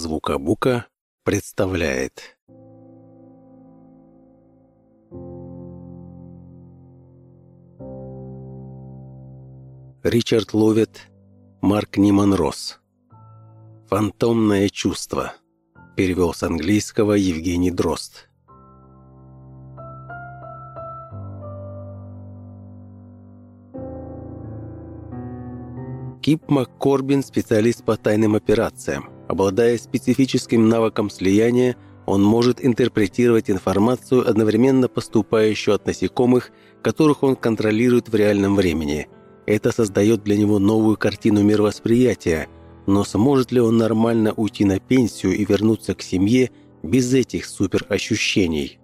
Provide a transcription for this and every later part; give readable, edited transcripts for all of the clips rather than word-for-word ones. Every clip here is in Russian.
Звукобука представляет. Ричард Ловет, Марк Ниман Росс. «Фантомное чувство». Перевел с английского Евгений Дрозд. Кип МакКорбин – специалист по тайным операциям. Обладая специфическим навыком слияния, он может интерпретировать информацию, одновременно поступающую от насекомых, которых он контролирует в реальном времени. Это создает для него новую картину мировосприятия, но сможет ли он нормально уйти на пенсию и вернуться к семье без этих суперощущений?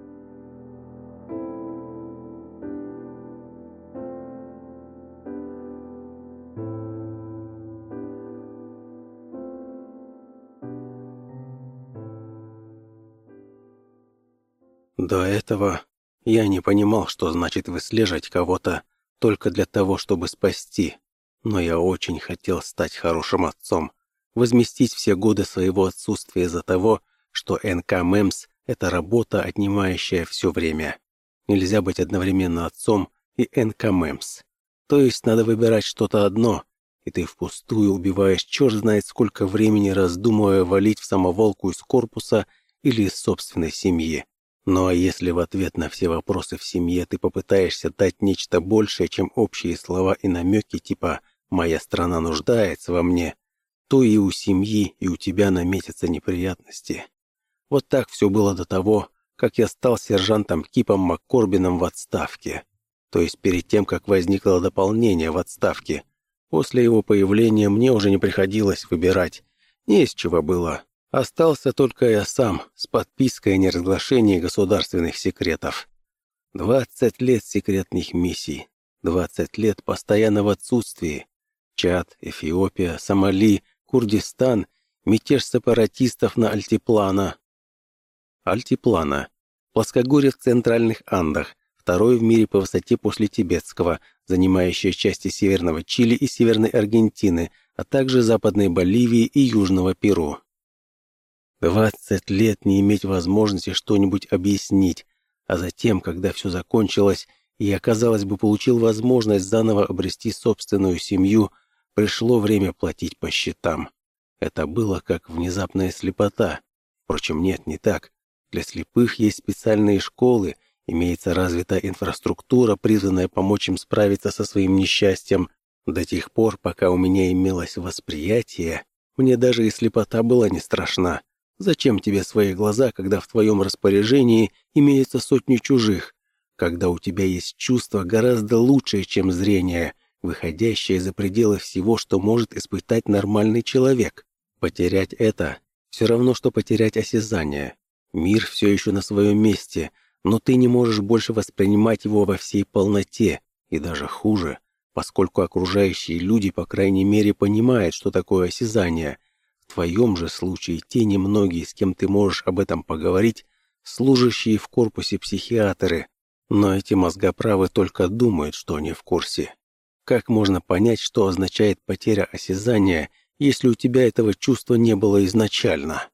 До этого я не понимал, что значит выслеживать кого-то только для того, чтобы спасти. Но я очень хотел стать хорошим отцом, возместить все годы своего отсутствия из-за того, что НК-МЭМС – это работа, отнимающая все время. Нельзя быть одновременно отцом и НК-МЭМС. То есть надо выбирать что-то одно, и ты впустую убиваешь черт знает сколько времени, раздумывая валить в самоволку из корпуса или из собственной семьи. Ну а если в ответ на все вопросы в семье ты попытаешься дать нечто большее, чем общие слова и намеки типа «моя страна нуждается во мне», то и у семьи, и у тебя наметятся неприятности. Вот так все было до того, как я стал сержантом Кипом МакКорбином в отставке. То есть перед тем, как возникло дополнение в отставке. После его появления мне уже не приходилось выбирать. Не из чего было. Остался только я сам, с подпиской о неразглашении государственных секретов. 20 лет секретных миссий, 20 лет постоянно в отсутствии. Чад, Эфиопия, Сомали, Курдистан, мятеж сепаратистов на Альтиплано. Альтиплано – плоскогорье в центральных Андах, второе в мире по высоте после тибетского, занимающее части северного Чили и северной Аргентины, а также западной Боливии и южного Перу. 20 лет не иметь возможности что-нибудь объяснить, а затем, когда все закончилось, и я, казалось бы, получил возможность заново обрести собственную семью, пришло время платить по счетам. Это было как внезапная слепота. Впрочем, нет, не так. Для слепых есть специальные школы, имеется развитая инфраструктура, призванная помочь им справиться со своим несчастьем. До тех пор, пока у меня имелось восприятие, мне даже и слепота была не страшна. Зачем тебе свои глаза, когда в твоем распоряжении имеются сотни чужих? Когда у тебя есть чувство гораздо лучшее, чем зрение, выходящее за пределы всего, что может испытать нормальный человек. Потерять это – все равно, что потерять осязание. Мир все еще на своем месте, но ты не можешь больше воспринимать его во всей полноте, и даже хуже, поскольку окружающие люди, по крайней мере, понимают, что такое осязание. В твоем же случае те немногие, с кем ты можешь об этом поговорить, служащие в корпусе психиатры, но эти мозгоправы только думают, что они в курсе. Как можно понять, что означает потеря осязания, если у тебя этого чувства не было изначально?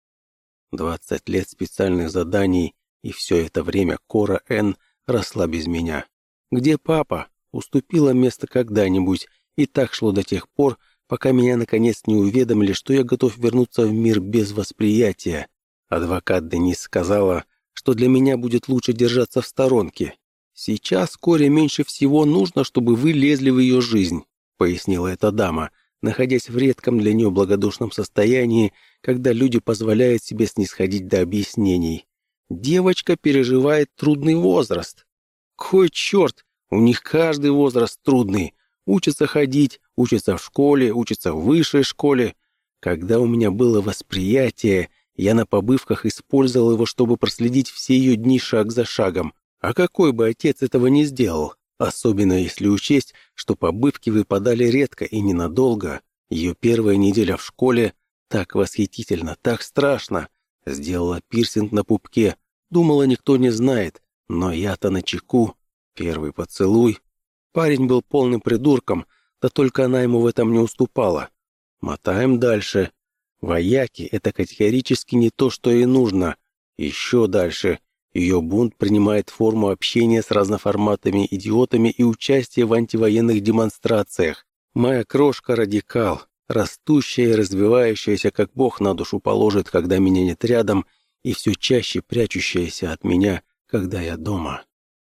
20 лет специальных заданий, и все это время Кора Н. росла без меня. Где папа? Уступила место когда-нибудь, и так шло до тех пор, пока меня наконец не уведомили, что я готов вернуться в мир без восприятия. Адвокат Денис сказала, что для меня будет лучше держаться в сторонке. «Сейчас Коре меньше всего нужно, чтобы вы лезли в ее жизнь», — пояснила эта дама, находясь в редком для нее благодушном состоянии, когда люди позволяют себе снисходить до объяснений. «Девочка переживает трудный возраст». «Кой черт, у них каждый возраст трудный. Учатся ходить, учатся в школе, учатся в высшей школе. Когда у меня было восприятие, я на побывках использовал его, чтобы проследить все ее дни шаг за шагом. А какой бы отец этого не сделал? Особенно если учесть, что побывки выпадали редко и ненадолго. Ее первая неделя в школе так восхитительно, так страшно. Сделала пирсинг на пупке. Думала, никто не знает. Но я-то начеку. Первый поцелуй. Парень был полным придурком, да только она ему в этом не уступала. Мотаем дальше. Вояки — это категорически не то, что ей нужно. Еще дальше. Ее бунт принимает форму общения с разноформатными идиотами и участия в антивоенных демонстрациях. Моя крошка — радикал, растущая и развивающаяся, как Бог на душу положит, когда меня нет рядом, и все чаще прячущаяся от меня, когда я дома.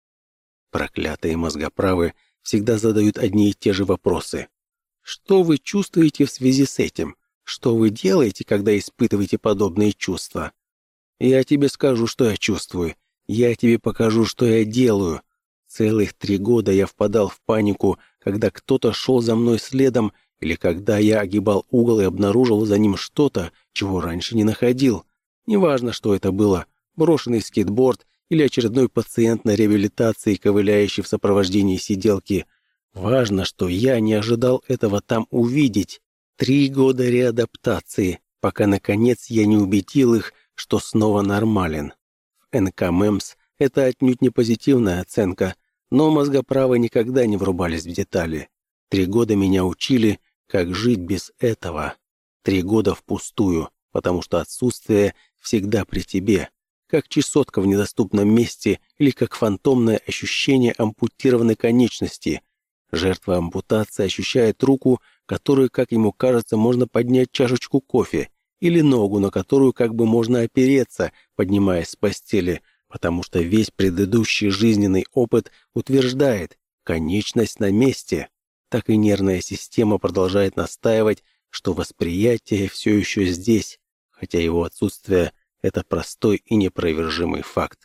Проклятые мозгоправы всегда задают одни и те же вопросы. Что вы чувствуете в связи с этим? Что вы делаете, когда испытываете подобные чувства? Я тебе скажу, что я чувствую. Я тебе покажу, что я делаю. Целых 3 года я впадал в панику, когда кто-то шел за мной следом, или когда я огибал угол и обнаружил за ним что-то, чего раньше не находил. Неважно, что это было, брошенный скейтборд или очередной пациент на реабилитации, ковыляющий в сопровождении сиделки. Важно, что я не ожидал этого там увидеть. 3 года реадаптации, пока, наконец, я не убедил их, что снова нормален. В НК-МЭМС это отнюдь не позитивная оценка, но мозгоправы никогда не врубались в детали. 3 года меня учили, как жить без этого. 3 года впустую, потому что отсутствие всегда при тебе, как чесотка в недоступном месте или как фантомное ощущение ампутированной конечности. Жертва ампутации ощущает руку, которую, как ему кажется, можно поднять чашечку кофе, или ногу, на которую как бы можно опереться, поднимаясь с постели, потому что весь предыдущий жизненный опыт утверждает конечность на месте. Так и нервная система продолжает настаивать, что восприятие все еще здесь, хотя его отсутствие – это простой и неопровержимый факт.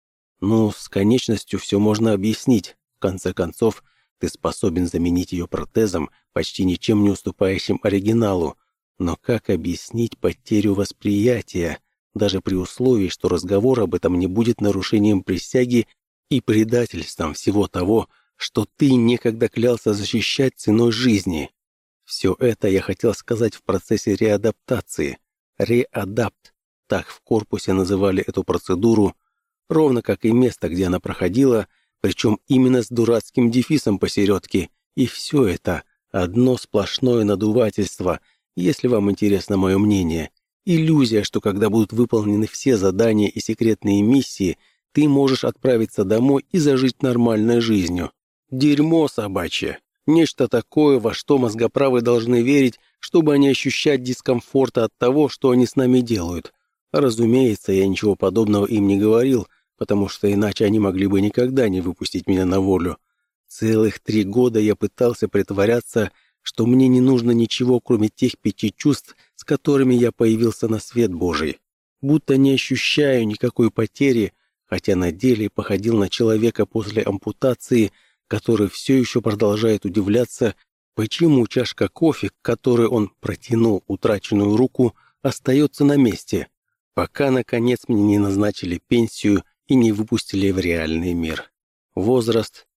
Ну, с конечностью все можно объяснить. В конце концов, ты способен заменить ее протезом, почти ничем не уступающим оригиналу. Но как объяснить потерю восприятия, даже при условии, что разговор об этом не будет нарушением присяги и предательством всего того, что ты некогда клялся защищать ценой жизни? Все это я хотел сказать в процессе реадаптации. Реадапт. Так в корпусе называли эту процедуру, ровно как и место, где она проходила, причем именно с дурацким дефисом посередке. И все это одно сплошное надувательство, если вам интересно мое мнение. Иллюзия, что когда будут выполнены все задания и секретные миссии, ты можешь отправиться домой и зажить нормальной жизнью. Дерьмо собачье. Нечто такое, во что мозгоправы должны верить, чтобы не ощущать дискомфорта от того, что они с нами делают. Разумеется, я ничего подобного им не говорил, потому что иначе они могли бы никогда не выпустить меня на волю. Целых 3 года я пытался притворяться, что мне не нужно ничего, кроме тех 5 чувств, с которыми я появился на свет Божий. Будто не ощущаю никакой потери, хотя на деле походил на человека после ампутации, который все еще продолжает удивляться, почему чашка кофе, к которой он протянул утраченную руку, остается на месте, пока, наконец, мне не назначили пенсию и не выпустили в реальный мир. Возраст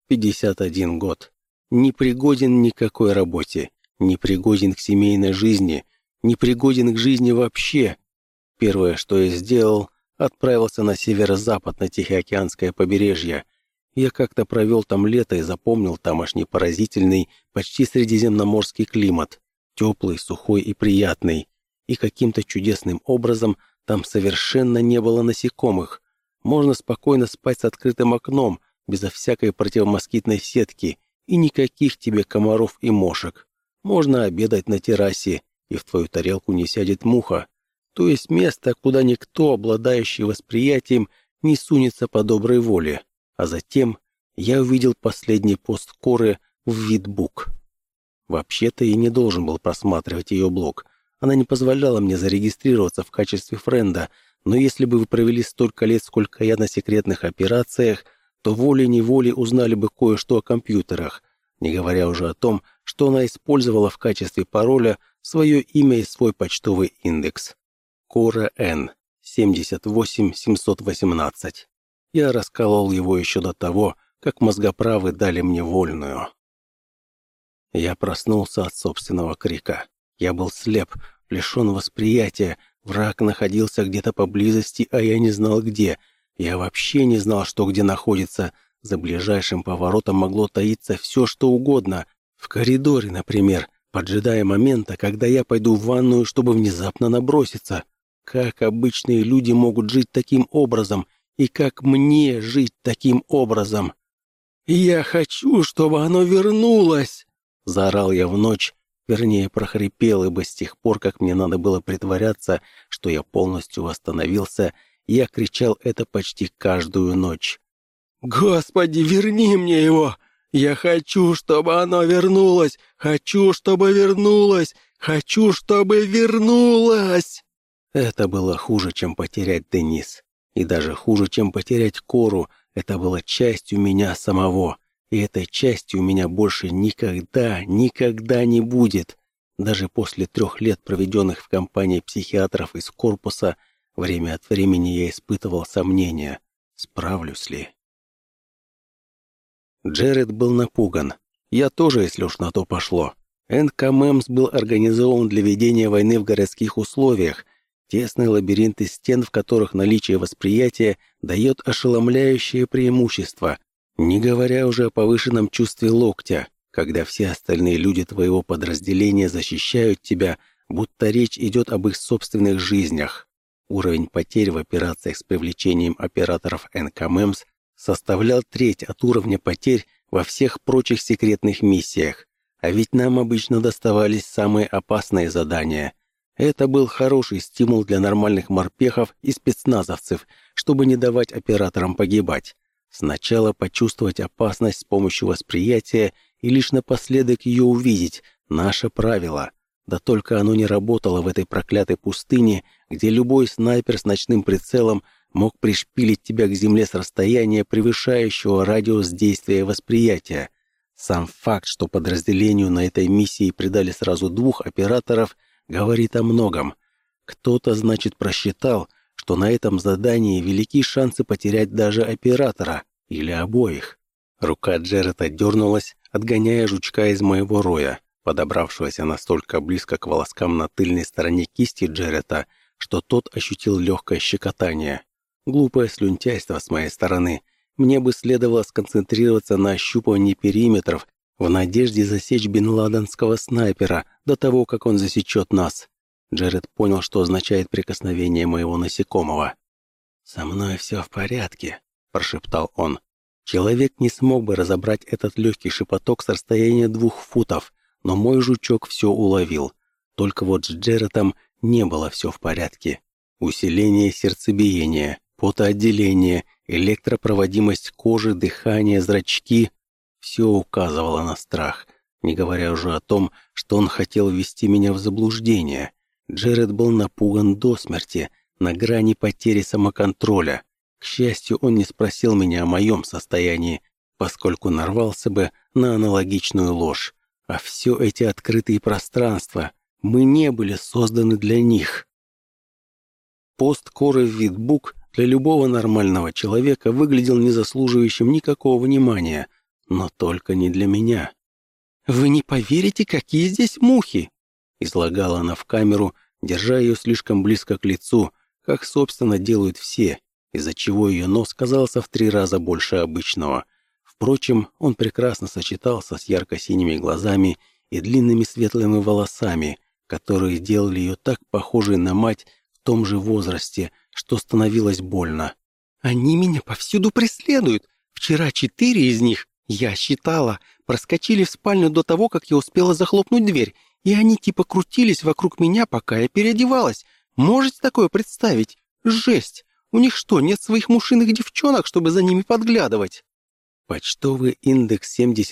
51 год. Непригоден ни к какой работе, непригоден к семейной жизни, непригоден к жизни вообще. Первое, что я сделал, отправился на северо-запад, на Тихоокеанское побережье. Я как-то провел там лето и запомнил тамошний поразительный, почти средиземноморский климат, теплый, сухой и приятный. И каким-то чудесным образом там совершенно не было насекомых. Можно спокойно спать с открытым окном, безо всякой противомоскитной сетки, и никаких тебе комаров и мошек. Можно обедать на террасе, и в твою тарелку не сядет муха. То есть место, куда никто, обладающий восприятием, не сунется по доброй воле. А затем я увидел последний пост Коры в Витбук. Вообще-то я не должен был просматривать ее блог. Она не позволяла мне зарегистрироваться в качестве френда, но если бы вы провели столько лет, сколько я на секретных операциях, то волей-неволей узнали бы кое-что о компьютерах, не говоря уже о том, что она использовала в качестве пароля свое имя и свой почтовый индекс. Кора Н. 78718. Я расколол его еще до того, как мозгоправы дали мне вольную. Я проснулся от собственного крика. Я был слеп, лишен восприятия, враг находился где-то поблизости, а я не знал где. Я вообще не знал, что где находится. За ближайшим поворотом могло таиться все, что угодно. В коридоре, например, поджидая момента, когда я пойду в ванную, чтобы внезапно наброситься. Как обычные люди могут жить таким образом, и как мне жить таким образом? «Я хочу, чтобы оно вернулось!» — заорал я в ночь, вернее, прохрипел, ибо с тех пор, как мне надо было притворяться, что я полностью восстановился, я кричал это почти каждую ночь. «Господи, верни мне его! Я хочу, чтобы оно вернулось! Хочу, чтобы вернулось! Хочу, чтобы вернулось!» Это было хуже, чем потерять Денис. И даже хуже, чем потерять Кору. Это было частью меня самого. И этой частью у меня больше никогда не будет. Даже после 3 лет, проведенных в компании психиатров из корпуса, время от времени я испытывал сомнения, справлюсь ли. Джеред был напуган. Я тоже, если уж на то пошло. НКМЭМС был организован для ведения войны в городских условиях. Тесные лабиринты стен, в которых наличие восприятия дает ошеломляющее преимущество, не говоря уже о повышенном чувстве локтя, когда все остальные люди твоего подразделения защищают тебя, будто речь идет об их собственных жизнях. Уровень потерь в операциях с привлечением операторов НКМЭМС составлял 1/3 от уровня потерь во всех прочих секретных миссиях, а ведь нам обычно доставались самые опасные задания. Это был хороший стимул для нормальных морпехов и спецназовцев, чтобы не давать операторам погибать. Сначала почувствовать опасность с помощью восприятия и лишь напоследок ее увидеть – наше правило. Да только оно не работало в этой проклятой пустыне, где любой снайпер с ночным прицелом мог пришпилить тебя к земле с расстояния, превышающего радиус действия восприятия. Сам факт, что подразделению на этой миссии придали сразу 2 операторов, говорит о многом. Кто-то, значит, просчитал, что на этом задании велики шансы потерять даже оператора или обоих. Рука Джерета дернулась, отгоняя жучка из моего роя, подобравшегося настолько близко к волоскам на тыльной стороне кисти Джерета, что тот ощутил легкое щекотание. Глупое слюнтяйство с моей стороны. Мне бы следовало сконцентрироваться на ощупывании периметров, в надежде засечь бен-ладенского снайпера до того, как он засечет нас. Джеред понял, что означает прикосновение моего насекомого. «Со мной все в порядке», — прошептал он. Человек не смог бы разобрать этот легкий шепоток с расстояния 2 футов, но мой жучок все уловил. Только вот с Джередом не было все в порядке. Усиление сердцебиения, потоотделение, электропроводимость кожи, дыхание, зрачки — все указывало на страх, не говоря уже о том, что он хотел ввести меня в заблуждение. Джеред был напуган до смерти, на грани потери самоконтроля. К счастью, он не спросил меня о моем состоянии, поскольку нарвался бы на аналогичную ложь. А все эти открытые пространства, мы не были созданы для них. Пост Коры в Витбук для любого нормального человека выглядел не заслуживающим никакого внимания, но только не для меня. «Вы не поверите, какие здесь мухи!» излагала она в камеру, держа ее слишком близко к лицу, как, собственно, делают все, из-за чего ее нос казался в 3 раза больше обычного. Впрочем, он прекрасно сочетался с ярко-синими глазами и длинными светлыми волосами, которые делали ее так похожей на мать в том же возрасте, что становилось больно. «Они меня повсюду преследуют. Вчера 4 из них, я считала, проскочили в спальню до того, как я успела захлопнуть дверь, и они типа крутились вокруг меня, пока я переодевалась. Можете такое представить? Жесть! У них что, нет своих мушиных девчонок, чтобы за ними подглядывать?» Почтовый индекс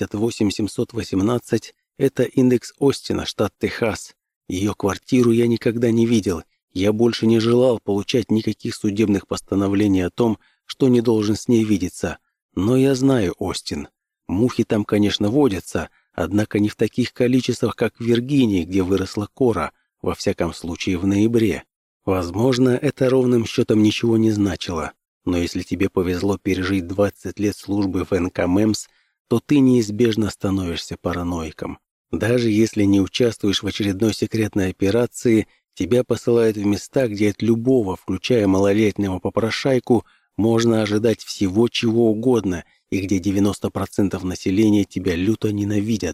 78718 – это индекс Остина, штат Техас. Ее квартиру я никогда не видел. Я больше не желал получать никаких судебных постановлений о том, что не должен с ней видеться. Но я знаю Остин. Мухи там, конечно, водятся, однако не в таких количествах, как в Виргинии, где выросла Кора, во всяком случае в ноябре. Возможно, это ровным счетом ничего не значило. Но если тебе повезло пережить 20 лет службы в НКМЭМС, то ты неизбежно становишься параноиком. Даже если не участвуешь в очередной секретной операции, тебя посылают в места, где от любого, включая малолетнего попрошайку, можно ожидать всего чего угодно, и где 90% населения тебя люто ненавидят.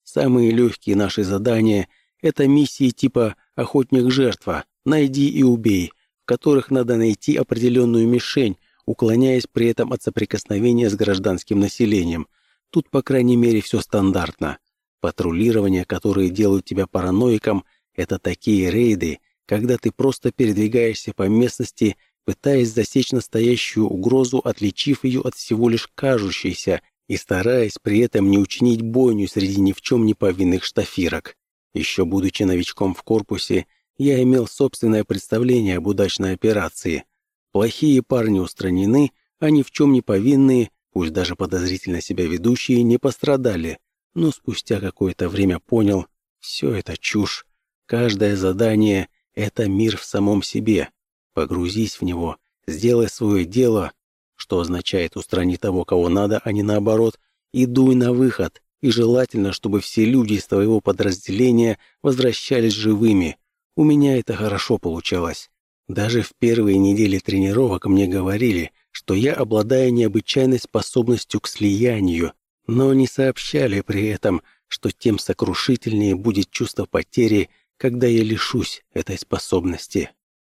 Самые легкие наши задания – это миссии типа «Охотник-жертва», «Найди и убей», в которых надо найти определенную мишень, уклоняясь при этом от соприкосновения с гражданским населением. Тут, по крайней мере, все стандартно. Патрулирование, которые делают тебя параноиком, это такие рейды, когда ты просто передвигаешься по местности, пытаясь засечь настоящую угрозу, отличив ее от всего лишь кажущейся, и стараясь при этом не учинить бойню среди ни в чем не повинных штафирок. Еще будучи новичком в корпусе, я имел собственное представление об удачной операции. Плохие парни устранены, а ни в чем не повинные, пусть даже подозрительно себя ведущие, не пострадали. Но спустя какое-то время понял, все это чушь. Каждое задание — это мир в самом себе. Погрузись в него, сделай свое дело, что означает устрани того, кого надо, а не наоборот, и дуй на выход, и желательно, чтобы все люди из твоего подразделения возвращались живыми. У меня это хорошо получалось. Даже в первые недели тренировок мне говорили, что я обладаю необычайной способностью к слиянию, но не сообщали при этом, что тем сокрушительнее будет чувство потери, когда я лишусь этой способности.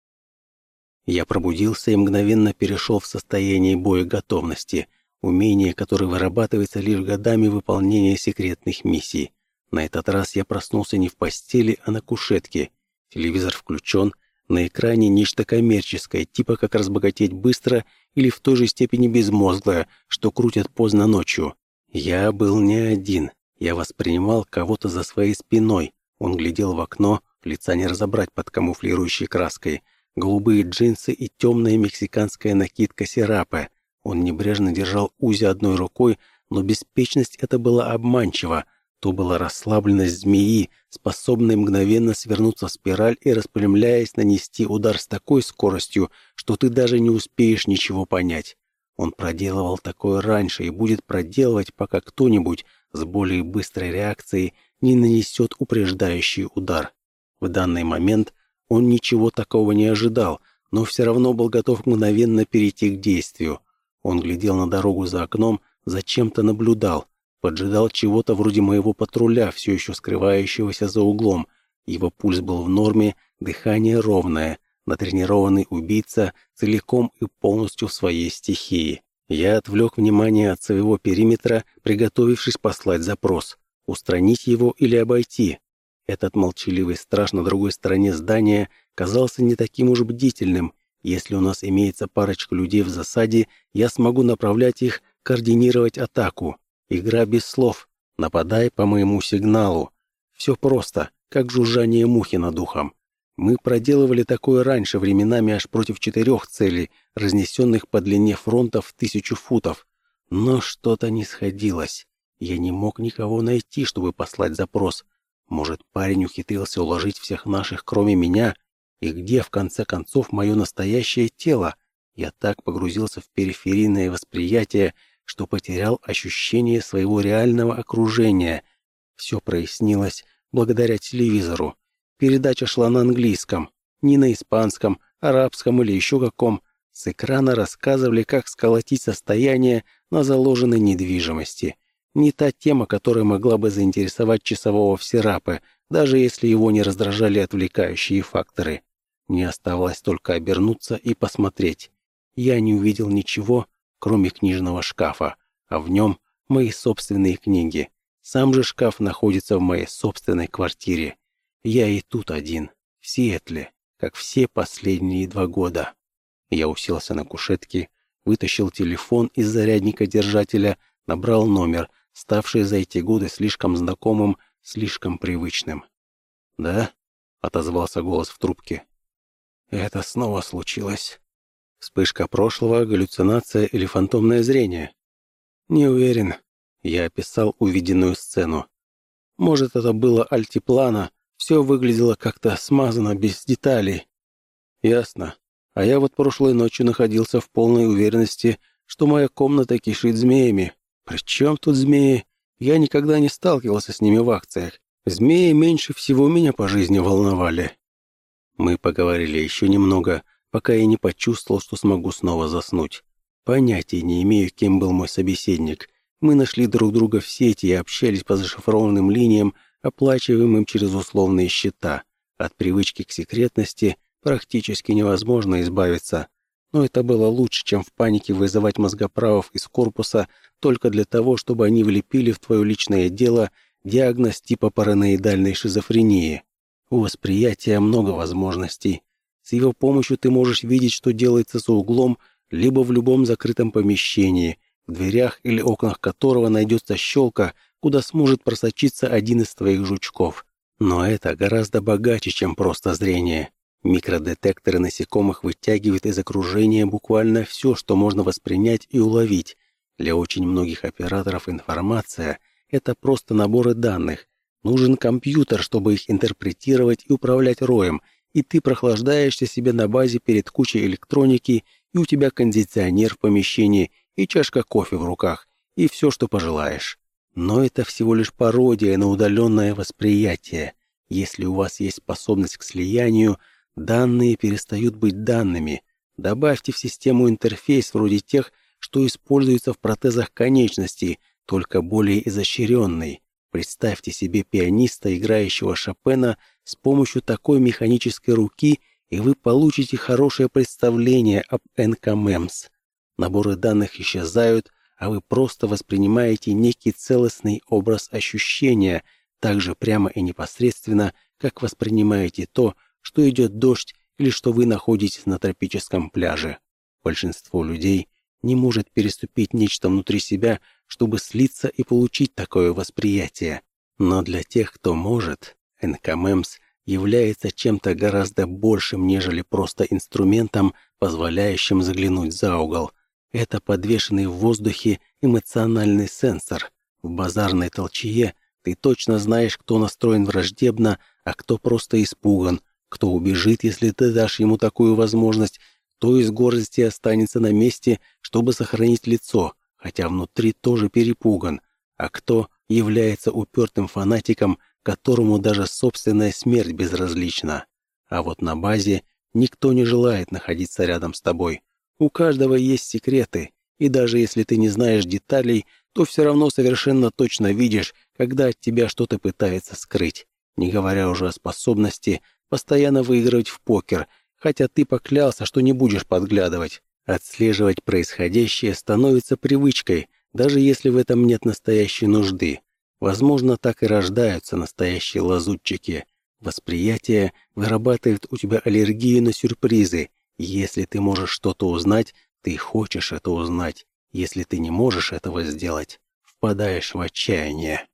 Я пробудился и мгновенно перешел в состояние боеготовности, умение, которое вырабатывается лишь годами выполнения секретных миссий. На этот раз я проснулся не в постели, а на кушетке. Телевизор включен, на экране нечто коммерческое, типа как разбогатеть быстро или в той же степени безмозглое, что крутят поздно ночью. Я был не один, я воспринимал кого-то за своей спиной. Он глядел в окно, лица не разобрать под камуфлирующей краской. Голубые джинсы и темная мексиканская накидка серапе. Он небрежно держал Узи одной рукой, но беспечность эта была обманчива. То была расслабленность змеи, способной мгновенно свернуться в спираль и, распрямляясь, нанести удар с такой скоростью, что ты даже не успеешь ничего понять. Он проделывал такое раньше и будет проделывать, пока кто-нибудь с более быстрой реакцией не нанесет упреждающий удар. В данный момент он ничего такого не ожидал, но все равно был готов мгновенно перейти к действию. Он глядел на дорогу за окном, зачем-то наблюдал, поджидал чего-то вроде моего патруля, все еще скрывающегося за углом. Его пульс был в норме, дыхание ровное, натренированный убийца целиком и полностью в своей стихии. Я отвлек внимание от своего периметра, приготовившись послать запрос. Устранить его или обойти? Этот молчаливый страж на другой стороне здания казался не таким уж бдительным. Если у нас имеется парочка людей в засаде, я смогу направлять их, координировать атаку. Игра без слов. Нападай по моему сигналу. Все просто, как жужжание мухи над ухом. Мы проделывали такое раньше, временами аж против 4 целей, разнесенных по длине фронта в 1000 футов. Но что-то не сходилось. Я не мог никого найти, чтобы послать запрос. Может, парень ухитрился уложить всех наших, кроме меня? И где, в конце концов, мое настоящее тело? Я так погрузился в периферийное восприятие, что потерял ощущение своего реального окружения. Все прояснилось благодаря телевизору. Передача шла на английском, не на испанском, арабском или еще каком. С экрана рассказывали, как сколотить состояние на заложенной недвижимости. Не та тема, которая могла бы заинтересовать часового в Серапе, даже если его не раздражали отвлекающие факторы. Мне оставалось только обернуться и посмотреть. Я не увидел ничего, кроме книжного шкафа, а в нем мои собственные книги. Сам же шкаф находится в моей собственной квартире. Я и тут один, в Сиэтле, как все последние 2 года. Я уселся на кушетке, вытащил телефон из зарядника держателя, набрал номер, ставший за эти годы слишком знакомым, слишком привычным. «Да?» — отозвался голос в трубке. «Это снова случилось. Вспышка прошлого, галлюцинация или фантомное зрение?» «Не уверен». Я описал увиденную сцену. «Может, это было альтиплано, все выглядело как-то смазано, без деталей». «Ясно. А я вот прошлой ночью находился в полной уверенности, что моя комната кишит змеями. При чем тут змеи? Я никогда не сталкивался с ними в акциях. Змеи меньше всего меня по жизни волновали». Мы поговорили еще немного, пока я не почувствовал, что смогу снова заснуть. Понятия не имею, кем был мой собеседник. Мы нашли друг друга в сети и общались по зашифрованным линиям, оплачиваемым через условные счета. От привычки к секретности практически невозможно избавиться. Но это было лучше, чем в панике вызывать мозгоправов из корпуса только для того, чтобы они влепили в твое личное дело диагноз типа параноидальной шизофрении. У восприятия много возможностей. С его помощью ты можешь видеть, что делается за углом, либо в любом закрытом помещении, в дверях или окнах которого найдется щелка, куда сможет просочиться один из твоих жучков. Но это гораздо богаче, чем просто зрение. Микродетекторы насекомых вытягивают из окружения буквально все, что можно воспринять и уловить. Для очень многих операторов информация – это просто наборы данных. Нужен компьютер, чтобы их интерпретировать и управлять роем, и ты прохлаждаешься себе на базе перед кучей электроники, и у тебя кондиционер в помещении, и чашка кофе в руках, и все, что пожелаешь. Но это всего лишь пародия на удаленное восприятие. Если у вас есть способность к слиянию, данные перестают быть данными. Добавьте в систему интерфейс вроде тех, что используются в протезах конечностей, только более изощренный. Представьте себе пианиста, играющего Шопена с помощью такой механической руки, и вы получите хорошее представление об НКМЭМС. Наборы данных исчезают, а вы просто воспринимаете некий целостный образ ощущения, так же прямо и непосредственно, как воспринимаете то, что идет дождь или что вы находитесь на тропическом пляже. Большинство людей не может переступить нечто внутри себя, чтобы слиться и получить такое восприятие. Но для тех, кто может, НКМЭМС является чем-то гораздо большим, нежели просто инструментом, позволяющим заглянуть за угол. Это подвешенный в воздухе эмоциональный сенсор. В базарной толчее ты точно знаешь, кто настроен враждебно, а кто просто испуган, кто убежит, если ты дашь ему такую возможность, кто из гордости останется на месте, чтобы сохранить лицо, хотя внутри тоже перепуган, а кто является упертым фанатиком, которому даже собственная смерть безразлична. А вот на базе никто не желает находиться рядом с тобой. У каждого есть секреты, и даже если ты не знаешь деталей, то все равно совершенно точно видишь, когда от тебя что-то пытается скрыть, не говоря уже о способности постоянно выигрывать в покер, хотя ты поклялся, что не будешь подглядывать. Отслеживать происходящее становится привычкой, даже если в этом нет настоящей нужды. Возможно, так и рождаются настоящие лазутчики. Восприятие вырабатывает у тебя аллергию на сюрпризы. Если ты можешь что-то узнать, ты хочешь это узнать. Если ты не можешь этого сделать, впадаешь в отчаяние.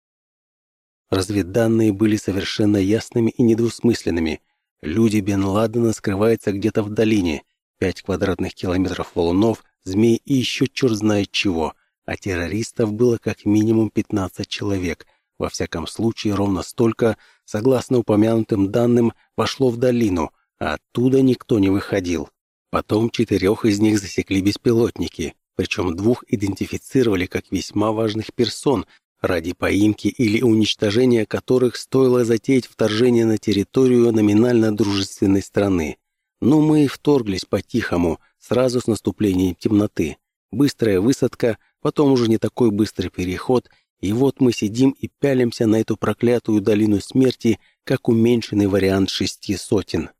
Разведданные были совершенно ясными и недвусмысленными. Люди Бен Ладена скрываются где-то в долине. 5 квадратных километров валунов, змей и еще черт знает чего. А террористов было как минимум 15 человек. Во всяком случае, ровно столько, согласно упомянутым данным, вошло в долину, а оттуда никто не выходил. Потом 4 из них засекли беспилотники, причем 2 идентифицировали как весьма важных персон, ради поимки или уничтожения которых стоило затеять вторжение на территорию номинально дружественной страны. Но мы и вторглись по-тихому, сразу с наступлением темноты. Быстрая высадка, потом уже не такой быстрый переход, и вот мы сидим и пялимся на эту проклятую долину смерти, как уменьшенный вариант 6 сотен.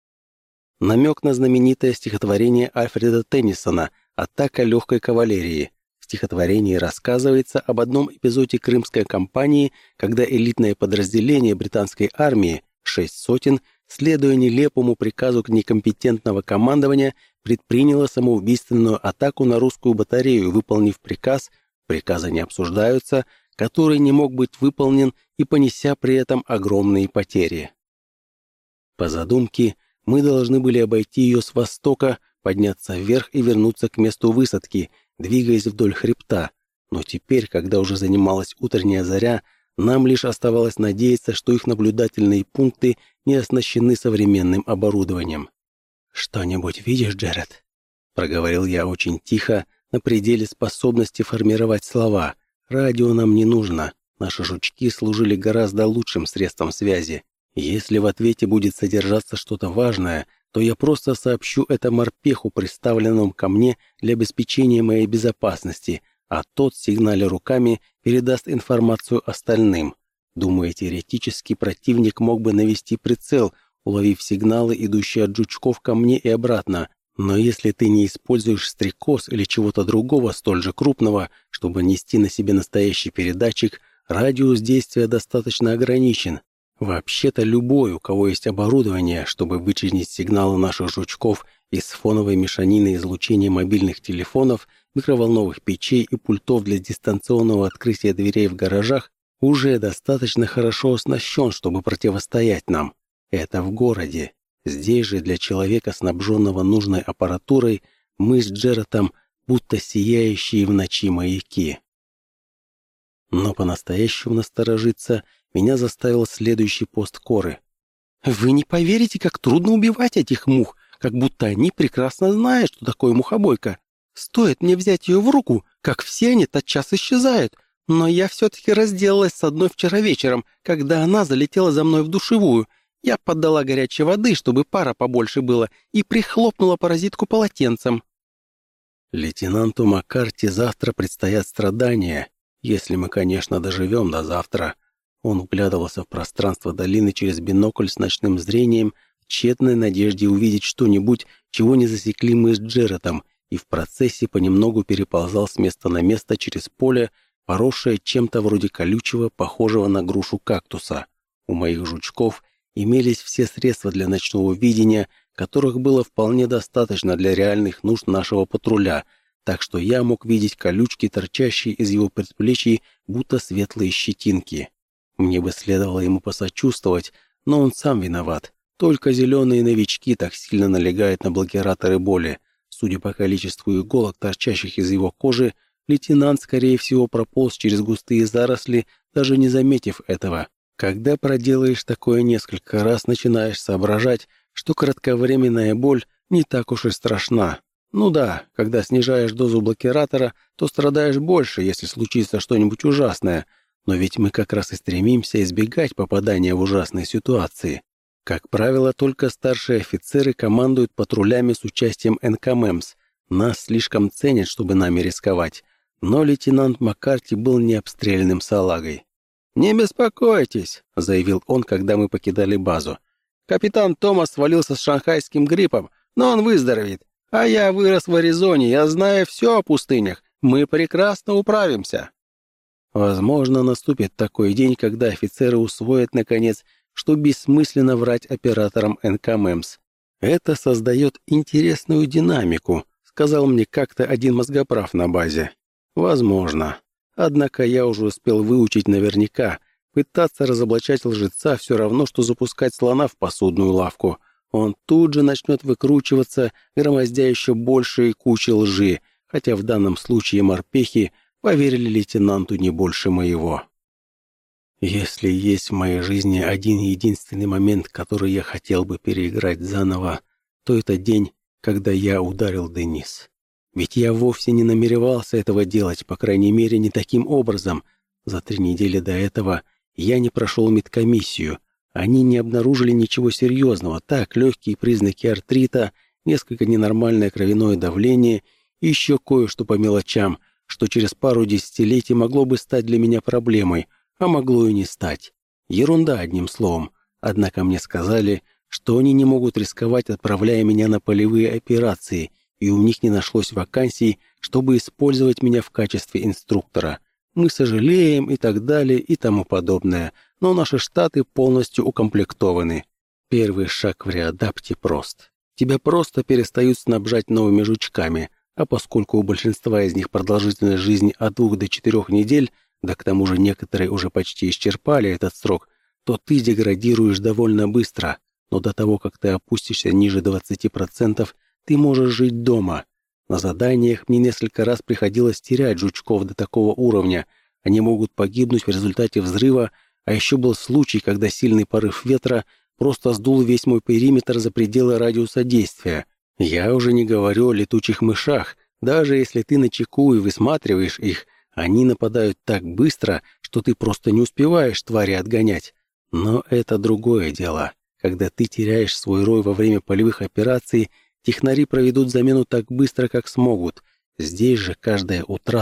Намек на знаменитое стихотворение Альфреда Теннисона «Атака легкой кавалерии». В стихотворении рассказывается об одном эпизоде Крымской кампании, когда элитное подразделение британской армии, 6 сотен, следуя нелепому приказу некомпетентного командования, предприняло самоубийственную атаку на русскую батарею, выполнив приказ, приказы не обсуждаются, который не мог быть выполнен и понеся при этом огромные потери. По задумке, мы должны были обойти ее с востока, подняться вверх и вернуться к месту высадки, двигаясь вдоль хребта. Но теперь, когда уже занималась утренняя заря, нам лишь оставалось надеяться, что их наблюдательные пункты не оснащены современным оборудованием. «Что-нибудь видишь, Джеред?» — проговорил я очень тихо, на пределе способности формировать слова. «Радио нам не нужно. Наши жучки служили гораздо лучшим средством связи. Если в ответе будет содержаться что-то важное, то я просто сообщу это морпеху, представленному ко мне для обеспечения моей безопасности, а тот, сигналя руками, передаст информацию остальным. Думаю, теоретически противник мог бы навести прицел, уловив сигналы, идущие от жучков ко мне и обратно. Но если ты не используешь стрекоз или чего-то другого столь же крупного, чтобы нести на себе настоящий передатчик, радиус действия достаточно ограничен. Вообще-то любой, у кого есть оборудование, чтобы вычленить сигналы наших жучков из фоновой мешанины излучения мобильных телефонов, микроволновых печей и пультов для дистанционного открытия дверей в гаражах, уже достаточно хорошо оснащен, чтобы противостоять нам. Это в городе. Здесь же для человека, снабженного нужной аппаратурой, мы с Джаредом будто сияющие в ночи маяки. Но по-настоящему насторожиться меня заставил следующий пост Коры. «Вы не поверите, как трудно убивать этих мух, как будто они прекрасно знают, что такое мухобойка. Стоит мне взять ее в руку, как все они тотчас исчезают. Но я все-таки разделалась с одной вчера вечером, когда она залетела за мной в душевую. Я поддала горячей воды, чтобы пара побольше было, и прихлопнула паразитку полотенцем». Лейтенанту Маккарти завтра предстоят страдания, если мы, конечно, доживем до завтра. Он вглядывался в пространство долины через бинокль с ночным зрением, в тщетной надежде увидеть что-нибудь, чего не засекли мы с Джаредом, и в процессе понемногу переползал с места на место через поле, поросшее чем-то вроде колючего, похожего на грушу кактуса. У моих жучков имелись все средства для ночного видения, которых было вполне достаточно для реальных нужд нашего патруля, так что я мог видеть колючки, торчащие из его предплечий, будто светлые щетинки. Мне бы следовало ему посочувствовать, но он сам виноват. Только зеленые новички так сильно налегают на блокираторы боли. Судя по количеству иголок, торчащих из его кожи, лейтенант, скорее всего, прополз через густые заросли, даже не заметив этого. Когда проделаешь такое несколько раз, начинаешь соображать, что кратковременная боль не так уж и страшна. Ну да, когда снижаешь дозу блокиратора, то страдаешь больше, если случится что-нибудь ужасное. Но ведь мы как раз и стремимся избегать попадания в ужасные ситуации. Как правило, только старшие офицеры командуют патрулями с участием НКМЭМС. Нас слишком ценят, чтобы нами рисковать. Но лейтенант Маккарти был необстрелянным салагой. «Не беспокойтесь», — заявил он, когда мы покидали базу. «Капитан Томас свалился с шанхайским гриппом, но он выздоровеет. А я вырос в Аризоне, я знаю все о пустынях. Мы прекрасно управимся». Возможно, наступит такой день, когда офицеры усвоят, наконец, что бессмысленно врать операторам НКМЭМС. «Это создает интересную динамику», — сказал мне как-то один мозгоправ на базе. «Возможно. Однако я уже успел выучить наверняка. Пытаться разоблачать лжеца все равно, что запускать слона в посудную лавку. Он тут же начнет выкручиваться, громоздя еще большие кучи лжи, хотя в данном случае морпехи поверили лейтенанту не больше моего. Если есть в моей жизни один единственный момент, который я хотел бы переиграть заново, то это день, когда я ударил Денис. Ведь я вовсе не намеревался этого делать, по крайней мере, не таким образом. За 3 недели до этого я не прошел медкомиссию. Они не обнаружили ничего серьезного, так, легкие признаки артрита, несколько ненормальное кровяное давление и еще кое-что по мелочам, что через пару десятилетий могло бы стать для меня проблемой, а могло и не стать. Ерунда, одним словом. Однако мне сказали, что они не могут рисковать, отправляя меня на полевые операции, и у них не нашлось вакансий, чтобы использовать меня в качестве инструктора. Мы сожалеем и так далее и тому подобное, но наши штаты полностью укомплектованы. Первый шаг в реадапте прост. Тебя просто перестают снабжать новыми жучками, а поскольку у большинства из них продолжительность жизни от 2 до 4 недель, да к тому же некоторые уже почти исчерпали этот срок, то ты деградируешь довольно быстро, но до того, как ты опустишься ниже 20%, ты можешь жить дома. На заданиях мне несколько раз приходилось терять жучков до такого уровня. Они могут погибнуть в результате взрыва, а еще был случай, когда сильный порыв ветра просто сдул весь мой периметр за пределы радиуса действия. Я уже не говорю о летучих мышах. Даже если ты начеку и высматриваешь их, они нападают так быстро, что ты просто не успеваешь твари отгонять. Но это другое дело. Когда ты теряешь свой рой во время полевых операций, технари проведут замену так быстро, как смогут. Здесь же каждая утрата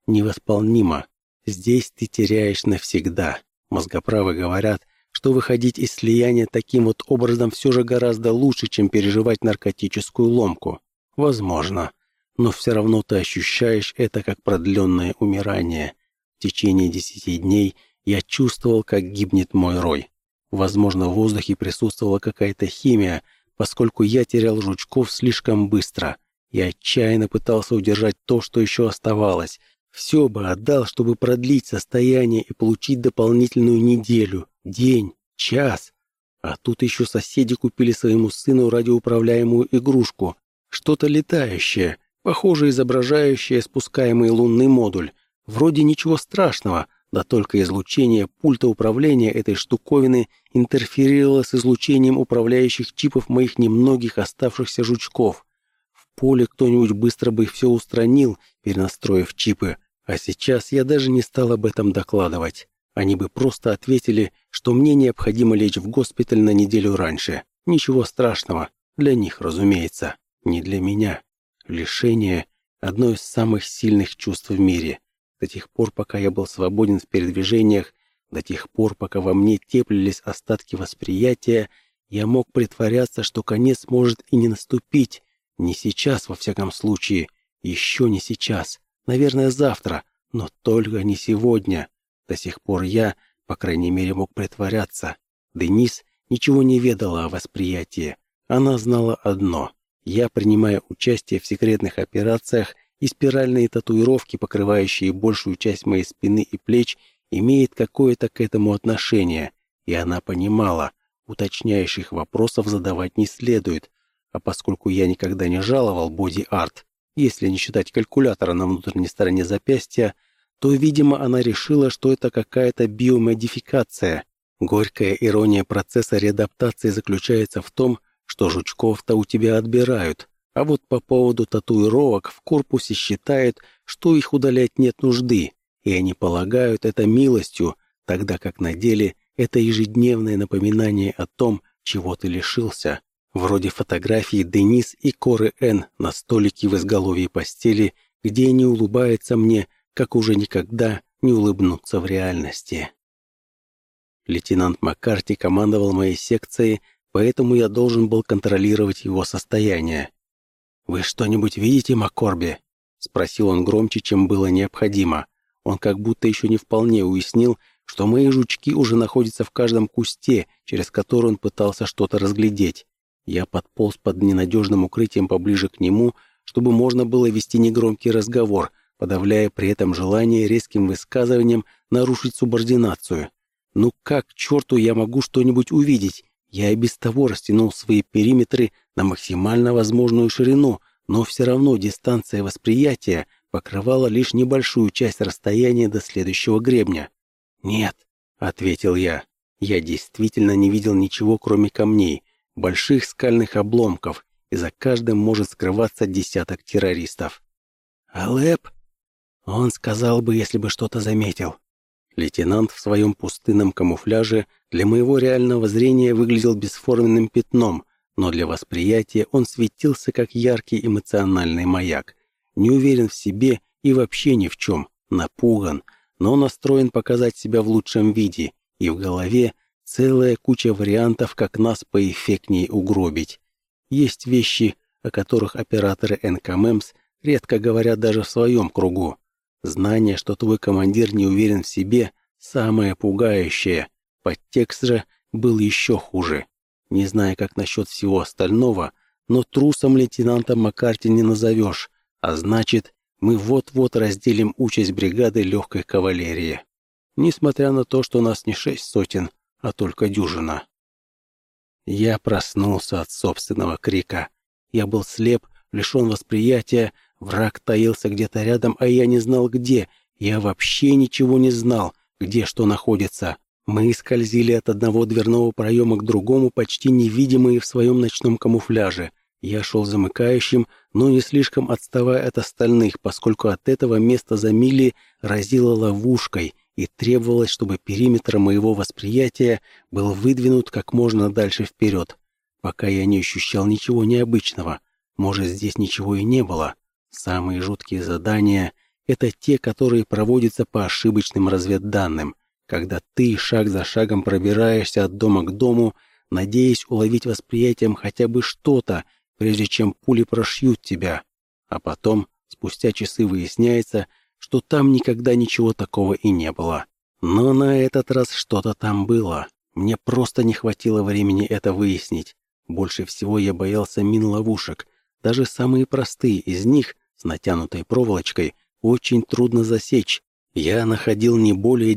невосполнимо. Здесь ты теряешь навсегда. Мозгоправы говорят, что выходить из слияния таким вот образом все же гораздо лучше, чем переживать наркотическую ломку. Возможно. Но все равно ты ощущаешь это как продленное умирание. В течение 10 дней я чувствовал, как гибнет мой рой. Возможно, в воздухе присутствовала какая-то химия, поскольку я терял жучков слишком быстро. Я отчаянно пытался удержать то, что еще оставалось. Все бы отдал, чтобы продлить состояние и получить дополнительную неделю, день, час. А тут еще соседи купили своему сыну радиоуправляемую игрушку. Что-то летающее, похоже, изображающее спускаемый лунный модуль. Вроде ничего страшного, да только излучение пульта управления этой штуковины интерферировало с излучением управляющих чипов моих немногих оставшихся жучков. В поле кто-нибудь быстро бы все устранил, перенастроив чипы, а сейчас я даже не стал об этом докладывать. Они бы просто ответили, что мне необходимо лечь в госпиталь на неделю раньше. Ничего страшного. Для них, разумеется. Не для меня. Лишение – одно из самых сильных чувств в мире. До тех пор, пока я был свободен в передвижениях, до тех пор, пока во мне теплились остатки восприятия, я мог притворяться, что конец может и не наступить. Не сейчас, во всяком случае. Еще не сейчас. Наверное, завтра. Но только не сегодня. До сих пор я, по крайней мере, мог притворяться. Денис ничего не ведала о восприятии. Она знала одно. Я принимаю участие в секретных операциях, и спиральные татуировки, покрывающие большую часть моей спины и плеч, имеют какое-то к этому отношение. И она понимала, уточняющих вопросов задавать не следует. А поскольку я никогда не жаловал боди-арт, если не считать калькулятора на внутренней стороне запястья, то, видимо, она решила, что это какая-то биомодификация. Горькая ирония процесса реадаптации заключается в том, что жучков-то у тебя отбирают, а вот по поводу татуировок в корпусе считают, что их удалять нет нужды, и они полагают это милостью, тогда как на деле это ежедневное напоминание о том, чего ты лишился. Вроде фотографии Денис и Коры Н на столике в изголовье постели, где они улыбаются мне, как уже никогда не улыбнуться в реальности. Лейтенант Маккарти командовал моей секцией, поэтому я должен был контролировать его состояние. «Вы что-нибудь видите, Маккорби?» — спросил он громче, чем было необходимо. Он как будто еще не вполне уяснил, что мои жучки уже находятся в каждом кусте, через который он пытался что-то разглядеть. Я подполз под ненадежным укрытием поближе к нему, чтобы можно было вести негромкий разговор, подавляя при этом желание резким высказыванием нарушить субординацию. Ну как, к черту, я могу что-нибудь увидеть? Я и без того растянул свои периметры на максимально возможную ширину, но все равно дистанция восприятия покрывала лишь небольшую часть расстояния до следующего гребня. «Нет», — ответил я. Я действительно не видел ничего, кроме камней, больших скальных обломков, и за каждым может скрываться десяток террористов. «Алеп?» Он сказал бы, если бы что-то заметил. Лейтенант в своем пустынном камуфляже для моего реального зрения выглядел бесформенным пятном, но для восприятия он светился как яркий эмоциональный маяк. Не уверен в себе и вообще ни в чем, напуган, но настроен показать себя в лучшем виде, и в голове целая куча вариантов, как нас поэффектнее угробить. Есть вещи, о которых операторы НКМЭМС редко говорят даже в своем кругу. Знание, что твой командир не уверен в себе, самое пугающее. Подтекст же был еще хуже. Не знаю, как насчет всего остального, но трусом лейтенанта Маккарти не назовешь, а значит, мы вот-вот разделим участь бригады легкой кавалерии. Несмотря на то, что нас не 6 сотен, а только дюжина. Я проснулся от собственного крика. Я был слеп, лишен восприятия, враг таился где-то рядом, а я не знал где. Я вообще ничего не знал, где что находится. Мы скользили от одного дверного проема к другому, почти невидимые в своем ночном камуфляже. Я шел замыкающим, но не слишком отставая от остальных, поскольку от этого места за мили разило ловушкой, и требовалось, чтобы периметр моего восприятия был выдвинут как можно дальше вперед. Пока я не ощущал ничего необычного. Может, здесь ничего и не было. Самые жуткие задания Это те, которые проводятся по ошибочным разведданным, когда ты шаг за шагом пробираешься от дома к дому, надеясь уловить восприятием хотя бы что-то, прежде чем пули прошьют тебя. А потом, спустя часы, выясняется, что там никогда ничего такого и не было. Но на этот раз что-то там было. Мне просто не хватило времени это выяснить. Больше всего я боялся мин-ловушек. Даже самые простые из них, с натянутой проволочкой, очень трудно засечь. Я находил не более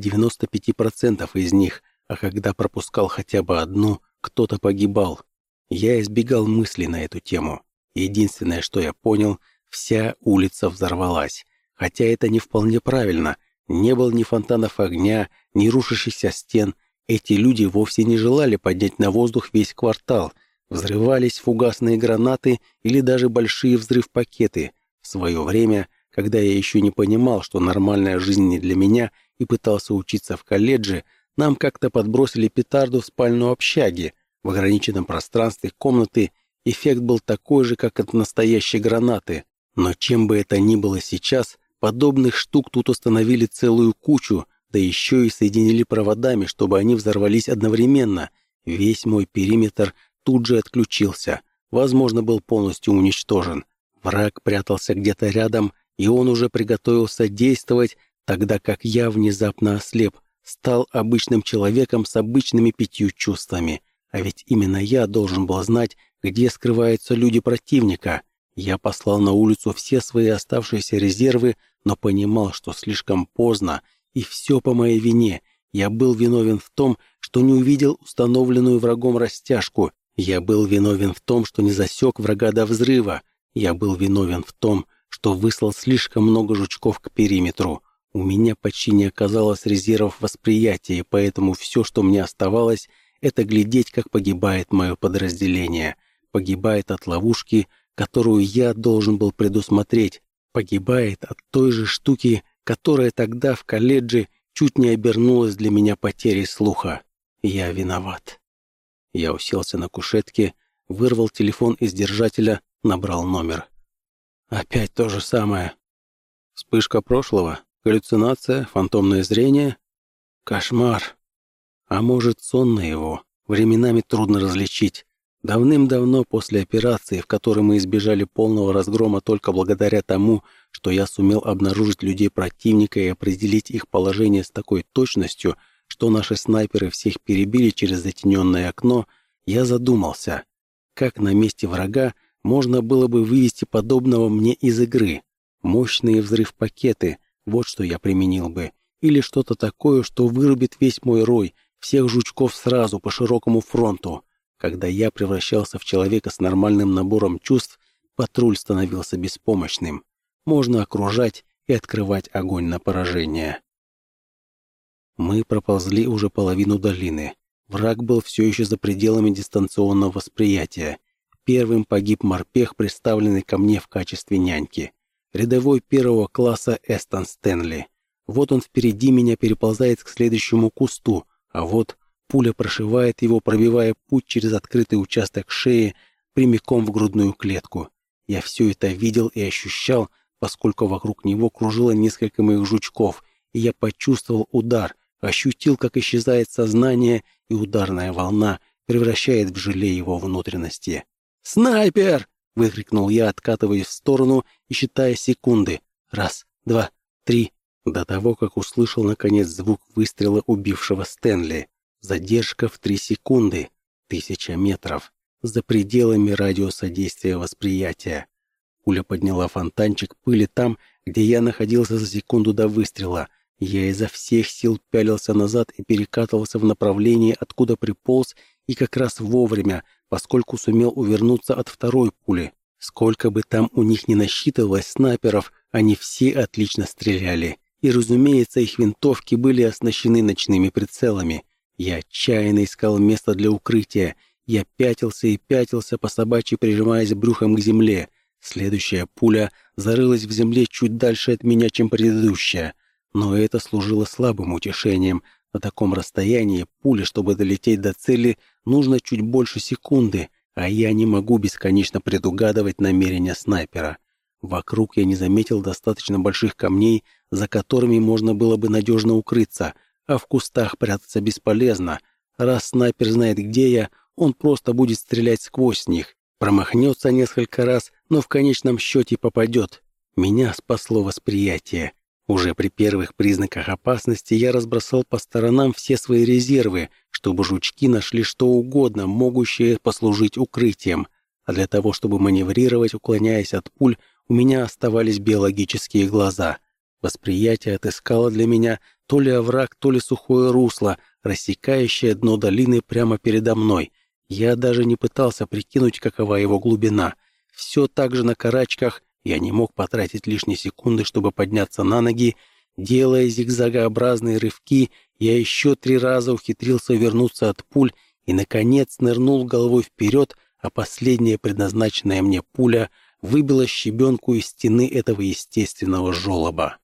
95% из них, а когда пропускал хотя бы одну, кто-то погибал. Я избегал мыслей на эту тему. Единственное, что я понял, вся улица взорвалась. Хотя это не вполне правильно. Не было ни фонтанов огня, ни рушащихся стен. Эти люди вовсе не желали поднять на воздух весь квартал. Взрывались фугасные гранаты или даже большие взрыв-пакеты. В свое время, когда я еще не понимал, что нормальная жизнь не для меня, и пытался учиться в колледже, нам как-то подбросили петарду в спальню общаги. В ограниченном пространстве комнаты эффект был такой же, как от настоящей гранаты. Но чем бы это ни было сейчас, подобных штук тут установили целую кучу, да еще и соединили проводами, чтобы они взорвались одновременно. Весь мой периметр тут же отключился. Возможно, был полностью уничтожен. Враг прятался где-то рядом, и он уже приготовился действовать, тогда как я внезапно ослеп, стал обычным человеком с обычными 5 чувствами. А ведь именно я должен был знать, где скрываются люди противника. Я послал на улицу все свои оставшиеся резервы, но понимал, что слишком поздно, и все по моей вине. Я был виновен в том, что не увидел установленную врагом растяжку. Я был виновен в том, что не засек врага до взрыва. Я был виновен в том, что выслал слишком много жучков к периметру. У меня почти не оказалось резервов восприятия, поэтому все, что мне оставалось, это глядеть, как погибает мое подразделение. Погибает от ловушки, которую я должен был предусмотреть. Погибает от той же штуки, которая тогда в колледже чуть не обернулась для меня потерей слуха. Я виноват. Я уселся на кушетке, вырвал телефон из держателя, набрал номер. Опять то же самое. Вспышка прошлого, галлюцинация, фантомное зрение. Кошмар. А может, сон наяву. Временами трудно различить. Давным-давно после операции, в которой мы избежали полного разгрома только благодаря тому, что я сумел обнаружить людей противника и определить их положение с такой точностью, что наши снайперы всех перебили через затененное окно, я задумался, как на месте врага можно было бы вывести подобного мне из игры. Мощные взрыв-пакеты, вот что я применил бы. Или что-то такое, что вырубит весь мой рой, всех жучков сразу по широкому фронту. Когда я превращался в человека с нормальным набором чувств, патруль становился беспомощным. Можно окружать и открывать огонь на поражение. Мы проползли уже половину долины. Враг был все еще за пределами дистанционного восприятия. Первым погиб морпех, представленный ко мне в качестве няньки. Рядовой 1 класса Эстон Стэнли. Вот он впереди меня переползает к следующему кусту, а вот пуля прошивает его, пробивая путь через открытый участок шеи прямиком в грудную клетку. Я все это видел и ощущал, поскольку вокруг него кружило несколько моих жучков, и я почувствовал удар, ощутил, как исчезает сознание, и ударная волна превращает в желе его внутренности. «Снайпер!» — выкрикнул я, откатываясь в сторону и считая секунды. 1, 2, 3. До того, как услышал, наконец, звук выстрела убившего Стэнли. Задержка в 3 секунды. 1000 метров. За пределами радиуса действия восприятия. Пуля подняла фонтанчик пыли там, где я находился за секунду до выстрела. Я изо всех сил пялился назад и перекатывался в направлении, откуда приполз, и как раз вовремя, поскольку сумел увернуться от второй пули. Сколько бы там у них ни насчитывалось снайперов, они все отлично стреляли. И, разумеется, их винтовки были оснащены ночными прицелами. Я отчаянно искал место для укрытия. Я пятился и пятился, по собачьи прижимаясь брюхом к земле. Следующая пуля зарылась в земле чуть дальше от меня, чем предыдущая. Но это служило слабым утешением. На таком расстоянии пули, чтобы долететь до цели, нужно чуть больше секунды, а я не могу бесконечно предугадывать намерения снайпера. Вокруг я не заметил достаточно больших камней, за которыми можно было бы надежно укрыться, а в кустах прятаться бесполезно. Раз снайпер знает, где я, он просто будет стрелять сквозь них. Промахнется несколько раз, но в конечном счете попадет. Меня спасло восприятие. Уже при первых признаках опасности я разбросал по сторонам все свои резервы, чтобы жучки нашли что угодно, могущее послужить укрытием. А для того, чтобы маневрировать, уклоняясь от пуль, у меня оставались биологические глаза. Восприятие отыскало для меня то ли овраг, то ли сухое русло, рассекающее дно долины прямо передо мной. Я даже не пытался прикинуть, какова его глубина. Все так же на карачках, я не мог потратить лишние секунды, чтобы подняться на ноги. Делая зигзагообразные рывки, я еще 3 раза ухитрился вернуться от пуль и, наконец, нырнул головой вперед, а последняя предназначенная мне пуля выбила щебенку из стены этого естественного желоба.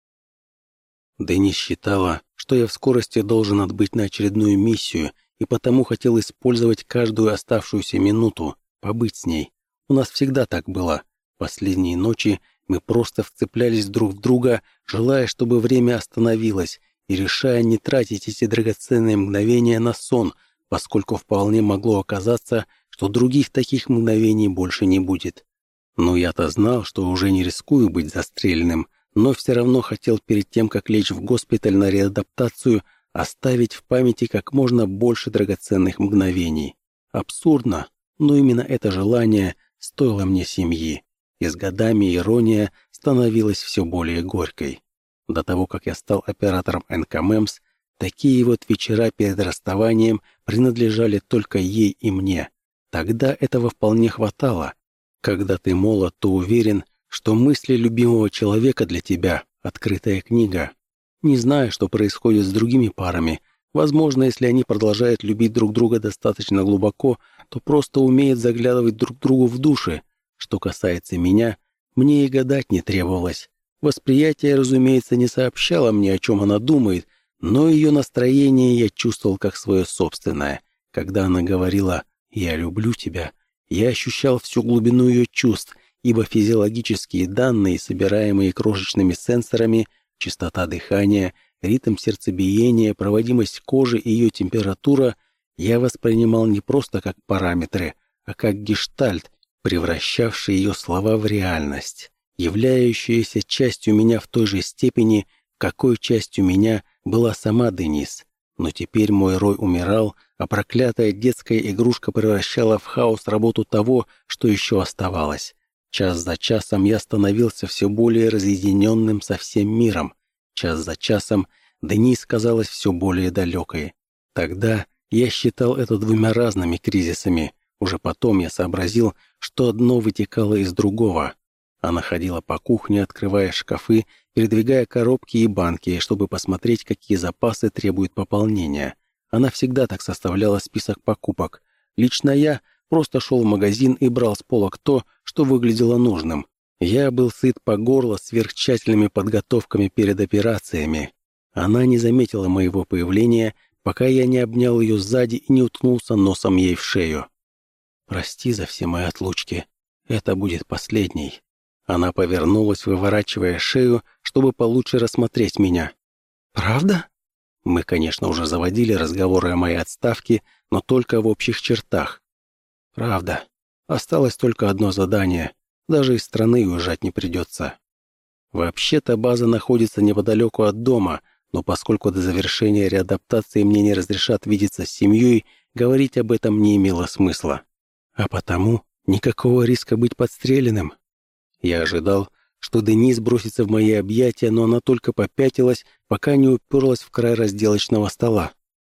Денис считала, что я в скорости должен отбыть на очередную миссию, и потому хотел использовать каждую оставшуюся минуту, побыть с ней. У нас всегда так было. Последние ночи мы просто вцеплялись друг в друга, желая, чтобы время остановилось, и решая не тратить эти драгоценные мгновения на сон, поскольку вполне могло оказаться, что других таких мгновений больше не будет. Но я-то знал, что уже не рискую быть застреленным, но все равно хотел перед тем, как лечь в госпиталь на реадаптацию, оставить в памяти как можно больше драгоценных мгновений. Абсурдно, но именно это желание стоило мне семьи, и с годами ирония становилась все более горькой. До того, как я стал оператором НКМЭМС, такие вот вечера перед расставанием принадлежали только ей и мне. Тогда этого вполне хватало. Когда ты молод, то уверен, что мысли любимого человека для тебя — открытая книга. Не знаю, что происходит с другими парами. Возможно, если они продолжают любить друг друга достаточно глубоко, то просто умеют заглядывать друг другу в души. Что касается меня, мне и гадать не требовалось. Восприятие, разумеется, не сообщало мне, о чем она думает, но ее настроение я чувствовал как свое собственное. Когда она говорила «я люблю тебя», я ощущал всю глубину ее чувств, ибо физиологические данные, собираемые крошечными сенсорами, частота дыхания, ритм сердцебиения, проводимость кожи и ее температура, я воспринимал не просто как параметры, а как гештальт, превращавший ее слова в реальность, являющуюся частью меня в той же степени, какой частью меня была сама Денис. Но теперь мой Рой умирал, а проклятая детская игрушка превращала в хаос работу того, что еще оставалось. Час за часом я становился все более разъединенным со всем миром. Час за часом Денис казалась все более далекой. Тогда я считал это 2 разными кризисами. Уже потом я сообразил, что одно вытекало из другого. Она ходила по кухне, открывая шкафы, передвигая коробки и банки, чтобы посмотреть, какие запасы требуют пополнения. Она всегда так составляла список покупок. Лично я просто шел в магазин и брал с полок то, что выглядело нужным. Я был сыт по горло сверхтщательными подготовками перед операциями. Она не заметила моего появления, пока я не обнял ее сзади и не уткнулся носом ей в шею. «Прости за все мои отлучки. Это будет последней». Она повернулась, выворачивая шею, чтобы получше рассмотреть меня. «Правда?» Мы, конечно, уже заводили разговоры о моей отставке, но только в общих чертах. «Правда. Осталось только одно задание. Даже из страны уезжать не придется». Вообще-то база находится неподалеку от дома, но поскольку до завершения реадаптации мне не разрешат видеться с семьей, говорить об этом не имело смысла. А потому никакого риска быть подстреленным. Я ожидал, что Денис бросится в мои объятия, но она только попятилась, пока не уперлась в край разделочного стола.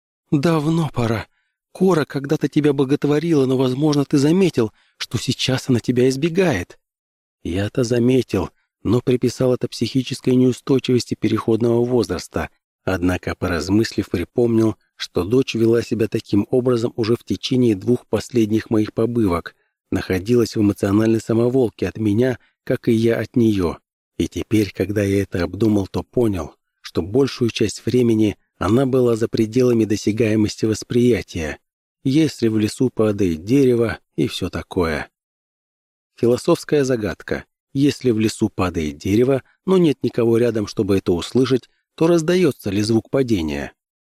«Давно пора. Кора когда-то тебя боготворила, но, возможно, ты заметил, что сейчас она тебя избегает». Я-то заметил, но приписал это психической неустойчивости переходного возраста. Однако, поразмыслив, припомнил, что дочь вела себя таким образом уже в течение 2 последних моих побывок, находилась в эмоциональной самоволке от меня, как и я от нее. И теперь, когда я это обдумал, то понял, что большую часть времени она была за пределами досягаемости восприятия, если в лесу падает дерево и все такое. Философская загадка. Если в лесу падает дерево, но нет никого рядом, чтобы это услышать, то раздается ли звук падения?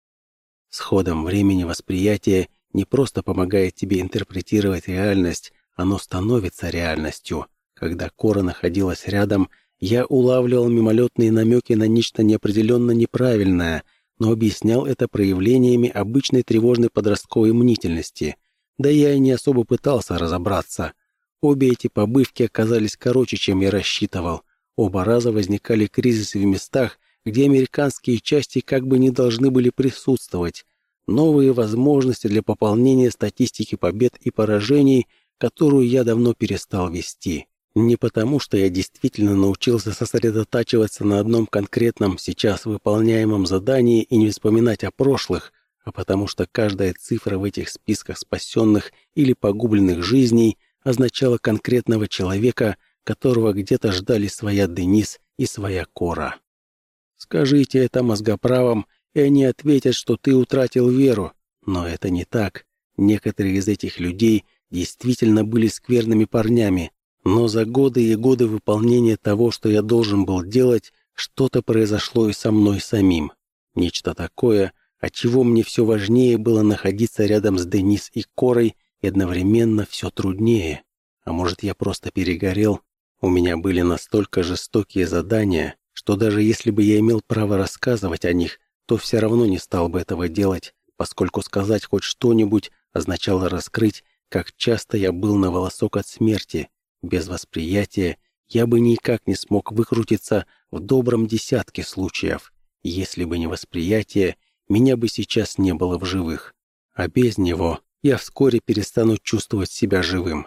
С ходом времени восприятие не просто помогает тебе интерпретировать реальность, оно становится реальностью. Когда Кора находилась рядом, я улавливал мимолетные намеки на нечто неопределенно неправильное, но объяснял это проявлениями обычной тревожной подростковой мнительности. Да я и не особо пытался разобраться. Обе эти побывки оказались короче, чем я рассчитывал. Оба раза возникали кризисы в местах, где американские части как бы не должны были присутствовать. Новые возможности для пополнения статистики побед и поражений, которую я давно перестал вести. Не потому, что я действительно научился сосредотачиваться на одном конкретном сейчас выполняемом задании и не вспоминать о прошлых, а потому что каждая цифра в этих списках спасенных или погубленных жизней означала конкретного человека, которого где-то ждали своя Денис и своя Кора. Скажите это мозгоправам, и они ответят, что ты утратил веру. Но это не так. Некоторые из этих людей действительно были скверными парнями, но за годы и годы выполнения того, что я должен был делать, что-то произошло и со мной самим. Нечто такое, от чего мне все важнее было находиться рядом с Денис и Корой, и одновременно все труднее. А может, я просто перегорел? У меня были настолько жестокие задания, что даже если бы я имел право рассказывать о них, то все равно не стал бы этого делать, поскольку сказать хоть что-нибудь означало раскрыть, как часто я был на волосок от смерти. Без восприятия я бы никак не смог выкрутиться в добром десятке случаев. Если бы не восприятие, меня бы сейчас не было в живых. А без него я вскоре перестану чувствовать себя живым.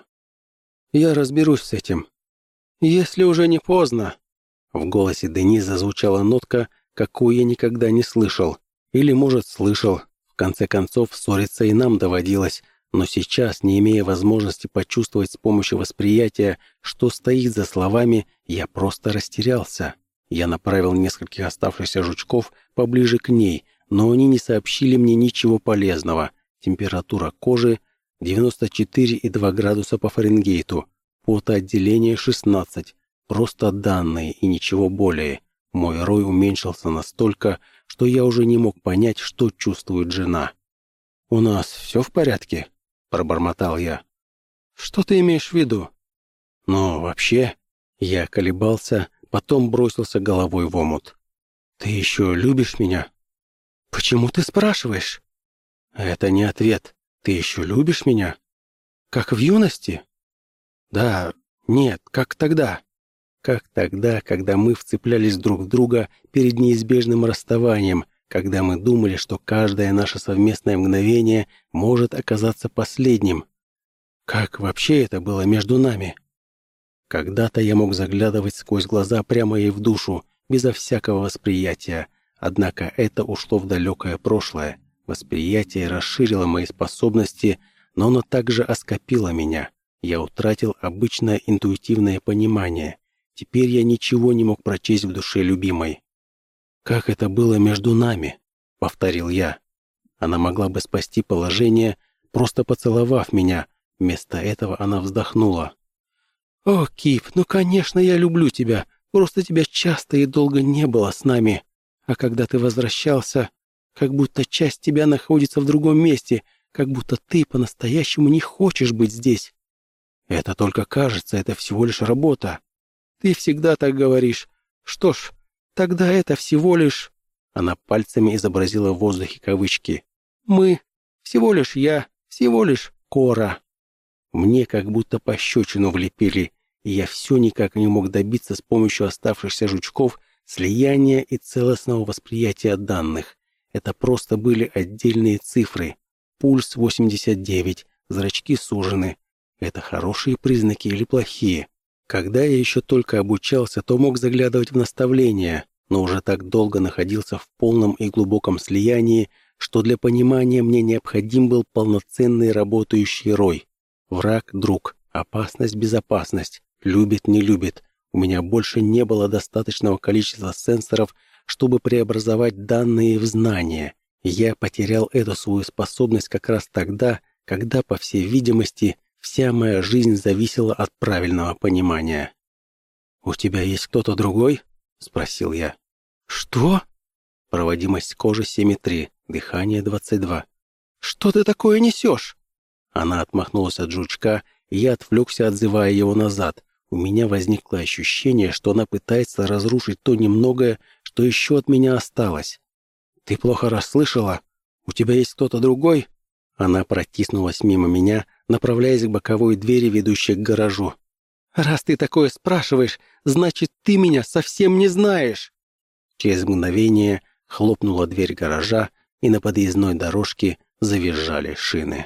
Я разберусь с этим. Если уже не поздно. В голосе Денис зазвучала нотка, какую я никогда не слышал. Или, может, слышал. В конце концов, ссориться и нам доводилось. Но сейчас, не имея возможности почувствовать с помощью восприятия, что стоит за словами, я просто растерялся. Я направил нескольких оставшихся жучков поближе к ней, но они не сообщили мне ничего полезного. Температура кожи 94,2 градуса по Фаренгейту, потоотделение 16, просто данные и ничего более. Мой рой уменьшился настолько, что я уже не мог понять, что чувствует жена. «У нас все в порядке?» – пробормотал я. «Что ты имеешь в виду?» «Ну, вообще...» Я колебался, потом бросился головой в омут. «Ты еще любишь меня?» «Почему ты спрашиваешь?» «Это не ответ. Ты еще любишь меня?» «Как в юности?» «Да, нет, как тогда». Как тогда, когда мы вцеплялись друг в друга перед неизбежным расставанием, когда мы думали, что каждое наше совместное мгновение может оказаться последним. Как вообще это было между нами? Когда-то я мог заглядывать сквозь глаза прямо ей в душу, безо всякого восприятия, однако это ушло в далекое прошлое. Восприятие расширило мои способности, но оно также оскопило меня. Я утратил обычное интуитивное понимание. Теперь я ничего не мог прочесть в душе любимой. «Как это было между нами?» — повторил я. Она могла бы спасти положение, просто поцеловав меня. Вместо этого она вздохнула. «О, Кип, ну конечно я люблю тебя, просто тебя часто и долго не было с нами. А когда ты возвращался, как будто часть тебя находится в другом месте, как будто ты по-настоящему не хочешь быть здесь. Это только кажется, это всего лишь работа. Ты всегда так говоришь. Что ж, тогда это всего лишь...» Она пальцами изобразила в воздухе кавычки. «Мы, всего лишь я, всего лишь Кора». Мне как будто пощечину влепили, и я все никак не мог добиться с помощью оставшихся жучков слияния и целостного восприятия данных. Это просто были отдельные цифры. Пульс 89, зрачки сужены. Это хорошие признаки или плохие? Когда я еще только обучался, то мог заглядывать в наставления, но уже так долго находился в полном и глубоком слиянии, что для понимания мне необходим был полноценный работающий рой. Враг, друг, опасность, безопасность, любит, не любит. У меня больше не было достаточного количества сенсоров, чтобы преобразовать данные в знания. Я потерял эту свою способность как раз тогда, когда, по всей видимости, вся моя жизнь зависела от правильного понимания. «У тебя есть кто-то другой?» — спросил я. «Что?» Проводимость кожи 7,3, дыхание 22. «Что ты такое несешь?» Она отмахнулась от жучка, и я отвлекся, отзывая его назад. У меня возникло ощущение, что она пытается разрушить то немногое, что еще от меня осталось. «Ты плохо расслышала? У тебя есть кто-то другой?» Она протиснулась мимо меня, направляясь к боковой двери, ведущей к гаражу. «Раз ты такое спрашиваешь, значит, ты меня совсем не знаешь!» Через мгновение хлопнула дверь гаража, и на подъездной дорожке завизжали шины.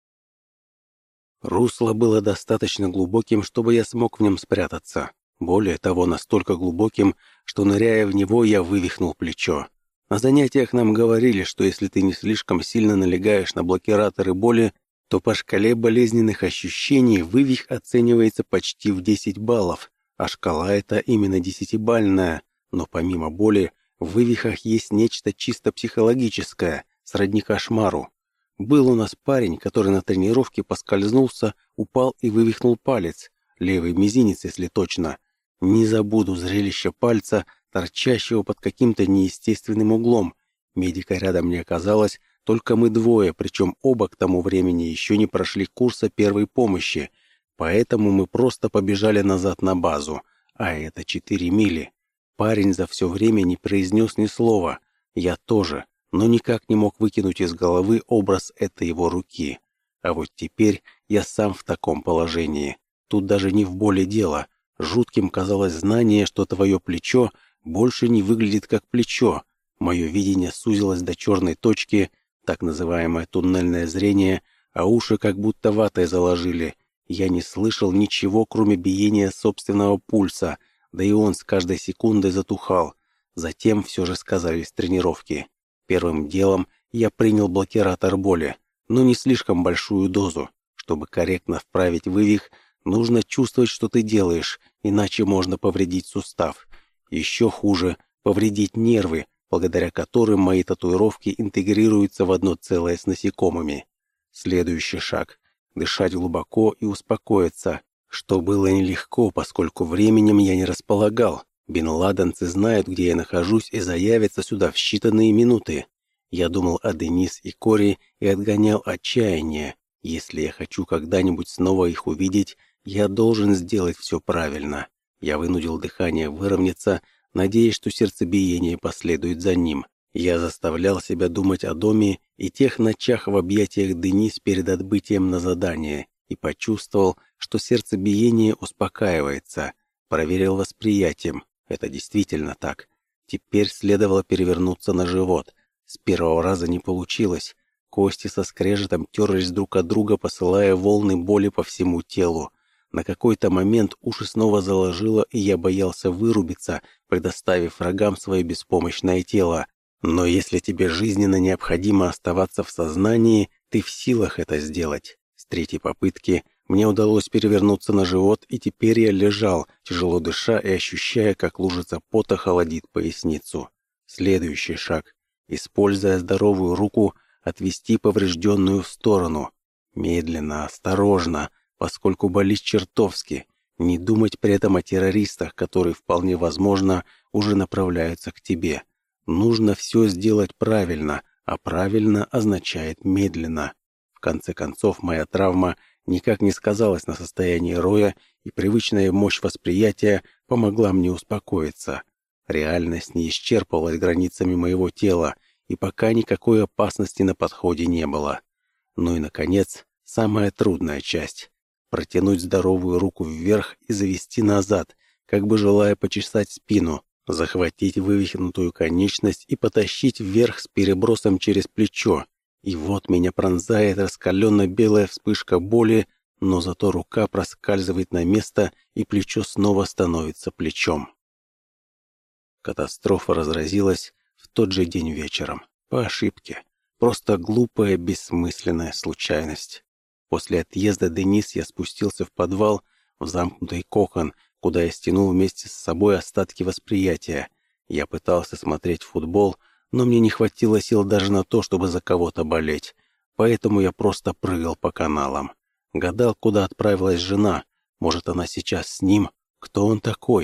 Русло было достаточно глубоким, чтобы я смог в нем спрятаться. Более того, настолько глубоким, что, ныряя в него, я вывихнул плечо. На занятиях нам говорили, что если ты не слишком сильно налегаешь на блокираторы боли, то по шкале болезненных ощущений вывих оценивается почти в 10 баллов, а шкала эта именно 10-бальная. Но помимо боли, в вывихах есть нечто чисто психологическое, сродни кошмару. Был у нас парень, который на тренировке поскользнулся, упал и вывихнул палец, левый мизинец, если точно. Не забуду зрелище пальца, торчащего под каким-то неестественным углом. Медика рядом не оказалось, только мы двое, причем оба к тому времени еще не прошли курса первой помощи, поэтому мы просто побежали назад на базу, а это 4 мили. Парень за все время не произнес ни слова, я тоже, но никак не мог выкинуть из головы образ этой его руки. А вот теперь я сам в таком положении. Тут даже не в боли дело. Жутким казалось знание, что твое плечо больше не выглядит как плечо. Мое видение сузилось до черной точки, так называемое туннельное зрение, а уши как будто ватой заложили. Я не слышал ничего, кроме биения собственного пульса, да и он с каждой секундой затухал. Затем все же сказались тренировки. Первым делом я принял блокиратор боли, но не слишком большую дозу. Чтобы корректно вправить вывих, нужно чувствовать, что ты делаешь, иначе можно повредить сустав. Еще хуже — повредить нервы, благодаря которым мои татуировки интегрируются в одно целое с насекомыми. Следующий шаг — дышать глубоко и успокоиться, что было нелегко, поскольку временем я не располагал. Бен-ладенцы знают, где я нахожусь, и заявятся сюда в считанные минуты. Я думал о Денис и Кори и отгонял отчаяние. Если я хочу когда-нибудь снова их увидеть, я должен сделать все правильно. Я вынудил дыхание выровняться, надеясь, что сердцебиение последует за ним. Я заставлял себя думать о доме и тех ночах в объятиях Денис перед отбытием на задание, и почувствовал, что сердцебиение успокаивается. Проверил восприятием. Это действительно так. Теперь следовало перевернуться на живот. С первого раза не получилось. Кости со скрежетом терлись друг от друга, посылая волны боли по всему телу. На какой-то момент уши снова заложило, и я боялся вырубиться, предоставив врагам свое беспомощное тело. Но если тебе жизненно необходимо оставаться в сознании, ты в силах это сделать. С третьей попытки мне удалось перевернуться на живот, и теперь я лежал, тяжело дыша и ощущая, как лужица пота холодит поясницу. Следующий шаг. Используя здоровую руку, отвести поврежденную в сторону. Медленно, осторожно, поскольку болит чертовски. Не думать при этом о террористах, которые, вполне возможно, уже направляются к тебе. Нужно все сделать правильно, а правильно означает медленно. В конце концов, моя травма никак не сказалась на состоянии Роя, и привычная мощь восприятия помогла мне успокоиться. Реальность не исчерпывалась границами моего тела, и пока никакой опасности на подходе не было. Ну и, наконец, самая трудная часть — протянуть здоровую руку вверх и завести назад, как бы желая почесать спину, захватить вывихнутую конечность и потащить вверх с перебросом через плечо. И вот меня пронзает раскаленно-белая вспышка боли, но зато рука проскальзывает на место, и плечо снова становится плечом. Катастрофа разразилась в тот же день вечером. По ошибке. Просто глупая, бессмысленная случайность. После отъезда Денис я спустился в подвал, в замкнутый кокон, куда я стянул вместе с собой остатки восприятия. Я пытался смотреть футбол, но мне не хватило сил даже на то, чтобы за кого-то болеть. Поэтому я просто прыгал по каналам. Гадал, куда отправилась жена. Может, она сейчас с ним? Кто он такой?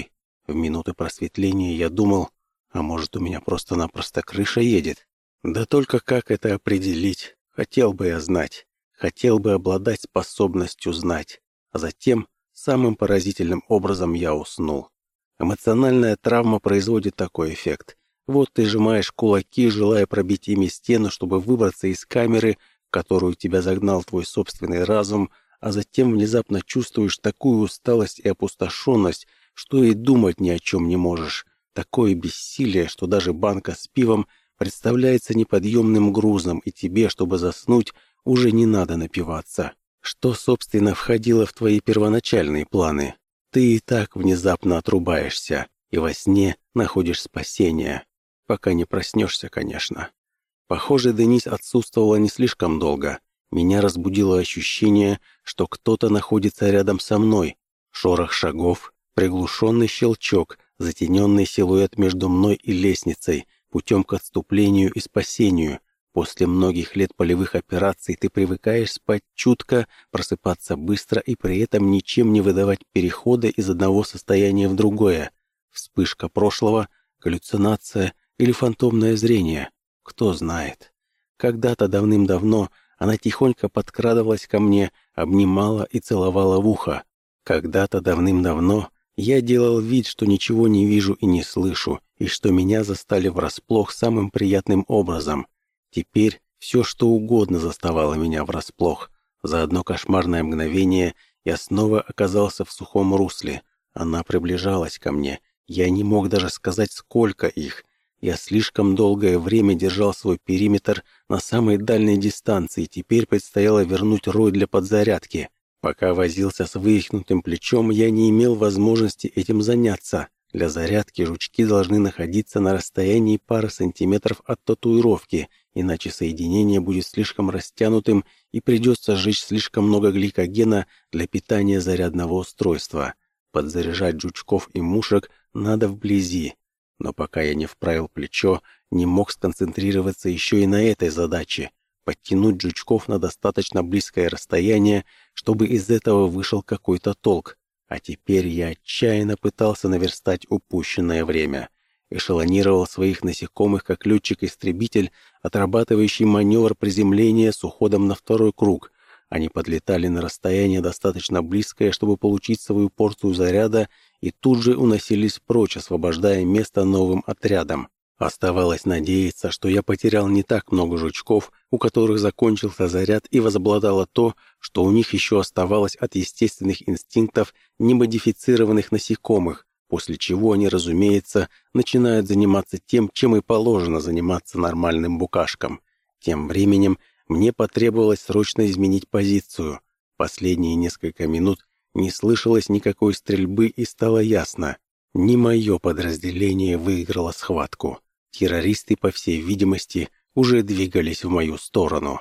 В минуты просветления я думал, а может, у меня просто-напросто крыша едет? Да только как это определить? Хотел бы я знать. Хотел бы обладать способностью знать. А затем самым поразительным образом я уснул. Эмоциональная травма производит такой эффект. Вот ты сжимаешь кулаки, желая пробить ими стену, чтобы выбраться из камеры, в которую тебя загнал твой собственный разум, а затем внезапно чувствуешь такую усталость и опустошенность, что и думать ни о чем не можешь. Такое бессилие, что даже банка с пивом представляется неподъемным грузом, и тебе, чтобы заснуть, уже не надо напиваться. Что, собственно, входило в твои первоначальные планы? Ты и так внезапно отрубаешься, и во сне находишь спасение. Пока не проснешься, конечно. Похоже, Денис отсутствовала не слишком долго. Меня разбудило ощущение, что кто-то находится рядом со мной. Шорох шагов, приглушенный щелчок, затененный силуэт между мной и лестницей, путем к отступлению и спасению. После многих лет полевых операций ты привыкаешь спать чутко, просыпаться быстро и при этом ничем не выдавать перехода из одного состояния в другое. Вспышка прошлого, галлюцинация или фантомное зрение. Кто знает. Когда-то давным-давно она тихонько подкрадывалась ко мне, обнимала и целовала в ухо. Когда-то давным-давно я делал вид, что ничего не вижу и не слышу, и что меня застали врасплох самым приятным образом. Теперь все, что угодно заставало меня врасплох. За одно кошмарное мгновение я снова оказался в сухом русле. Она приближалась ко мне. Я не мог даже сказать, сколько их. Я слишком долгое время держал свой периметр на самой дальней дистанции, теперь предстояло вернуть рой для подзарядки. Пока возился с вывихнутым плечом, я не имел возможности этим заняться. Для зарядки жучки должны находиться на расстоянии пары сантиметров от татуировки, иначе соединение будет слишком растянутым и придется сжечь слишком много гликогена для питания зарядного устройства. Подзаряжать жучков и мушек надо вблизи. Но пока я не вправил плечо, не мог сконцентрироваться еще и на этой задаче. Подтянуть жучков на достаточно близкое расстояние, чтобы из этого вышел какой-то толк. А теперь я отчаянно пытался наверстать упущенное время. Эшелонировал своих насекомых как летчик-истребитель, отрабатывающий маневр приземления с уходом на второй круг. Они подлетали на расстояние достаточно близкое, чтобы получить свою порцию заряда, и тут же уносились прочь, освобождая место новым отрядам. Оставалось надеяться, что я потерял не так много жучков, у которых закончился заряд, и возобладало то, что у них еще оставалось от естественных инстинктов немодифицированных насекомых, после чего они, разумеется, начинают заниматься тем, чем и положено заниматься нормальным букашкам. Тем временем мне потребовалось срочно изменить позицию. Последние несколько минут не слышалось никакой стрельбы, и стало ясно: не мое подразделение выиграло схватку. Террористы, по всей видимости, уже двигались в мою сторону.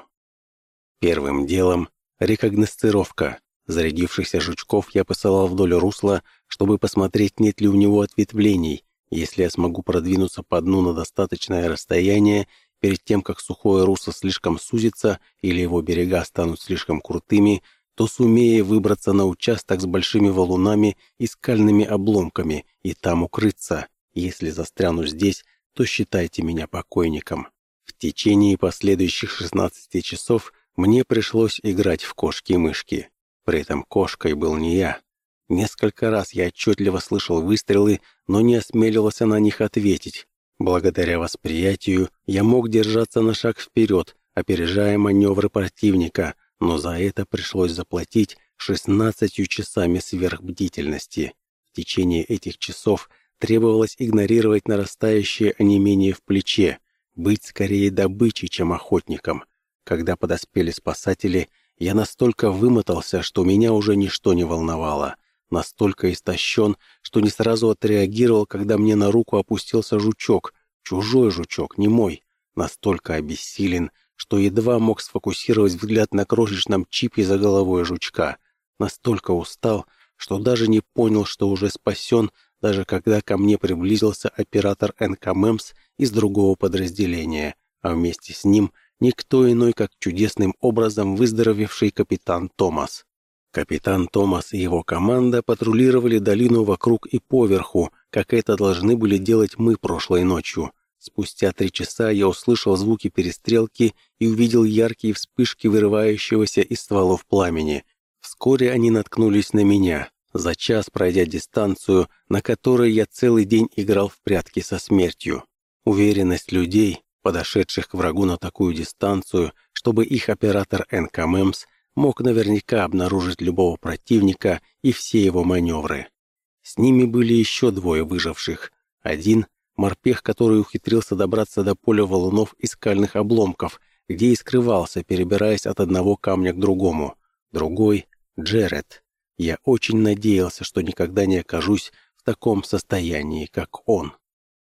Первым делом — рекогносцировка. Зарядившихся жучков я посылал вдоль русла, чтобы посмотреть, нет ли у него ответвлений. Если я смогу продвинуться по дну на достаточное расстояние, перед тем, как сухое русло слишком сузится или его берега станут слишком крутыми, то сумею выбраться на участок с большими валунами и скальными обломками и там укрыться. Если застряну здесь, то считайте меня покойником. В течение последующих 16 часов мне пришлось играть в кошки-мышки. При этом кошкой был не я. Несколько раз я отчетливо слышал выстрелы, но не осмеливался на них ответить. Благодаря восприятию я мог держаться на шаг вперед, опережая маневры противника, но за это пришлось заплатить 16 часами сверхбдительности. В течение этих часов требовалось игнорировать нарастающее онемение в плече, быть скорее добычей, чем охотником. Когда подоспели спасатели, я настолько вымотался, что меня уже ничто не волновало, настолько истощен, что не сразу отреагировал, когда мне на руку опустился жучок, чужой жучок, не мой, настолько обессилен, что едва мог сфокусировать взгляд на крошечном чипе за головой жучка, настолько устал, что даже не понял, что уже спасен, даже когда ко мне приблизился оператор НКМЭМС из другого подразделения, а вместе с ним никто иной, как чудесным образом выздоровевший капитан Томас. Капитан Томас и его команда патрулировали долину вокруг и поверху, как это должны были делать мы прошлой ночью. Спустя 3 часа я услышал звуки перестрелки и увидел яркие вспышки вырывающегося из стволов пламени. Вскоре они наткнулись на меня, за час пройдя дистанцию, на которой я целый день играл в прятки со смертью. Уверенность людей, подошедших к врагу на такую дистанцию, чтобы их оператор НКМЭМС мог наверняка обнаружить любого противника и все его маневры. С ними были еще 2 выживших. Один — морпех, который ухитрился добраться до поля валунов и скальных обломков, где и скрывался, перебираясь от одного камня к другому. Другой — Джеред. Я очень надеялся, что никогда не окажусь в таком состоянии, как он.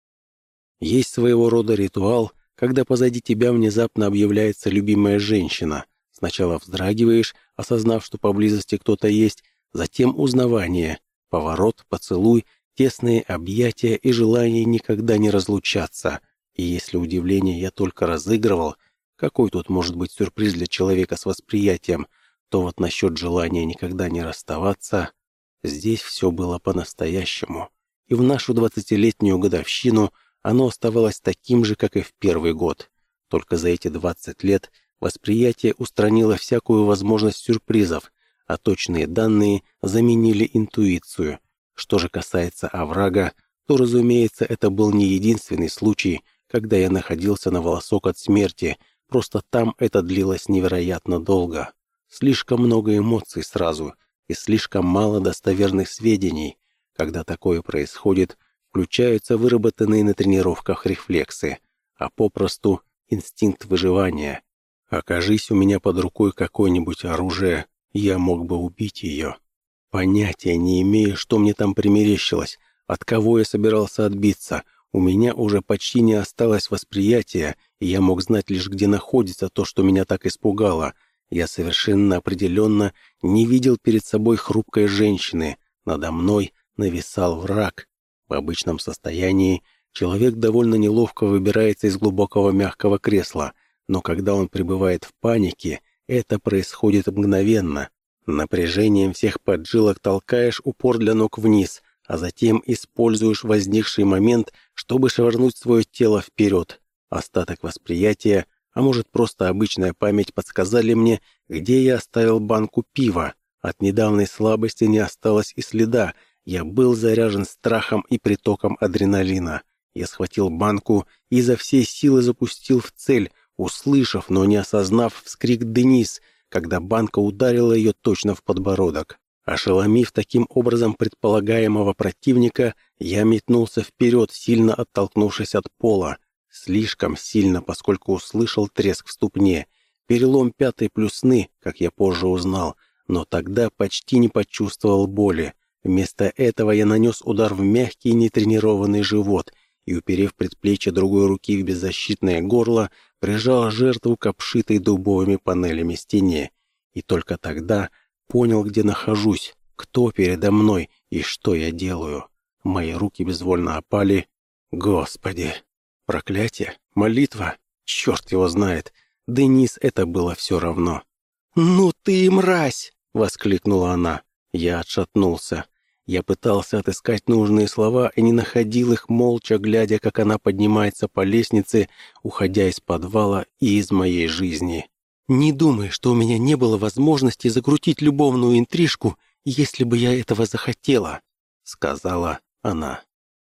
Есть своего рода ритуал, когда позади тебя внезапно объявляется любимая женщина. Сначала вздрагиваешь, осознав, что поблизости кто-то есть, затем узнавание, поворот, поцелуй, тесные объятия и желание никогда не разлучаться. И если удивление я только разыгрывал, какой тут может быть сюрприз для человека с восприятием, то вот насчет желания никогда не расставаться, здесь все было по-настоящему. И в нашу 20-летнюю годовщину оно оставалось таким же, как и в первый год. Только за эти 20 лет восприятие устранило всякую возможность сюрпризов, а точные данные заменили интуицию. Что же касается оврага, то, разумеется, это был не единственный случай, когда я находился на волосок от смерти, просто там это длилось невероятно долго. Слишком много эмоций сразу и слишком мало достоверных сведений. Когда такое происходит, включаются выработанные на тренировках рефлексы, а попросту инстинкт выживания. Окажись у меня под рукой какое-нибудь оружие, я мог бы убить ее. Понятия не имею, что мне там примерещилось, от кого я собирался отбиться. У меня уже почти не осталось восприятия, и я мог знать лишь, где находится то, что меня так испугало. Я совершенно определенно не видел перед собой хрупкой женщины. Надо мной нависал враг. В обычном состоянии человек довольно неловко выбирается из глубокого мягкого кресла, но когда он пребывает в панике, это происходит мгновенно. Напряжением всех поджилок толкаешь упор для ног вниз, а затем используешь возникший момент, чтобы швырнуть свое тело вперед. Остаток восприятия, а может просто обычная память, подсказали мне, где я оставил банку пива. От недавней слабости не осталось и следа. Я был заряжен страхом и притоком адреналина. Я схватил банку и изо всей силы запустил в цель, услышав, но не осознав вскрик Денис, когда банка ударила ее точно в подбородок. Ошеломив таким образом предполагаемого противника, я метнулся вперед, сильно оттолкнувшись от пола. Слишком сильно, поскольку услышал треск в ступне. Перелом 5-й плюсны, как я позже узнал, но тогда почти не почувствовал боли. Вместо этого я нанес удар в мягкий нетренированный живот и, уперев предплечье другой руки в беззащитное горло, прижал жертву к обшитой дубовыми панелями стене. И только тогда понял, где нахожусь, кто передо мной и что я делаю. Мои руки безвольно опали. Господи! Проклятие? Молитва? Черт его знает. Денис это было все равно. «Ну ты мразь!» — воскликнула она. Я отшатнулся. Я пытался отыскать нужные слова и не находил их, молча глядя, как она поднимается по лестнице, уходя из подвала и из моей жизни. «Не думай, что у меня не было возможности закрутить любовную интрижку, если бы я этого захотела», — сказала она.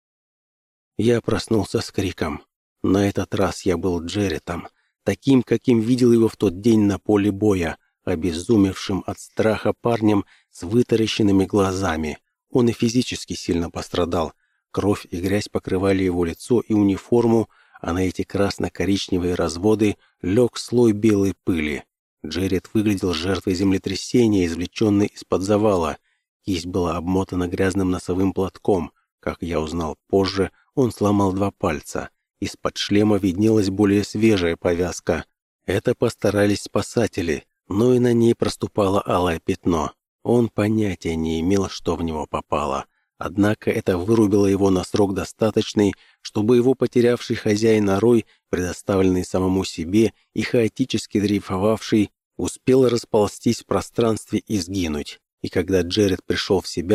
Я проснулся с криком. На этот раз я был Джеретом, таким, каким видел его в тот день на поле боя, обезумевшим от страха парнем с вытаращенными глазами. Он и физически сильно пострадал. Кровь и грязь покрывали его лицо и униформу, а на эти красно-коричневые разводы лег слой белой пыли. Джеред выглядел жертвой землетрясения, извлеченной из-под завала. Кисть была обмотана грязным носовым платком. Как я узнал позже, он сломал 2 пальца. Из-под шлема виднелась более свежая повязка. Это постарались спасатели, но и на ней проступало алое пятно. Он понятия не имел, что в него попало. Однако это вырубило его на срок достаточный, чтобы его потерявший хозяин Рой, предоставленный самому себе и хаотически дрейфовавший, успел расползтись в пространстве и сгинуть. И когда Джеред пришел в себя,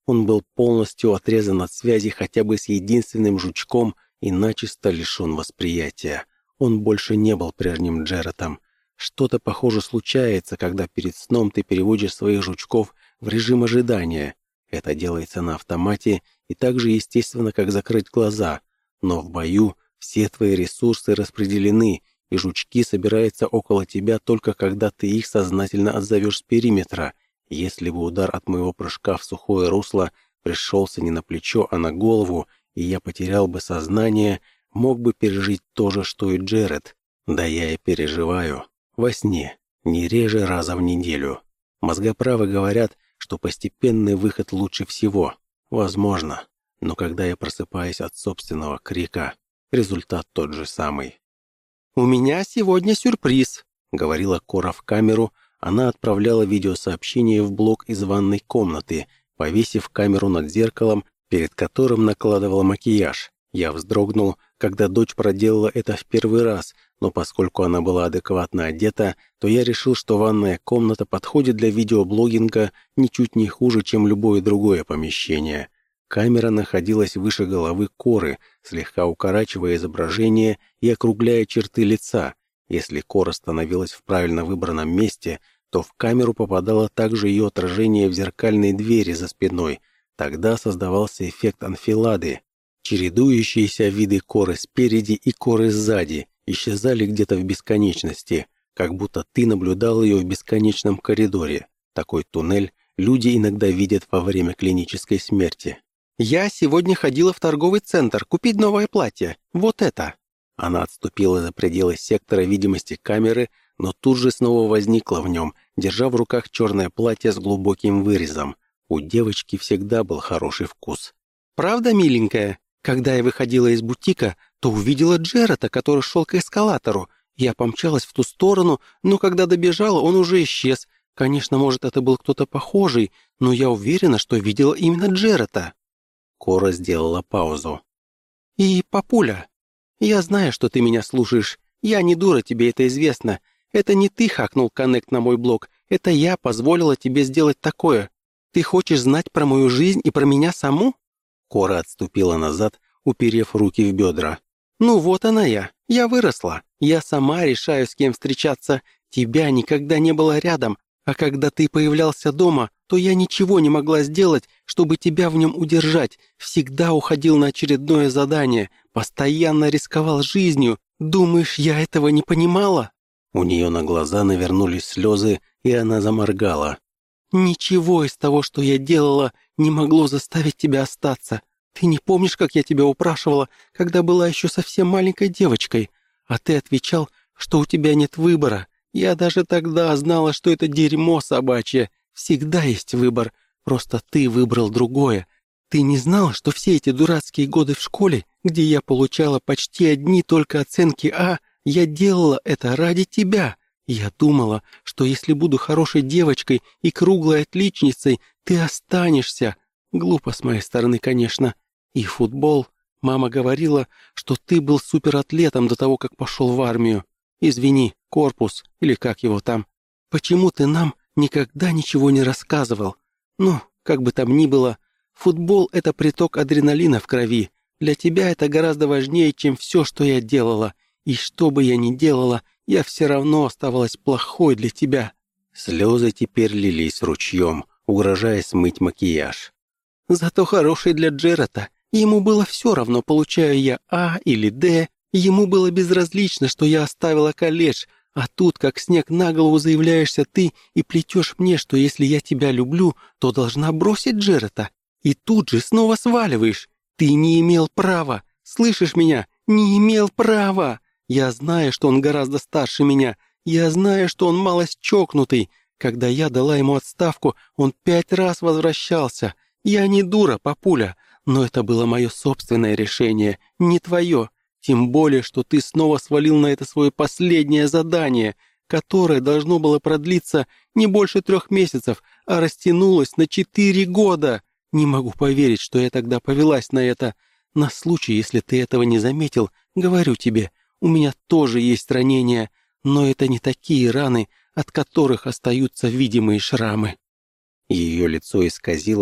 Он был полностью отрезан от связи хотя бы с единственным жучком и начисто лишен восприятия. Он больше не был прежним Джаредом. Что-то похоже случается, когда перед сном ты переводишь своих жучков в режим ожидания. Это делается на автомате и так же естественно, как закрыть глаза. Но в бою все твои ресурсы распределены, и жучки собираются около тебя только когда ты их сознательно отзовешь с периметра. Если бы удар от моего прыжка в сухое русло пришелся не на плечо, а на голову, и я потерял бы сознание, мог бы пережить то же, что и Джаред. Да я и переживаю. Во сне. Не реже раза в неделю. Мозгоправы говорят, что постепенный выход лучше всего. Возможно. Но когда я просыпаюсь от собственного крика, результат тот же самый. «У меня сегодня сюрприз», — говорила Кора в камеру. Она отправляла видеосообщение в блог из ванной комнаты, повесив камеру над зеркалом, перед которым накладывала макияж. Я вздрогнул, когда дочь проделала это в первый раз, но поскольку она была адекватно одета, то я решил, что ванная комната подходит для видеоблогинга ничуть не хуже, чем любое другое помещение. Камера находилась выше головы Коры, слегка укорачивая изображение и округляя черты лица. Если Кора становилась в правильно выбранном месте, то в камеру попадало также ее отражение в зеркальной двери за спиной. Тогда создавался эффект анфилады. Чередующиеся виды Коры спереди и Коры сзади исчезали где-то в бесконечности, как будто ты наблюдал ее в бесконечном коридоре. Такой туннель люди иногда видят во время клинической смерти. «Я сегодня ходила в торговый центр купить новое платье. Вот это!» Она отступила за пределы сектора видимости камеры, но тут же снова возникла в нем, держа в руках черное платье с глубоким вырезом. У девочки всегда был хороший вкус. «Правда, миленькая? Когда я выходила из бутика, то увидела Джареда, который шел к эскалатору. Я помчалась в ту сторону, но когда добежала, он уже исчез. Конечно, может, это был кто-то похожий, но я уверена, что видела именно Джареда». Кора сделала паузу. «И, папуля, я знаю, что ты меня слушаешь. Я не дура, тебе это известно. Это не ты хакнул коннект на мой блог. Это я позволила тебе сделать такое. Ты хочешь знать про мою жизнь и про меня саму?» Кора отступила назад, уперев руки в бедра. «Ну вот она я. Я выросла. Я сама решаю, с кем встречаться. Тебя никогда не было рядом. А когда ты появлялся дома, то я ничего не могла сделать, чтобы тебя в нем удержать. Всегда уходил на очередное задание. Постоянно рисковал жизнью. Думаешь, я этого не понимала?» У нее на глаза навернулись слезы, и она заморгала. «Ничего из того, что я делала, не могло заставить тебя остаться. Ты не помнишь, как я тебя упрашивала, когда была еще совсем маленькой девочкой? А ты отвечал, что у тебя нет выбора. Я даже тогда знала, что это дерьмо собачье. Всегда есть выбор. Просто ты выбрал другое. Ты не знал, что все эти дурацкие годы в школе, где я получала почти одни только оценки А, я делала это ради тебя. Я думала, что если буду хорошей девочкой и круглой отличницей, ты останешься. Глупо с моей стороны, конечно. И футбол. Мама говорила, что ты был суператлетом до того, как пошел в армию. Извини, корпус, или как его там. Почему ты нам никогда ничего не рассказывал? Ну, как бы там ни было, футбол — это приток адреналина в крови. Для тебя это гораздо важнее, чем все, что я делала. И что бы я ни делала, я все равно оставалась плохой для тебя». Слезы теперь лились ручьем, угрожая смыть макияж. «Зато хороший для Джареда. Ему было все равно, получаю я А или Д. Ему было безразлично, что я оставила колледж. А тут, как снег на голову, заявляешься ты и плетешь мне, что если я тебя люблю, то должна бросить Джареда. И тут же снова сваливаешь. Ты не имел права. Слышишь меня? Не имел права. Я знаю, что он гораздо старше меня. Я знаю, что он малость чокнутый. Когда я дала ему отставку, он 5 раз возвращался. Я не дура, папуля, но это было мое собственное решение, не твое. Тем более, что ты снова свалил на это свое последнее задание, которое должно было продлиться не больше 3 месяцев, а растянулось на 4 года. Не могу поверить, что я тогда повелась на это. На случай, если ты этого не заметил, говорю тебе, у меня тоже есть ранения, но это не такие раны, от которых остаются видимые шрамы». Ее лицо исказилось,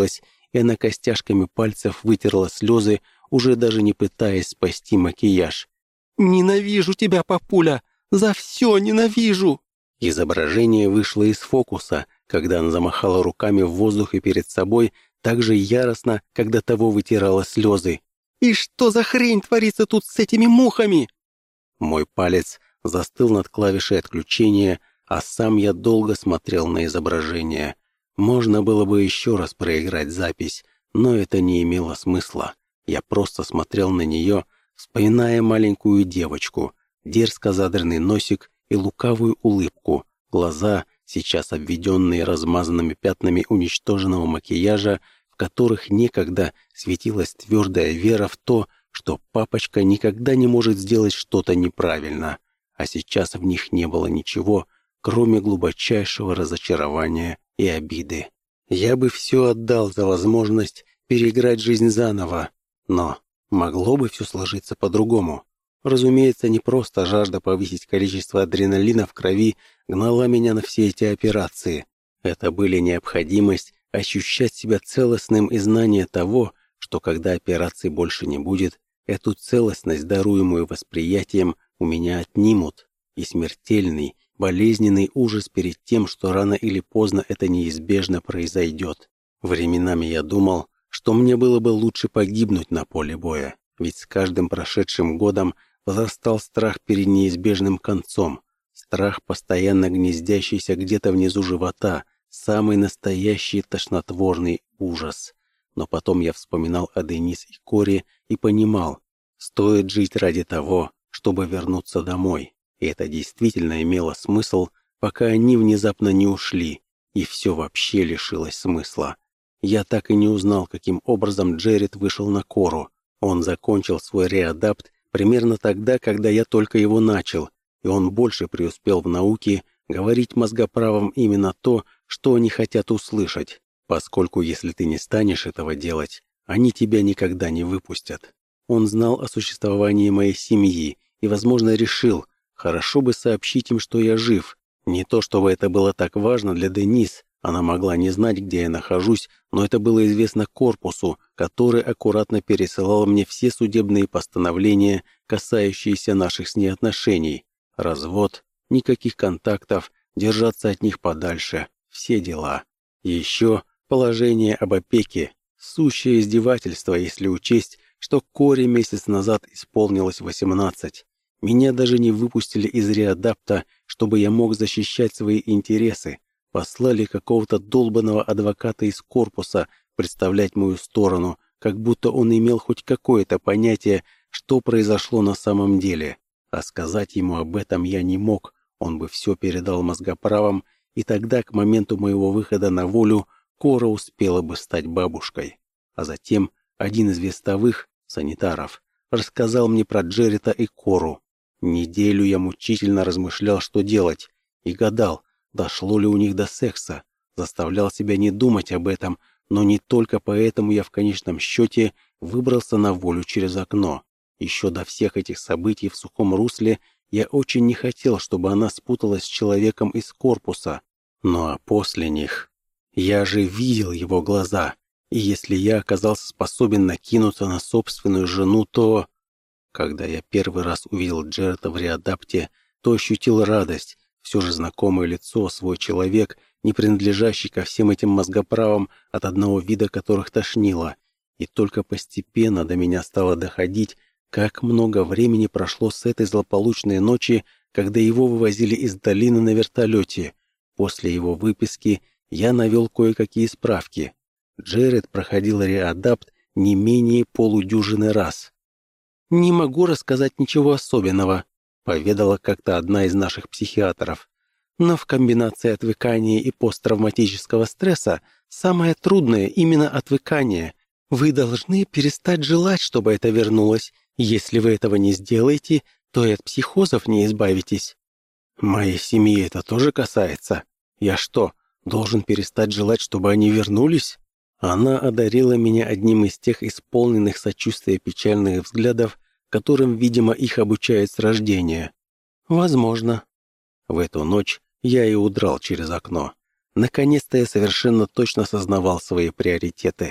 и она костяшками пальцев вытерла слезы, уже даже не пытаясь спасти макияж. «Ненавижу тебя, папуля! За все ненавижу!» Изображение вышло из фокуса, когда она замахала руками в воздухе перед собой, так же яростно, когда того вытирала слезы. «И что за хрень творится тут с этими мухами?» Мой палец застыл над клавишей отключения, а сам я долго смотрел на изображение. Можно было бы еще раз проиграть запись, но это не имело смысла. Я просто смотрел на нее, вспоминая маленькую девочку, дерзко задранный носик и лукавую улыбку, глаза, сейчас обведенные размазанными пятнами уничтоженного макияжа, в которых некогда светилась твердая вера в то, что папочка никогда не может сделать что-то неправильно, а сейчас в них не было ничего, кроме глубочайшего разочарования и обиды. Я бы все отдал за возможность переиграть жизнь заново, но могло бы все сложиться по-другому. Разумеется, не просто жажда повысить количество адреналина в крови гнала меня на все эти операции. Это были необходимость ощущать себя целостным и знание того, что когда операций больше не будет, эту целостность, даруемую восприятием, у меня отнимут, и смертельный, болезненный ужас перед тем, что рано или поздно это неизбежно произойдет. Временами я думал, что мне было бы лучше погибнуть на поле боя, ведь с каждым прошедшим годом возрастал страх перед неизбежным концом, страх, постоянно гнездящийся где-то внизу живота, самый настоящий тошнотворный ужас. Но потом я вспоминал о Денис и Коре и понимал, стоит жить ради того, чтобы вернуться домой. И это действительно имело смысл, пока они внезапно не ушли, и все вообще лишилось смысла. Я так и не узнал, каким образом Джеред вышел на Кору. Он закончил свой реадапт примерно тогда, когда я только его начал, и он больше преуспел в науке говорить мозгоправам именно то, что они хотят услышать, поскольку если ты не станешь этого делать, они тебя никогда не выпустят. Он знал о существовании моей семьи и, возможно, решил, хорошо бы сообщить им, что я жив. Не то, чтобы это было так важно для Денис, она могла не знать, где я нахожусь, но это было известно корпусу, который аккуратно пересылал мне все судебные постановления, касающиеся наших с ней отношений. Развод, никаких контактов, держаться от них подальше, все дела. И еще положение об опеке, сущее издевательство, если учесть, что Коре месяц назад исполнилось 18. Меня даже не выпустили из реадапта, чтобы я мог защищать свои интересы. Послали какого-то долбанного адвоката из корпуса представлять мою сторону, как будто он имел хоть какое-то понятие, что произошло на самом деле. А сказать ему об этом я не мог, он бы все передал мозгоправам, и тогда, к моменту моего выхода на волю, Кора успела бы стать бабушкой. А затем один из вестовых, санитаров, рассказал мне про Джереда и Кору. Неделю я мучительно размышлял, что делать, и гадал, дошло ли у них до секса, заставлял себя не думать об этом, но не только поэтому я в конечном счете выбрался на волю через окно. Еще до всех этих событий в сухом русле я очень не хотел, чтобы она спуталась с человеком из корпуса. Ну а после них... Я же видел его глаза, и если я оказался способен накинуться на собственную жену, то... Когда я первый раз увидел Джереда в реадапте, то ощутил радость. Все же знакомое лицо, свой человек, не принадлежащий ко всем этим мозгоправам, от одного вида которых тошнило. И только постепенно до меня стало доходить, как много времени прошло с этой злополучной ночи, когда его вывозили из долины на вертолете. После его выписки я навел кое-какие справки. Джеред проходил реадапт не менее полудюжины раз. «Не могу рассказать ничего особенного», — поведала как-то одна из наших психиатров. «Но в комбинации отвыкания и посттравматического стресса самое трудное именно отвыкание. Вы должны перестать желать, чтобы это вернулось. Если вы этого не сделаете, то и от психозов не избавитесь». «Моей семьи это тоже касается? Я что, должен перестать желать, чтобы они вернулись?» Она одарила меня одним из тех исполненных сочувствия печальных взглядов, которым, видимо, их обучают с рождения. «Возможно». В эту ночь я и удрал через окно. Наконец-то я совершенно точно осознавал свои приоритеты.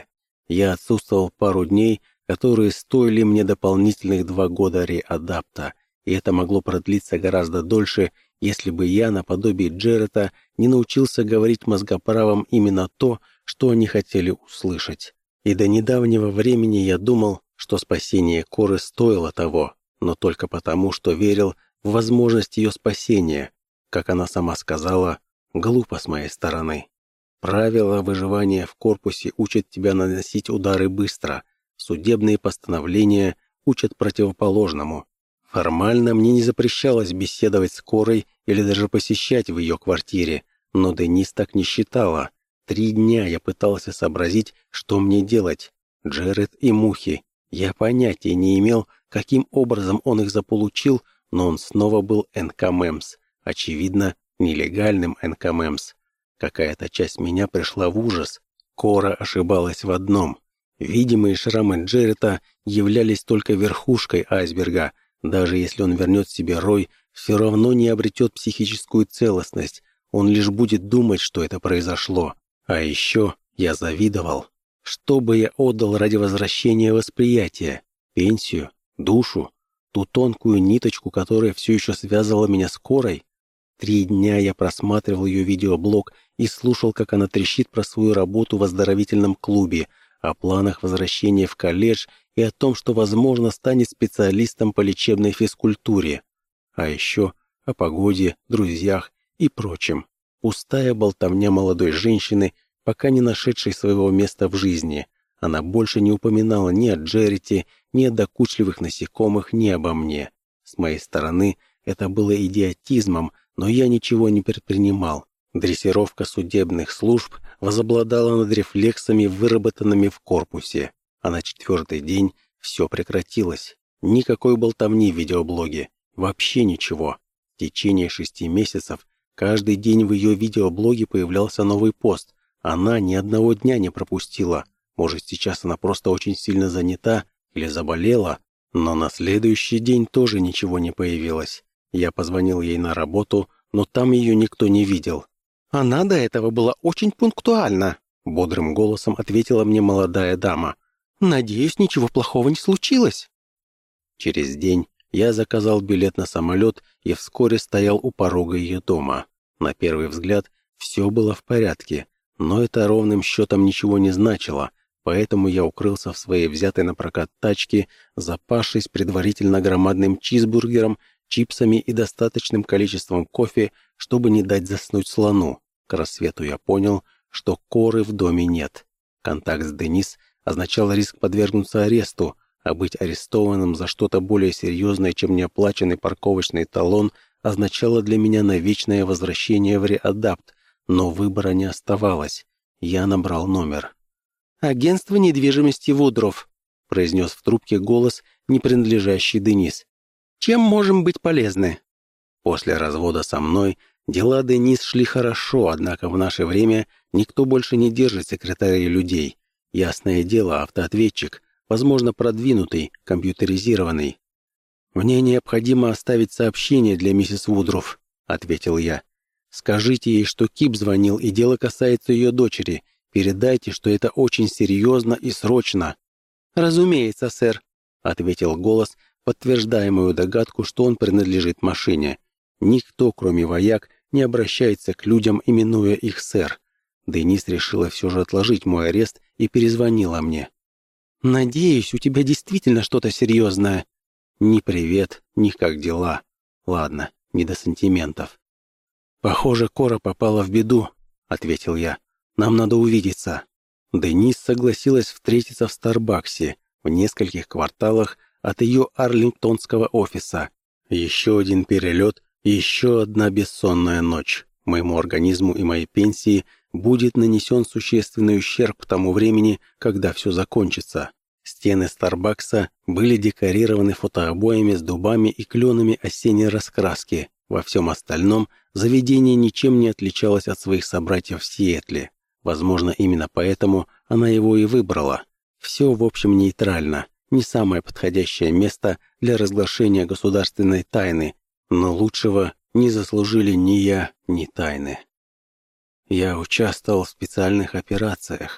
Я отсутствовал пару дней, которые стоили мне дополнительных 2 года реадапта, и это могло продлиться гораздо дольше, если бы я, наподобие Джерета, не научился говорить мозгоправам именно то, что они хотели услышать. И до недавнего времени я думал, что спасение Коры стоило того, но только потому, что верил в возможность ее спасения. Как она сама сказала, глупо с моей стороны. Правила выживания в корпусе учат тебя наносить удары быстро, судебные постановления учат противоположному. Формально мне не запрещалось беседовать с Корой или даже посещать в ее квартире, но Денис так не считала. 3 дня я пытался сообразить, что мне делать. Джеред и мухи. Я понятия не имел, каким образом он их заполучил, но он снова был НКМЭМС. Очевидно, нелегальным НКМЭМС. Какая-то часть меня пришла в ужас. Кора ошибалась в одном. Видимые шрамы Джерета являлись только верхушкой айсберга. Даже если он вернет себе Рой, все равно не обретет психическую целостность. Он лишь будет думать, что это произошло. А еще я завидовал. Что бы я отдал ради возвращения восприятия? Пенсию? Душу? Ту тонкую ниточку, которая все еще связывала меня с Корой? 3 дня я просматривал ее видеоблог и слушал, как она трещит про свою работу в оздоровительном клубе, о планах возвращения в колледж и о том, что, возможно, станет специалистом по лечебной физкультуре. А еще о погоде, друзьях и прочем. Пустая болтовня молодой женщины, пока не нашедшей своего места в жизни. Она больше не упоминала ни о Джерете, ни о докучливых насекомых, ни обо мне. С моей стороны это было идиотизмом, но я ничего не предпринимал. Дрессировка судебных служб возобладала над рефлексами, выработанными в корпусе. А на 4-й день все прекратилось. Никакой болтовни в видеоблоге. Вообще ничего. В течение 6 месяцев каждый день в ее видеоблоге появлялся новый пост. Она ни одного дня не пропустила. Может, сейчас она просто очень сильно занята или заболела, но на следующий день тоже ничего не появилось. Я позвонил ей на работу, но там ее никто не видел. «Она до этого была очень пунктуальна», — бодрым голосом ответила мне молодая дама. «Надеюсь, ничего плохого не случилось». Через день я заказал билет на самолет и вскоре стоял у порога ее дома. На первый взгляд все было в порядке, но это ровным счетом ничего не значило, поэтому я укрылся в своей взятой на прокат тачке, запасшись предварительно громадным чизбургером, чипсами и достаточным количеством кофе, чтобы не дать заснуть слону. К рассвету я понял, что Коры в доме нет. Контакт с Денис означал риск подвергнуться аресту, а быть арестованным за что-то более серьезное, чем неоплаченный парковочный талон, означало для меня навечное возвращение в реадапт, но выбора не оставалось. Я набрал номер. «Агентство недвижимости Вудров», — произнес в трубке голос, не принадлежащий Денис. «Чем можем быть полезны?» После развода со мной дела Денис шли хорошо, однако в наше время никто больше не держит секретарей людей. Ясное дело, автоответчик, возможно, продвинутый, компьютеризированный. «Мне необходимо оставить сообщение для миссис Вудров», — ответил я. «Скажите ей, что Кип звонил, и дело касается ее дочери. Передайте, что это очень серьезно и срочно». «Разумеется, сэр», — ответил голос, подтверждая мою догадку, что он принадлежит машине. Никто, кроме вояк, не обращается к людям, именуя их сэр. Денис решила все же отложить мой арест и перезвонила мне. «Надеюсь, у тебя действительно что-то серьезное». «Ни привет, ни как дела. Ладно, не до сантиментов». «Похоже, Кора попала в беду», — ответил я. «Нам надо увидеться». Денис согласилась встретиться в Старбаксе, в нескольких кварталах от ее арлингтонского офиса. Еще один перелет, еще одна бессонная ночь. Моему организму и моей пенсии будет нанесен существенный ущерб к тому времени, когда все закончится. Стены Старбакса были декорированы фотообоями с дубами и кленами осенней раскраски. Во всем остальном заведение ничем не отличалось от своих собратьев в Сиэтле. Возможно, именно поэтому она его и выбрала. Все, в общем, нейтрально. Не самое подходящее место для разглашения государственной тайны, но лучшего не заслужили ни я, ни тайны. Я участвовал в специальных операциях.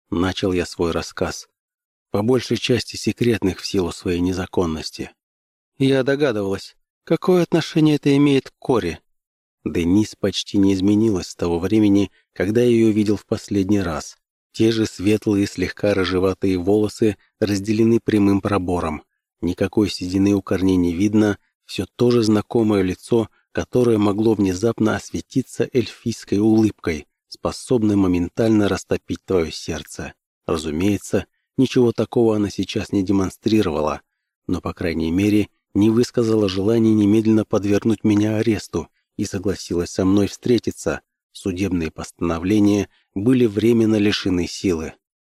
Начал я свой рассказ, по большей части секретных в силу своей незаконности. Я догадывалась, какое отношение это имеет к Коре. Денис почти не изменилась с того времени, когда я ее видел в последний раз. Те же светлые, слегка рыжеватые волосы разделены прямым пробором. Никакой седины у корней не видно, все то же знакомое лицо, которое могло внезапно осветиться эльфийской улыбкой, способной моментально растопить твое сердце. Разумеется, ничего такого она сейчас не демонстрировала, но, по крайней мере, не высказала желания немедленно подвергнуть меня аресту и согласилась со мной встретиться. Судебные постановления были временно лишены силы.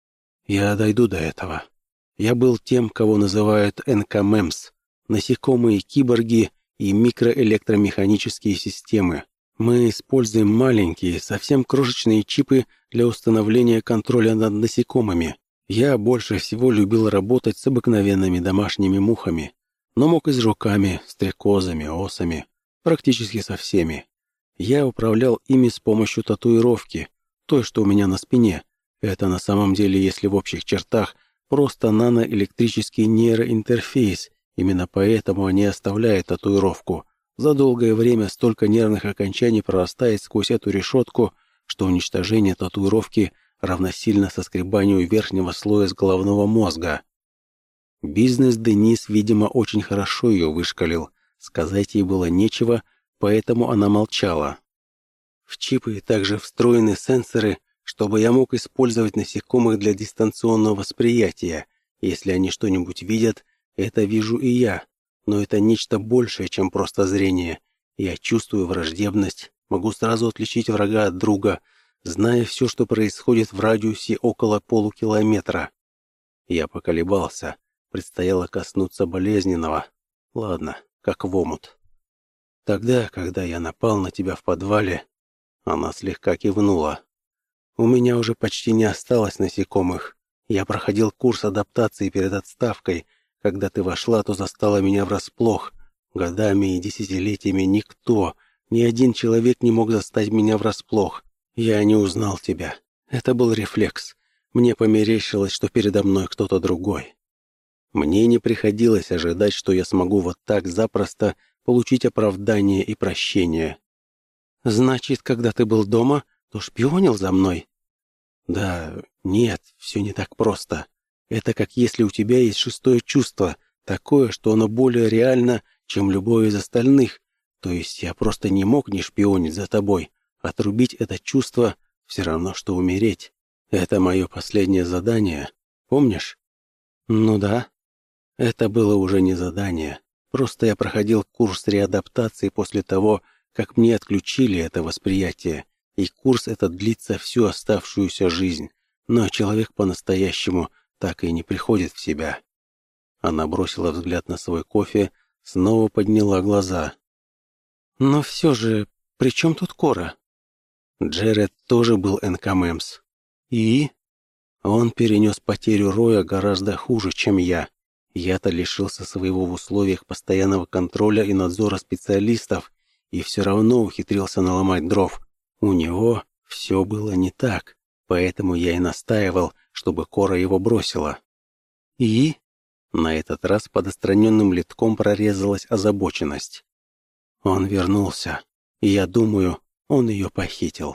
Я дойду до этого. Я был тем, кого называют НКМЭМС, насекомые-киборги и микроэлектромеханические системы. Мы используем маленькие, совсем крошечные чипы для установления контроля над насекомыми. Я больше всего любил работать с обыкновенными домашними мухами, но мог и с жуками, стрекозами, осами, практически со всеми. Я управлял ими с помощью татуировки, той, что у меня на спине. Это на самом деле, если в общих чертах, просто наноэлектрический нейроинтерфейс. Именно поэтому они оставляют татуировку. За долгое время столько нервных окончаний прорастает сквозь эту решетку, что уничтожение татуировки равносильно соскребанию верхнего слоя с головного мозга. Бизнес Денис, видимо, очень хорошо ее вышкалил. Сказать ей было нечего, поэтому она молчала. В чипы также встроены сенсоры, чтобы я мог использовать насекомых для дистанционного восприятия. Если они что-нибудь видят, это вижу и я. Но это нечто большее, чем просто зрение. Я чувствую враждебность, могу сразу отличить врага от друга, зная все, что происходит в радиусе около полукилометра. Я поколебался. Предстояло коснуться болезненного. Ладно, как в омут. Тогда, когда я напал на тебя в подвале, она слегка кивнула. У меня уже почти не осталось насекомых. Я проходил курс адаптации перед отставкой. Когда ты вошла, то застала меня врасплох. Годами и десятилетиями никто, ни один человек не мог застать меня врасплох. Я не узнал тебя. Это был рефлекс. Мне померещилось, что передо мной кто-то другой. Мне не приходилось ожидать, что я смогу вот так запросто получить оправдание и прощение. Значит, когда ты был дома, то шпионил за мной? Да, нет, все не так просто. Это как если у тебя есть шестое чувство, такое, что оно более реально, чем любое из остальных. То есть я просто не мог не шпионить за тобой. Отрубить это чувство все равно, что умереть. Это мое последнее задание, помнишь? Ну да. Это было уже не задание. Просто я проходил курс реадаптации после того, как мне отключили это восприятие. И курс этот длится всю оставшуюся жизнь. Но человек по-настоящему так и не приходит в себя. Она бросила взгляд на свой кофе, снова подняла глаза. Но все же, при чем тут Кора? Джеред тоже был НКМЭМС. И? Он перенес потерю Роя гораздо хуже, чем я. Я-то лишился своего в условиях постоянного контроля и надзора специалистов, и все равно ухитрился наломать дров. У него все было не так, поэтому я и настаивал, чтобы Кора его бросила. И? На этот раз под отстраненным литком прорезалась озабоченность. Он вернулся, и я думаю, он ее похитил.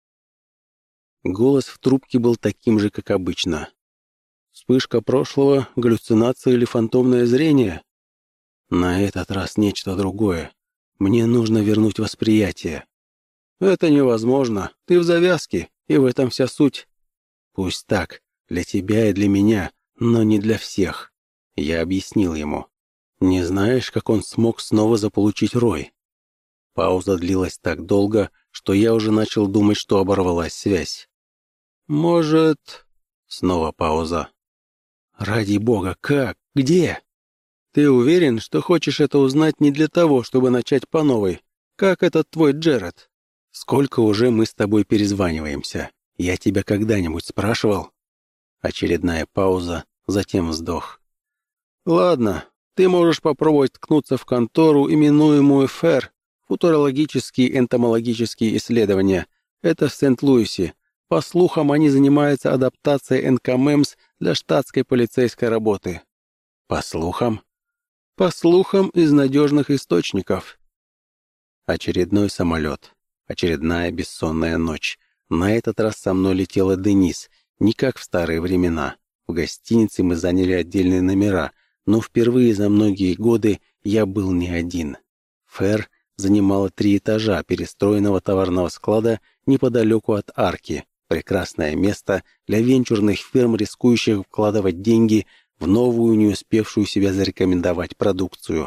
Голос в трубке был таким же, как обычно. Вспышка прошлого, галлюцинация или фантомное зрение? На этот раз нечто другое. Мне нужно вернуть восприятие. Это невозможно. Ты в завязке, и в этом вся суть. Пусть так, для тебя и для меня, но не для всех. Я объяснил ему. Не знаешь, как он смог снова заполучить Рой? Пауза длилась так долго, что я уже начал думать, что оборвалась связь. Может... Снова пауза. Ради бога, как? Где? Ты уверен, что хочешь это узнать не для того, чтобы начать по новой? Как этот твой Джеред? Сколько уже мы с тобой перезваниваемся? Я тебя когда-нибудь спрашивал? Очередная пауза, затем вздох. Ладно, ты можешь попробовать ткнуться в контору, именуемую ФЭР, футурологические энтомологические исследования. Это в Сент-Луисе. По слухам, они занимаются адаптацией НКМЭМС для штатской полицейской работы». «По слухам?» «По слухам из надежных источников». Очередной самолет. Очередная бессонная ночь. На этот раз со мной летела Денис, не как в старые времена. В гостинице мы заняли отдельные номера, но впервые за многие годы я был не один. Фэр занимала 3 этажа перестроенного товарного склада неподалеку от арки. Прекрасное место для венчурных фирм, рискующих вкладывать деньги в новую, не успевшую себя зарекомендовать продукцию.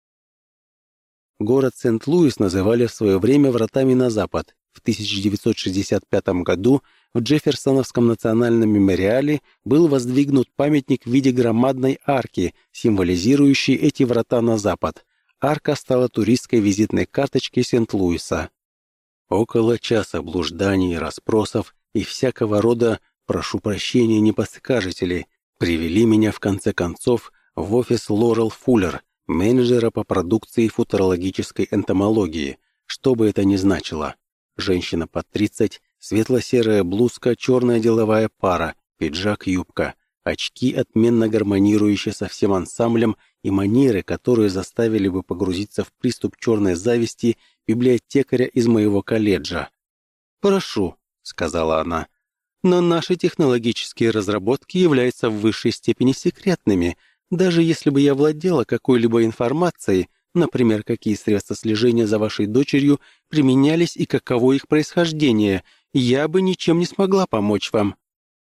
Город Сент-Луис называли в свое время «Вратами на запад». В 1965 году в Джефферсоновском национальном мемориале был воздвигнут памятник в виде громадной арки, символизирующей эти врата на запад. Арка стала туристской визитной карточкой Сент-Луиса. Около часа блужданий и расспросов и всякого рода, прошу прощения, неподскажете привели меня в конце концов в офис Лорел Фуллер, менеджера по продукции футурологической энтомологии, что бы это ни значило. Женщина под 30, светло-серая блузка, черная деловая пара, пиджак-юбка, очки, отменно гармонирующие со всем ансамблем, и манеры, которые заставили бы погрузиться в приступ черной зависти библиотекаря из моего колледжа. «Прошу», — сказала она, — «но наши технологические разработки являются в высшей степени секретными. Даже если бы я владела какой-либо информацией, например, какие средства слежения за вашей дочерью применялись и каково их происхождение, я бы ничем не смогла помочь вам».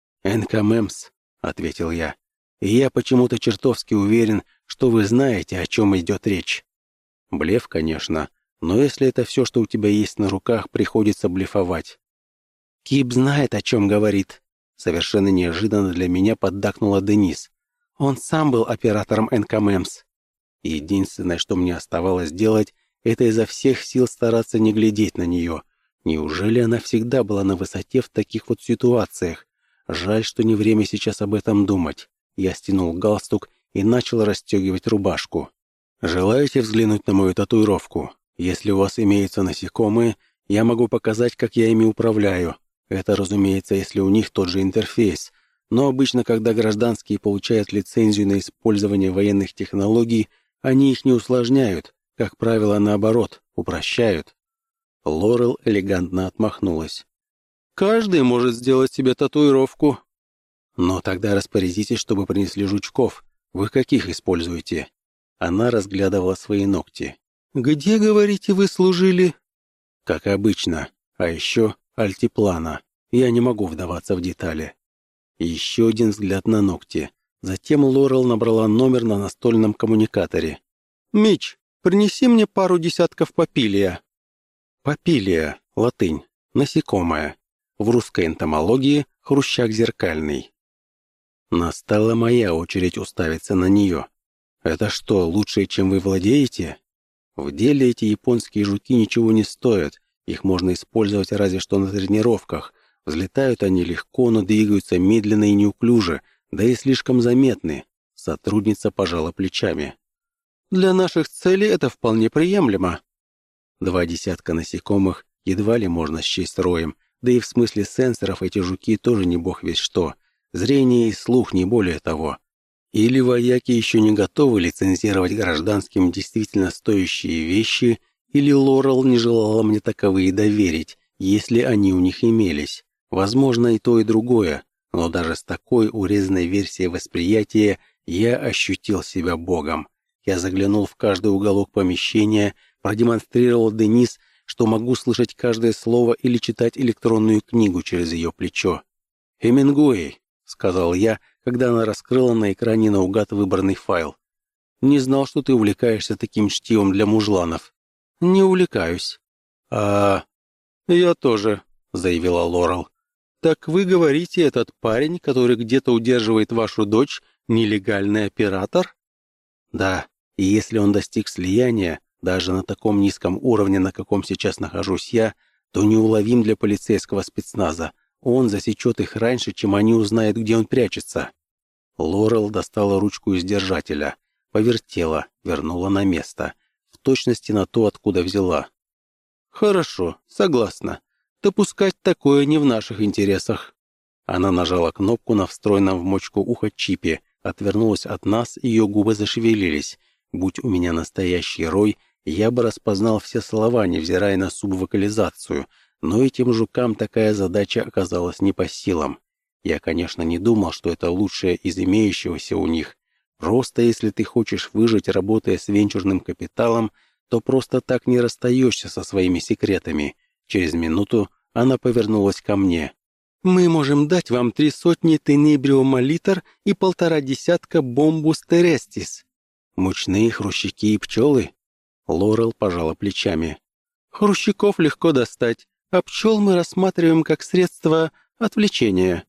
«НКМЭМС», — ответил я, — «и я почему-то чертовски уверен, что вы знаете, о чем идет речь». Блеф, конечно, но если это все, что у тебя есть на руках, приходится блефовать. «Кип знает, о чем говорит», — совершенно неожиданно для меня поддакнула Денис. «Он сам был оператором НКМЭМС». Единственное, что мне оставалось делать, это изо всех сил стараться не глядеть на нее. Неужели она всегда была на высоте в таких вот ситуациях? Жаль, что не время сейчас об этом думать. Я стянул галстук и начал расстегивать рубашку. «Желаете взглянуть на мою татуировку? Если у вас имеются насекомые, я могу показать, как я ими управляю. Это, разумеется, если у них тот же интерфейс. Но обычно, когда гражданские получают лицензию на использование военных технологий, они их не усложняют, как правило, наоборот, упрощают». Лорел элегантно отмахнулась. «Каждый может сделать себе татуировку». «Но тогда распорядитесь, чтобы принесли жучков. Вы каких используете?» Она разглядывала свои ногти. «Где, говорите, вы служили?» «Как обычно. А еще альтиплана. Я не могу вдаваться в детали». Еще один взгляд на ногти. Затем Лорел набрала номер на настольном коммуникаторе. «Мич, принеси мне пару десятков папилия». Папилия, латынь, насекомое. В русской энтомологии хрущак зеркальный. Настала моя очередь уставиться на нее. «Это что, лучшее, чем вы владеете?» В деле эти японские жуки ничего не стоят. Их можно использовать разве что на тренировках. Взлетают они легко, но двигаются медленно и неуклюже, да и слишком заметны. Сотрудница пожала плечами. «Для наших целей это вполне приемлемо». 2 десятка насекомых едва ли можно счесть роем, да и в смысле сенсоров эти жуки тоже не бог весть что. Зрение и слух не более того. Или вояки еще не готовы лицензировать гражданским действительно стоящие вещи, или Лорел не желала мне таковые доверить, если они у них имелись. Возможно, и то, и другое, но даже с такой урезанной версией восприятия я ощутил себя богом. Я заглянул в каждый уголок помещения, продемонстрировал Денис, что могу слышать каждое слово или читать электронную книгу через ее плечо. «Хемингуэй», — сказал я, когда она раскрыла на экране наугад выбранный файл. «Не знал, что ты увлекаешься таким чтивом для мужланов». «Не увлекаюсь». «А...» «Я тоже», — заявила Лорел. «Так вы говорите, этот парень, который где-то удерживает вашу дочь, нелегальный оператор?» «Да, и если он достиг слияния, даже на таком низком уровне, на каком сейчас нахожусь я, то неуловим для полицейского спецназа. Он засечет их раньше, чем они узнают, где он прячется». Лорел достала ручку из держателя, повертела, вернула на место, в точности на то, откуда взяла. «Хорошо, согласна. Допускать такое не в наших интересах». Она нажала кнопку на встроенном в мочку уха чипе, отвернулась от нас, ее губы зашевелились. Будь у меня настоящий рой, я бы распознал все слова, невзирая на субвокализацию, но этим жукам такая задача оказалась не по силам. Я, конечно, не думал, что это лучшее из имеющегося у них. Просто если ты хочешь выжить, работая с венчурным капиталом, то просто так не расстаешься со своими секретами. Через минуту она повернулась ко мне. «Мы можем дать вам 300 тенебриомолитр и 1,5 бомбус терестис». «Мучные хрущики и пчелы?» Лорел пожала плечами. «Хрущиков легко достать, а пчел мы рассматриваем как средство отвлечения».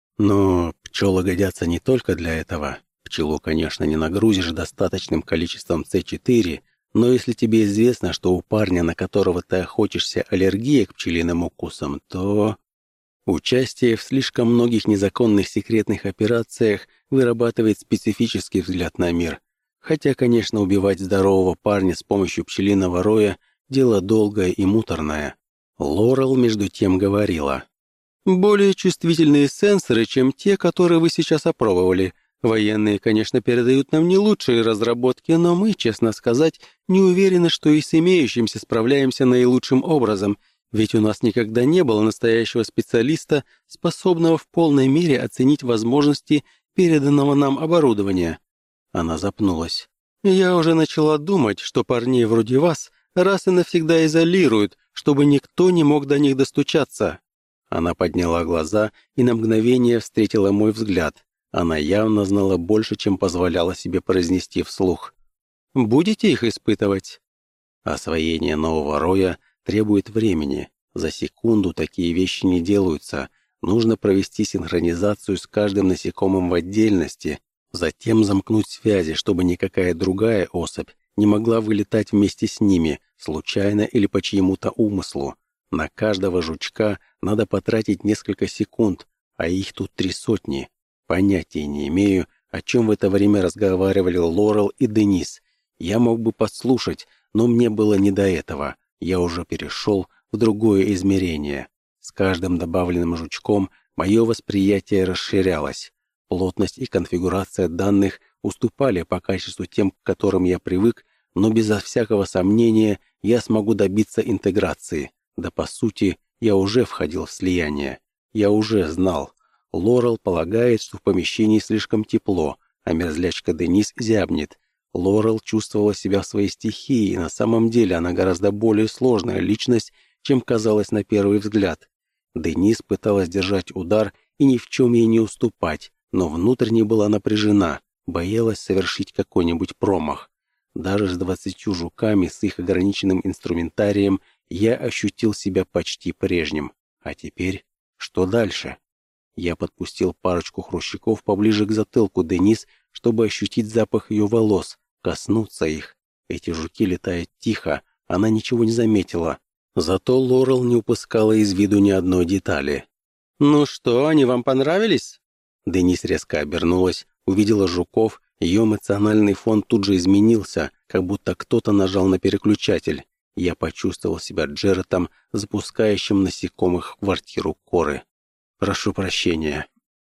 «Но пчелы годятся не только для этого. Пчелу, конечно, не нагрузишь достаточным количеством С4, но если тебе известно, что у парня, на которого ты охотишься, аллергия к пчелиным укусам, то...» Участие в слишком многих незаконных секретных операциях вырабатывает специфический взгляд на мир. Хотя, конечно, убивать здорового парня с помощью пчелиного роя – дело долгое и муторное. Лорел между тем говорила. «Более чувствительные сенсоры, чем те, которые вы сейчас опробовали. Военные, конечно, передают нам не лучшие разработки, но мы, честно сказать, не уверены, что и с имеющимся справляемся наилучшим образом. Ведь у нас никогда не было настоящего специалиста, способного в полной мере оценить возможности переданного нам оборудования». Она запнулась. «Я уже начала думать, что парней вроде вас раз и навсегда изолируют, чтобы никто не мог до них достучаться». Она подняла глаза и на мгновение встретила мой взгляд. Она явно знала больше, чем позволяла себе произнести вслух. «Будете их испытывать?» Освоение нового роя требует времени. За секунду такие вещи не делаются. Нужно провести синхронизацию с каждым насекомым в отдельности, затем замкнуть связи, чтобы никакая другая особь не могла вылетать вместе с ними, случайно или по чьему-то умыслу. На каждого жучка надо потратить несколько секунд, а их тут 300. Понятия не имею, о чем в это время разговаривали Лорел и Денис. Я мог бы подслушать, но мне было не до этого. Я уже перешел в другое измерение. С каждым добавленным жучком мое восприятие расширялось. Плотность и конфигурация данных уступали по качеству тем, к которым я привык, но безо всякого сомнения я смогу добиться интеграции. Да по сути, я уже входил в слияние. Я уже знал. Лорел полагает, что в помещении слишком тепло, а мерзлячка Денис зябнет. Лорел чувствовала себя в своей стихии, и на самом деле она гораздо более сложная личность, чем казалось на первый взгляд. Денис пыталась держать удар и ни в чем ей не уступать, но внутренне была напряжена, боялась совершить какой-нибудь промах. Даже с 20 жуками с их ограниченным инструментарием я ощутил себя почти прежним. А теперь что дальше? Я подпустил парочку хрущиков поближе к затылку Денис, чтобы ощутить запах ее волос, коснуться их. Эти жуки летают тихо, она ничего не заметила. Зато Лорел не упускала из виду ни одной детали. «Ну что, они вам понравились?» Денис резко обернулась, увидела жуков, ее эмоциональный фон тут же изменился, как будто кто-то нажал на переключатель. Я почувствовал себя Джеретом, запускающим насекомых в квартиру Коры. Прошу прощения.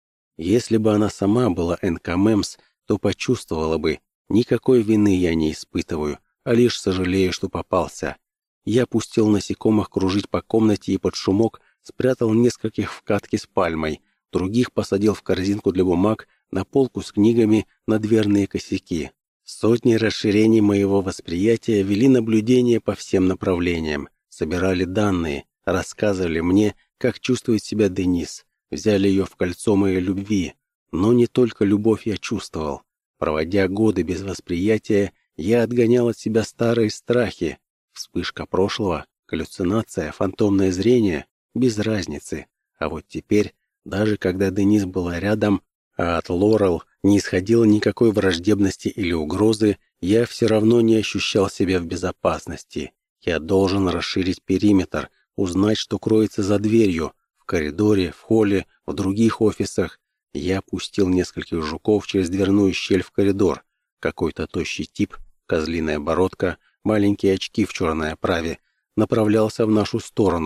Если бы она сама была НКМЭМС, то почувствовала бы, никакой вины я не испытываю, а лишь сожалею, что попался. Я пустил насекомых кружить по комнате и под шумок спрятал нескольких в катке с пальмой, других посадил в корзинку для бумаг, на полку с книгами, на дверные косяки. Сотни расширений моего восприятия вели наблюдение по всем направлениям, собирали данные, рассказывали мне, как чувствует себя Денис, взяли ее в кольцо моей любви. Но не только любовь я чувствовал. Проводя годы без восприятия, я отгонял от себя старые страхи. Вспышка прошлого, галлюцинация, фантомное зрение — без разницы. А вот теперь, даже когда Денис была рядом, а от Лорел не исходило никакой враждебности или угрозы, я все равно не ощущал себя в безопасности. Я должен расширить периметр, узнать, что кроется за дверью, в коридоре, в холле, в других офисах. Я пустил нескольких жуков через дверную щель в коридор. Какой-то тощий тип, козлиная бородка, маленькие очки в черной оправе, направлялся в нашу сторону.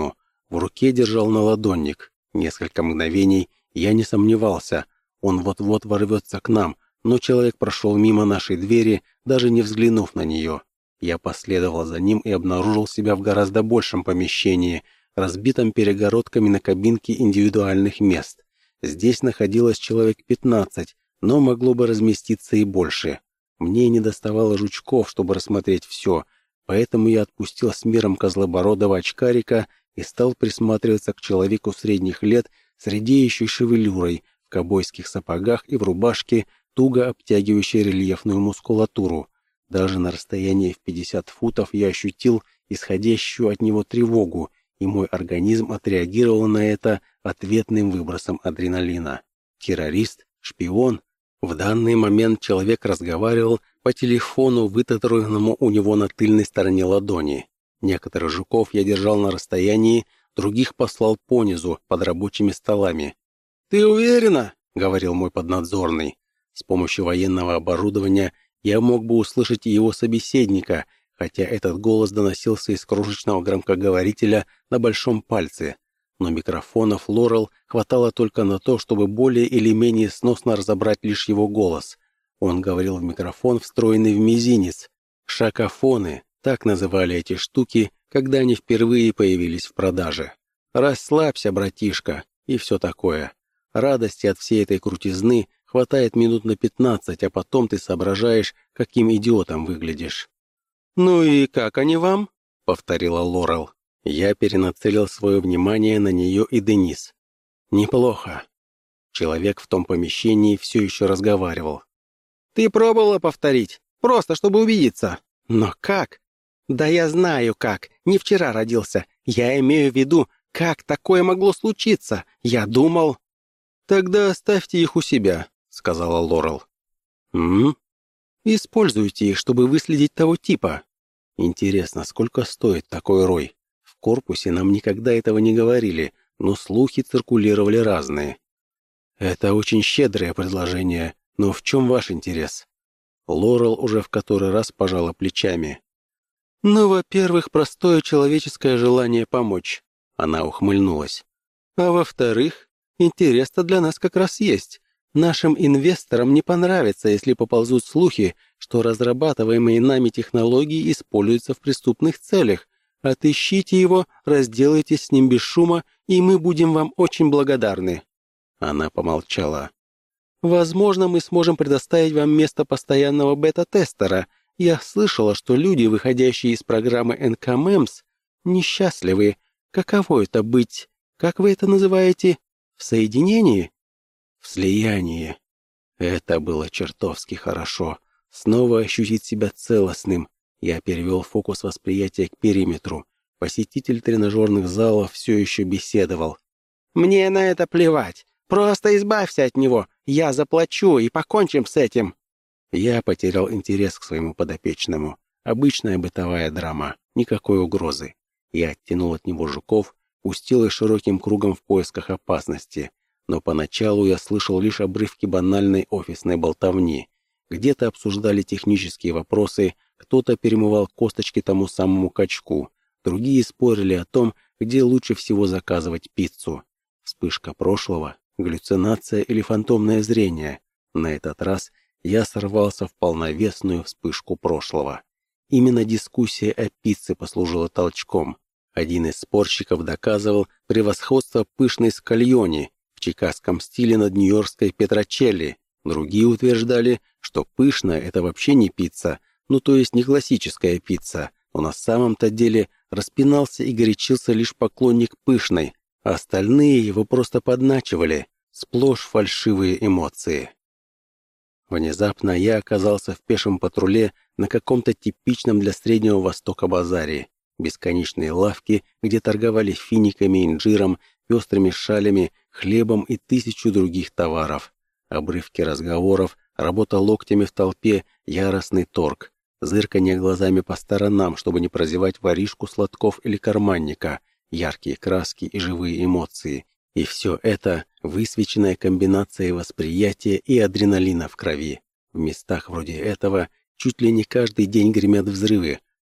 В руке держал наладонник. Несколько мгновений я не сомневался. Он вот-вот ворвется к нам, но человек прошел мимо нашей двери, даже не взглянув на нее. Я последовал за ним и обнаружил себя в гораздо большем помещении, разбитом перегородками на кабинки индивидуальных мест. Здесь находилось человек 15, но могло бы разместиться и больше. Мне не доставало жучков, чтобы рассмотреть все, поэтому я отпустил с миром козлобородого очкарика и стал присматриваться к человеку средних лет с редеющей шевелюрой, в ковбойских сапогах и в рубашке, туго обтягивающей рельефную мускулатуру. Даже на расстоянии в 50 футов я ощутил исходящую от него тревогу, и мой организм отреагировал на это ответным выбросом адреналина. Террорист? Шпион? В данный момент человек разговаривал по телефону, вытатуированному у него на тыльной стороне ладони. Некоторых жуков я держал на расстоянии, других послал понизу, под рабочими столами. «Ты уверена?» — говорил мой поднадзорный. С помощью военного оборудования я мог бы услышать и его собеседника, хотя этот голос доносился из крошечного громкоговорителя на большом пальце. Но микрофонов Лорел хватало только на то, чтобы более или менее сносно разобрать лишь его голос. Он говорил в микрофон, встроенный в мизинец. Шакофоны, так называли эти штуки, когда они впервые появились в продаже. «Расслабься, братишка», и все такое. Радости от всей этой крутизны хватает минут на 15, а потом ты соображаешь, каким идиотом выглядишь. «Ну и как они вам?» — повторила Лорел. Я перенацелил свое внимание на нее и Денис. «Неплохо». Человек в том помещении все еще разговаривал. «Ты пробовала повторить? Просто, чтобы убедиться. Но как?» «Да я знаю как. Не вчера родился. Я имею в виду, как такое могло случиться. Я думал...» «Тогда оставьте их у себя», — сказала Лорел. «Используйте их, чтобы выследить того типа. Интересно, сколько стоит такой рой? В корпусе нам никогда этого не говорили, но слухи циркулировали разные. Это очень щедрое предложение, но в чем ваш интерес?» Лорел уже в который раз пожала плечами. «Ну, во-первых, простое человеческое желание помочь», — она ухмыльнулась. «А во-вторых, интерес-то для нас как раз есть. Нашим инвесторам не понравится, если поползут слухи, что разрабатываемые нами технологии используются в преступных целях. Отыщите его, разделайтесь с ним без шума, и мы будем вам очень благодарны». Она помолчала. «Возможно, мы сможем предоставить вам место постоянного бета-тестера. Я слышала, что люди, выходящие из программы НКМЭМС, несчастливы. Каково это быть, как вы это называете, в соединении?» «В слиянии». Это было чертовски хорошо. Снова ощутить себя целостным. Я перевел фокус восприятия к периметру. Посетитель тренажерных залов все еще беседовал. «Мне на это плевать. Просто избавься от него. Я заплачу и покончим с этим». Я потерял интерес к своему подопечному. Обычная бытовая драма. Никакой угрозы. Я оттянул от него жуков, пустил их широким кругом в поисках опасности. Но поначалу я слышал лишь обрывки банальной офисной болтовни. Где-то обсуждали технические вопросы, кто-то перемывал косточки тому самому качку, другие спорили о том, где лучше всего заказывать пиццу. Вспышка прошлого, галлюцинация или фантомное зрение. На этот раз я сорвался в полновесную вспышку прошлого. Именно дискуссия о пицце послужила толчком. Один из спорщиков доказывал превосходство пышной скальони в чикагском стиле над нью-йоркской петрочелли. Другие утверждали, что пышная — это вообще не пицца, ну то есть не классическая пицца, но на самом-то деле распинался и горячился лишь поклонник пышной, а остальные его просто подначивали, сплошь фальшивые эмоции. Внезапно я оказался в пешем патруле на каком-то типичном для Среднего Востока базаре. Бесконечные лавки, где торговали финиками, инжиром, пестрыми шалями, хлебом и 1000 других товаров. Обрывки разговоров, работа локтями в толпе, яростный торг, зырканье глазами по сторонам, чтобы не прозевать воришку сладков или карманника, яркие краски и живые эмоции. И все это высвеченная комбинация восприятия и адреналина в крови. В местах вроде этого чуть ли не каждый день гремят взрывы,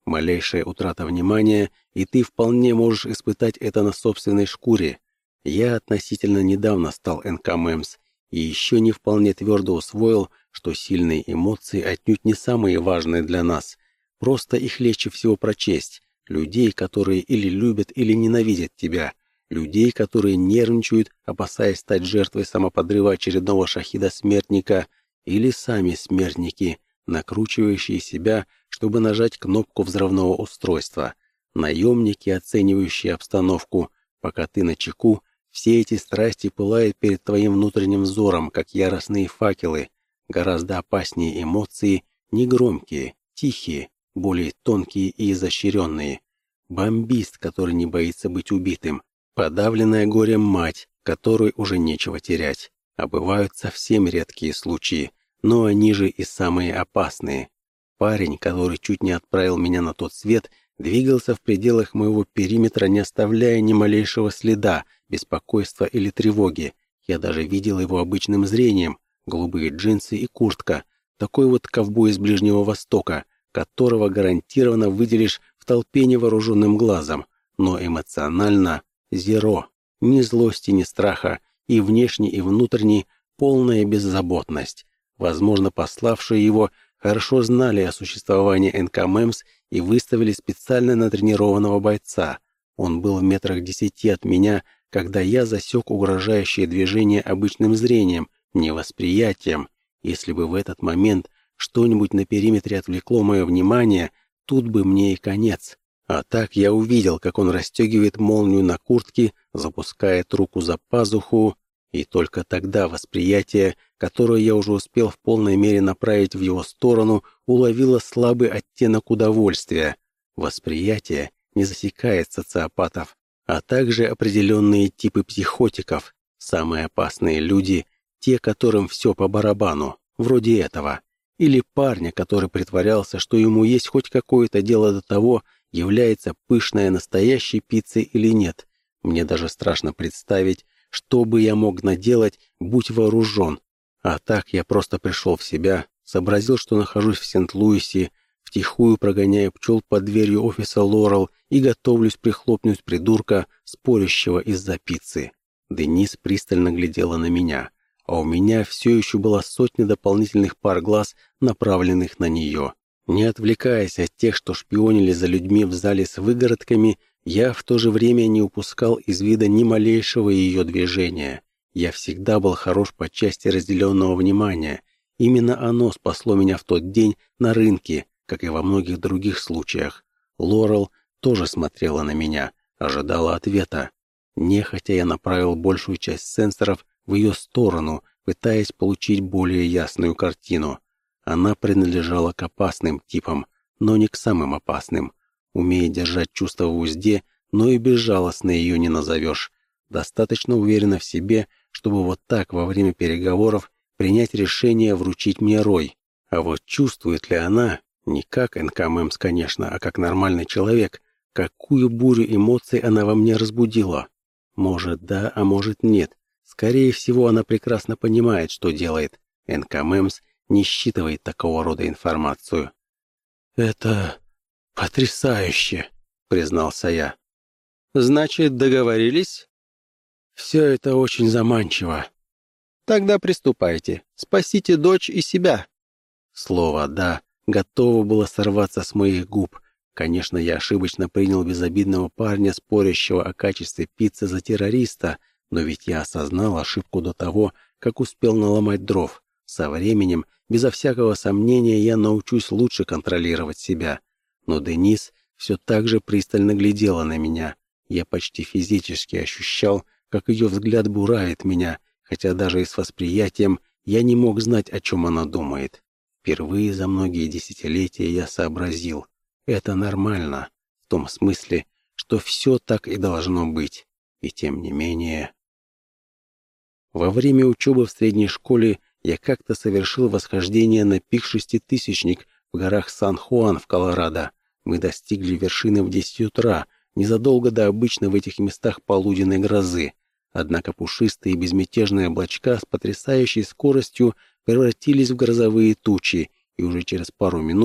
Малейшая утрата внимания, и ты вполне можешь испытать это на собственной шкуре. Я относительно недавно стал НКМЭМС и еще не вполне твердо усвоил, что сильные эмоции отнюдь не самые важные для нас. Просто их легче всего прочесть. Людей, которые или любят, или ненавидят тебя. Людей, которые нервничают, опасаясь стать жертвой самоподрыва очередного шахида-смертника, или сами смертники, накручивающие себя, чтобы нажать кнопку взрывного устройства. Наемники, оценивающие обстановку. Пока ты начеку, все эти страсти пылают перед твоим внутренним взором, как яростные факелы. Гораздо опаснее эмоции, негромкие, тихие, более тонкие и изощренные. Бомбист, который не боится быть убитым. Подавленная горем мать, которой уже нечего терять. А бывают совсем редкие случаи, но они же и самые опасные. Парень, который чуть не отправил меня на тот свет, двигался в пределах моего периметра, не оставляя ни малейшего следа, беспокойства или тревоги. Я даже видел его обычным зрением. Голубые джинсы и куртка. Такой вот ковбой из Ближнего Востока, которого гарантированно выделишь в толпе невооруженным глазом. Но эмоционально зеро. Ни злости, ни страха. И внешне, и внутренне полная беззаботность. Возможно, пославшие его хорошо знали о существовании НКМЭМС и выставили специально натренированного бойца. Он был в метрах 10 от меня, когда я засек угрожающее движение обычным зрением, не восприятием. Если бы в этот момент что-нибудь на периметре отвлекло мое внимание, тут бы мне и конец. А так я увидел, как он расстегивает молнию на куртке, запускает руку за пазуху, и только тогда восприятие, которое я уже успел в полной мере направить в его сторону, уловило слабый оттенок удовольствия. Восприятие не засекает социопатов, а также определенные типы психотиков. Самые опасные люди – те, которым все по барабану, вроде этого. Или парня, который притворялся, что ему есть хоть какое-то дело до того, является пышная настоящей пиццей или нет. Мне даже страшно представить, что бы я мог наделать, будь вооружен. А так я просто пришел в себя, сообразил, что нахожусь в Сент-Луисе, втихую прогоняя пчел под дверью офиса Лорел и готовлюсь прихлопнуть придурка, спорящего из-за пиццы. Денис пристально глядела на меня, а у меня все еще была сотня дополнительных пар глаз, направленных на нее. Не отвлекаясь от тех, что шпионили за людьми в зале с выгородками, я в то же время не упускал из вида ни малейшего ее движения. Я всегда был хорош по части разделенного внимания. Именно оно спасло меня в тот день на рынке, как и во многих других случаях. Лорел тоже смотрела на меня, ожидала ответа. Нехотя я направил большую часть сенсоров в ее сторону, пытаясь получить более ясную картину. Она принадлежала к опасным типам, но не к самым опасным. Умеет держать чувства в узде, но и безжалостно ее не назовешь. Достаточно уверена в себе, чтобы вот так во время переговоров принять решение вручить мне рой. А вот чувствует ли она, не как НКМЭМС, конечно, а как нормальный человек, какую бурю эмоций она во мне разбудила? Может да, а может нет. Скорее всего, она прекрасно понимает, что делает. НКМЭМС не считывает такого рода информацию. «Это потрясающе», — признался я. «Значит, договорились?» «Все это очень заманчиво». «Тогда приступайте. Спасите дочь и себя». Слово «да» готово было сорваться с моих губ. Конечно, я ошибочно принял безобидного парня, спорящего о качестве пиццы, за террориста, но ведь я осознал ошибку до того, как успел наломать дров. Со временем, безо всякого сомнения, я научусь лучше контролировать себя. Но Денис все так же пристально глядела на меня. Я почти физически ощущал, как ее взгляд буравит меня, хотя даже и с восприятием я не мог знать, о чем она думает. Впервые за многие десятилетия я сообразил. Это нормально, в том смысле, что все так и должно быть. И тем не менее... Во время учебы в средней школе я как-то совершил восхождение на пик шеститысячник в горах Сан-Хуан в Колорадо. Мы достигли вершины в 10 утра, незадолго до обычной в этих местах полуденной грозы. Однако пушистые и безмятежные облачка с потрясающей скоростью превратились в грозовые тучи, и уже через пару минут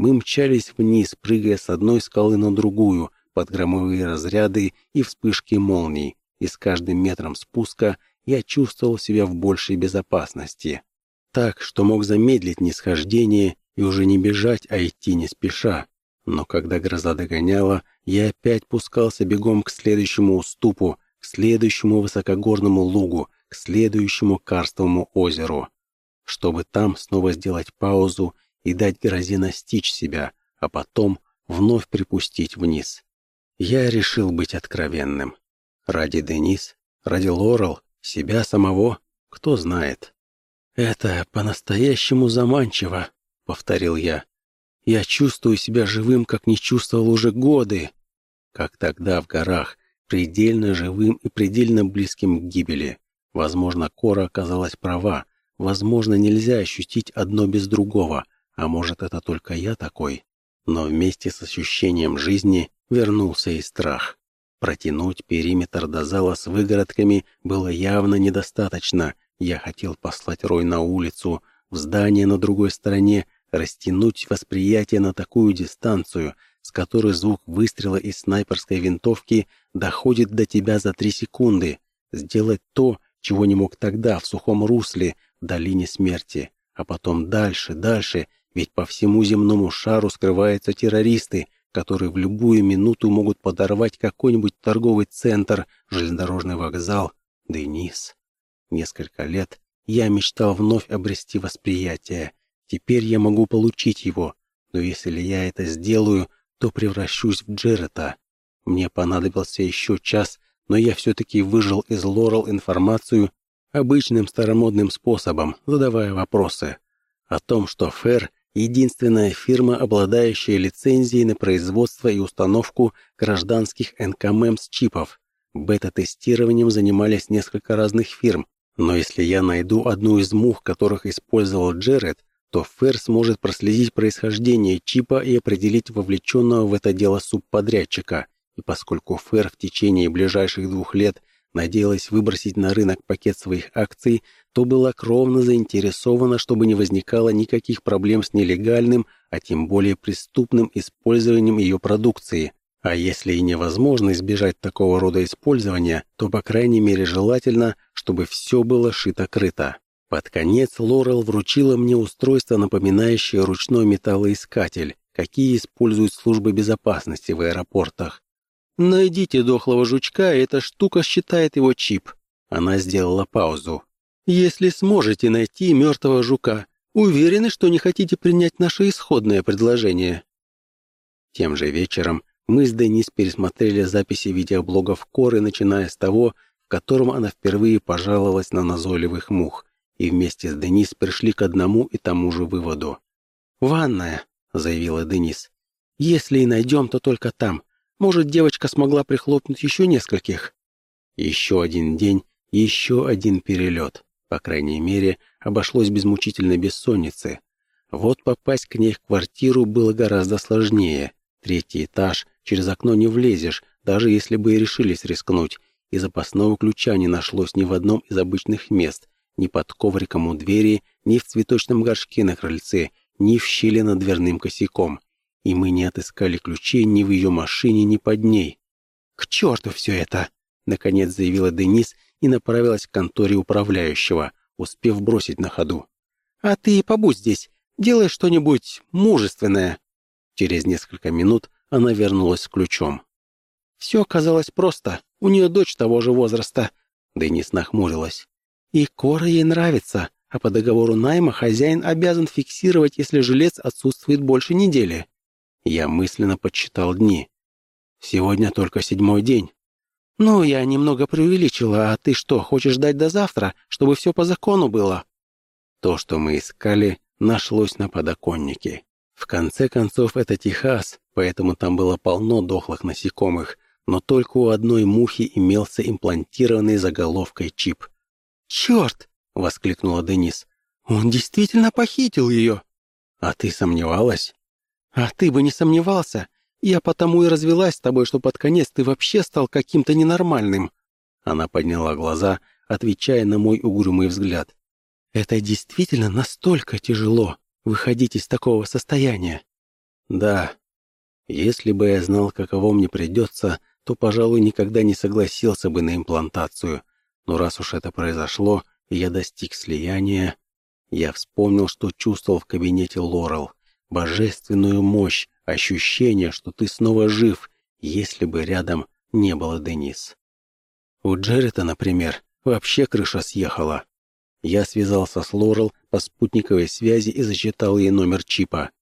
Мы мчались вниз, прыгая с одной скалы на другую, под громовые разряды и вспышки молний, и с каждым метром спуска я чувствовал себя в большей безопасности. Так, что мог замедлить нисхождение и уже не бежать, а идти не спеша. Но когда гроза догоняла, я опять пускался бегом к следующему уступу, к следующему высокогорному лугу, к следующему карстовому озеру, чтобы там снова сделать паузу и дать грозе настичь себя, а потом вновь припустить вниз. Я решил быть откровенным. Ради Денис, ради Лорел, себя самого, кто знает. «Это по-настоящему заманчиво», — повторил я. «Я чувствую себя живым, как не чувствовал уже годы». Как тогда в горах, предельно живым и предельно близким к гибели. Возможно, Кора оказалась права. Возможно, нельзя ощутить одно без другого. А может, это только я такой? Но вместе с ощущением жизни вернулся и страх. Протянуть периметр до зала с выгородками было явно недостаточно. Я хотел послать Рой на улицу, в здание на другой стороне, растянуть восприятие на такую дистанцию, с которой звук выстрела из снайперской винтовки доходит до тебя за 3 секунды. Сделать то, чего не мог тогда, в сухом русле, в долине смерти. А потом дальше, дальше, ведь по всему земному шару скрываются террористы, которые в любую минуту могут подорвать какой-нибудь торговый центр, железнодорожный вокзал. Денис. Несколько лет я мечтал вновь обрести восприятие. Теперь я могу получить его, но если я это сделаю, то превращусь в Джерета. Мне понадобился еще час, но я все-таки выжил из Лорел информацию обычным старомодным способом, задавая вопросы. О том, что Фэр — единственная фирма, обладающая лицензией на производство и установку гражданских НКМЭМС-чипов. Бета-тестированием занимались несколько разных фирм, но если я найду одну из мух, которых использовал Джеред, то Фэр сможет проследить происхождение чипа и определить вовлеченного в это дело субподрядчика. И поскольку Фэр в течение ближайших 2 лет надеялась выбросить на рынок пакет своих акций, то была кровно заинтересована, чтобы не возникало никаких проблем с нелегальным, а тем более преступным использованием ее продукции. А если и невозможно избежать такого рода использования, то, по крайней мере, желательно, чтобы все было шито-крыто. Под конец Лорел вручила мне устройство, напоминающее ручной металлоискатель, какие используют службы безопасности в аэропортах. «Найдите дохлого жучка, и эта штука считает его чип». Она сделала паузу. «Если сможете найти мертвого жука, уверены, что не хотите принять наше исходное предложение?» Тем же вечером мы с Денис пересмотрели записи видеоблогов Коры, начиная с того, в котором она впервые пожаловалась на назойливых мух, и вместе с Денис пришли к одному и тому же выводу. «Ванная», — заявила Денис. «Если и найдем, то только там. Может, девочка смогла прихлопнуть еще нескольких?» Еще один день, еще один перелет. По крайней мере, обошлось без мучительной бессонницы. Вот попасть к ней в квартиру было гораздо сложнее. 3-й этаж, через окно не влезешь, даже если бы и решились рискнуть, и запасного ключа не нашлось ни в одном из обычных мест, ни под ковриком у двери, ни в цветочном горшке на крыльце, ни в щели над дверным косяком. И мы не отыскали ключей ни в ее машине, ни под ней. «К черту все это!» — наконец заявила Денис и направилась к конторе управляющего, успев бросить на ходу. «А ты побудь здесь, делай что-нибудь мужественное». Через несколько минут она вернулась с ключом. «Все оказалось просто. У нее дочь того же возраста». Денис нахмурилась. «И Кора ей нравится, а по договору найма хозяин обязан фиксировать, если жилец отсутствует больше недели». Я мысленно подсчитал дни. «Сегодня только 7-й день». «Ну, я немного преувеличила, а ты что, хочешь ждать до завтра, чтобы все по закону было?» То, что мы искали, нашлось на подоконнике. В конце концов, это Техас, поэтому там было полно дохлых насекомых, но только у одной мухи имелся имплантированный заголовкой чип. «Черт!» — воскликнула Денис. «Он действительно похитил ее!» «А ты сомневалась?» «А ты бы не сомневался. Я потому и развелась с тобой, что под конец ты вообще стал каким-то ненормальным». Она подняла глаза, отвечая на мой угрюмый взгляд. «Это действительно настолько тяжело — выходить из такого состояния». Да, если бы я знал, каково мне придется, то, пожалуй, никогда не согласился бы на имплантацию. Но раз уж это произошло, и я достиг слияния, я вспомнил, что чувствовал в кабинете Лорел. Божественную мощь, ощущение, что ты снова жив, если бы рядом не было Денис. У Джерета, например, вообще крыша съехала. Я связался с Лорел по спутниковой связи и зачитал ей номер чипа.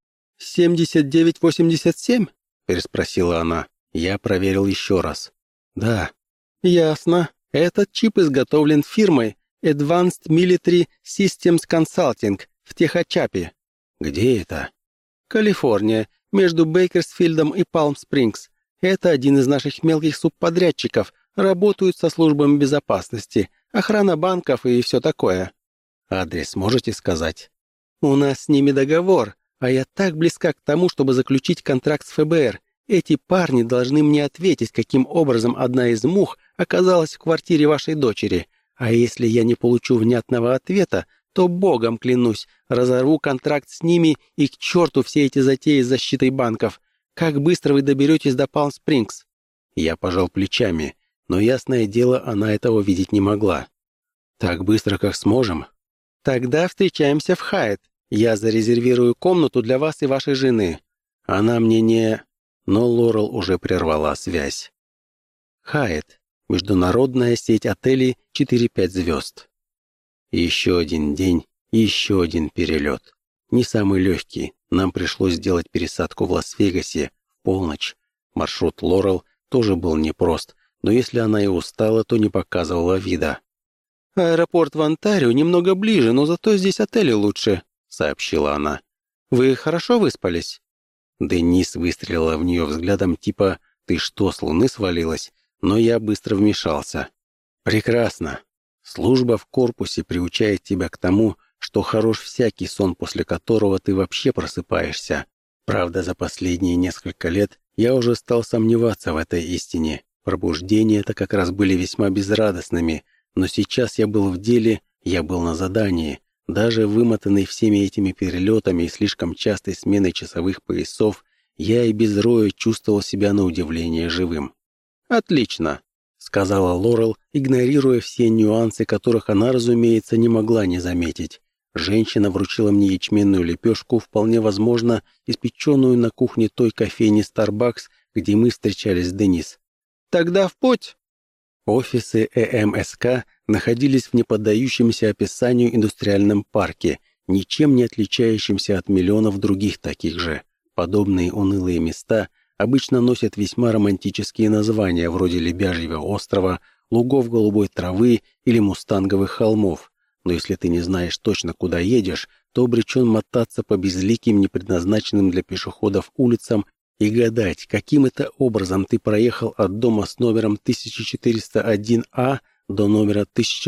7987? Переспросила она. Я проверил еще раз. Да. Ясно. Этот чип изготовлен фирмой Advanced Military Systems Consulting в Техачапе. Где это? Калифорния, между Бейкерсфилдом и Палм-Спрингс. Это один из наших мелких субподрядчиков, работают со службами безопасности, охрана банков и все такое. Адрес можете сказать? У нас с ними договор, а я так близка к тому, чтобы заключить контракт с ФБР. Эти парни должны мне ответить, каким образом одна из мух оказалась в квартире вашей дочери. А если я не получу внятного ответа, то, богом клянусь, разорву контракт с ними и к черту все эти затеи с защитой банков. Как быстро вы доберетесь до Палм-Спрингс?» Я пожал плечами, но, ясное дело, она этого видеть не могла. «Так быстро, как сможем?» «Тогда встречаемся в Хайет. Я зарезервирую комнату для вас и вашей жены. Она мне не...» Но Лорел уже прервала связь. Хайет. Международная сеть отелей 4-5 звезд. Еще один день, еще один перелет. Не самый легкий. Нам пришлось сделать пересадку в Лас-Вегасе в полночь. Маршрут Лорел тоже был непрост, но если она и устала, то не показывала вида. «Аэропорт в Онтарио немного ближе, но зато здесь отели лучше», — сообщила она. «Вы хорошо выспались?» Денис выстрелила в нее взглядом типа «Ты что, с луны свалилась?» Но я быстро вмешался. «Прекрасно. Служба в корпусе приучает тебя к тому, что хорош всякий сон, после которого ты вообще просыпаешься. Правда, за последние несколько лет я уже стал сомневаться в этой истине. Пробуждения-то как раз были весьма безрадостными, но сейчас я был в деле, я был на задании. Даже вымотанный всеми этими перелетами и слишком частой сменой часовых поясов, я и без Роя чувствовал себя на удивление живым. «Отлично», — сказала Лорел, игнорируя все нюансы, которых она, разумеется, не могла не заметить. Женщина вручила мне ячменную лепешку, вполне возможно, испеченную на кухне той кофейни Starbucks, где мы встречались с Денис. «Тогда в путь!» Офисы ЭМСК находились в неподдающемся описанию индустриальном парке, ничем не отличающемся от миллионов других таких же. Подобные унылые места обычно носят весьма романтические названия вроде Лебяжьего острова, лугов голубой травы или мустанговых холмов. Но если ты не знаешь точно, куда едешь, то обречен мотаться по безликим, непредназначенным для пешеходов улицам и гадать, каким это образом ты проехал от дома с номером 1401А до номера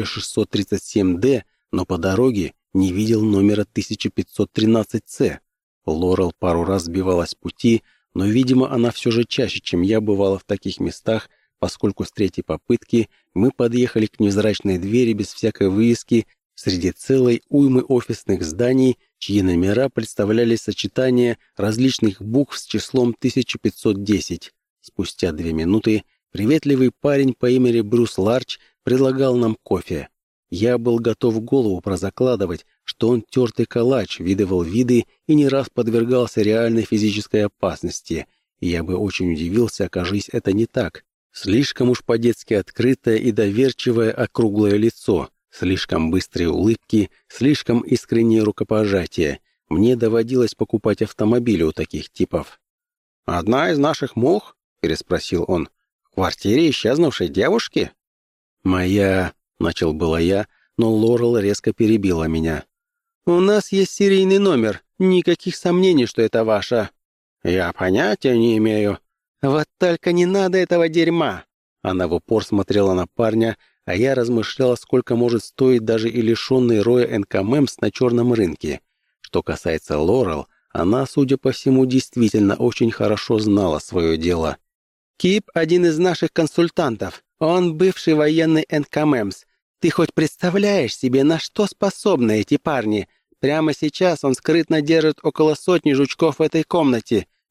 1637Д, но по дороге не видел номера 1513С. Лорел пару раз сбивалась с пути, но, видимо, она все же чаще, чем я, бывала в таких местах, поскольку с третьей попытки мы подъехали к невзрачной двери без всякой вывески среди целой уймы офисных зданий, чьи номера представляли сочетание различных букв с числом 1510. Спустя 2 минуты приветливый парень по имени Брюс Ларч предлагал нам кофе. Я был готов голову прозакладывать, что он тертый калач, видывал виды и не раз подвергался реальной физической опасности, и я бы очень удивился, окажись это не так. Слишком уж по-детски открытое и доверчивое округлое лицо, слишком быстрые улыбки, слишком искренние рукопожатия. Мне доводилось покупать автомобили у таких типов. «Одна из наших мух?» — переспросил он. «В квартире исчезнувшей девушки?» «Моя...» — начал было я, но Лорел резко перебила меня. «У нас есть серийный номер. Никаких сомнений, что это ваша». «Я понятия не имею». «Вот только не надо этого дерьма!» Она в упор смотрела на парня, а я размышляла, сколько может стоить даже и лишенный Роя НКМЭМС на черном рынке. Что касается Лорел, она, судя по всему, действительно очень хорошо знала свое дело. «Кип — один из наших консультантов. Он бывший военный НКМЭМС. Ты хоть представляешь себе, на что способны эти парни? Прямо сейчас он скрытно держит около 100 жучков в этой комнате.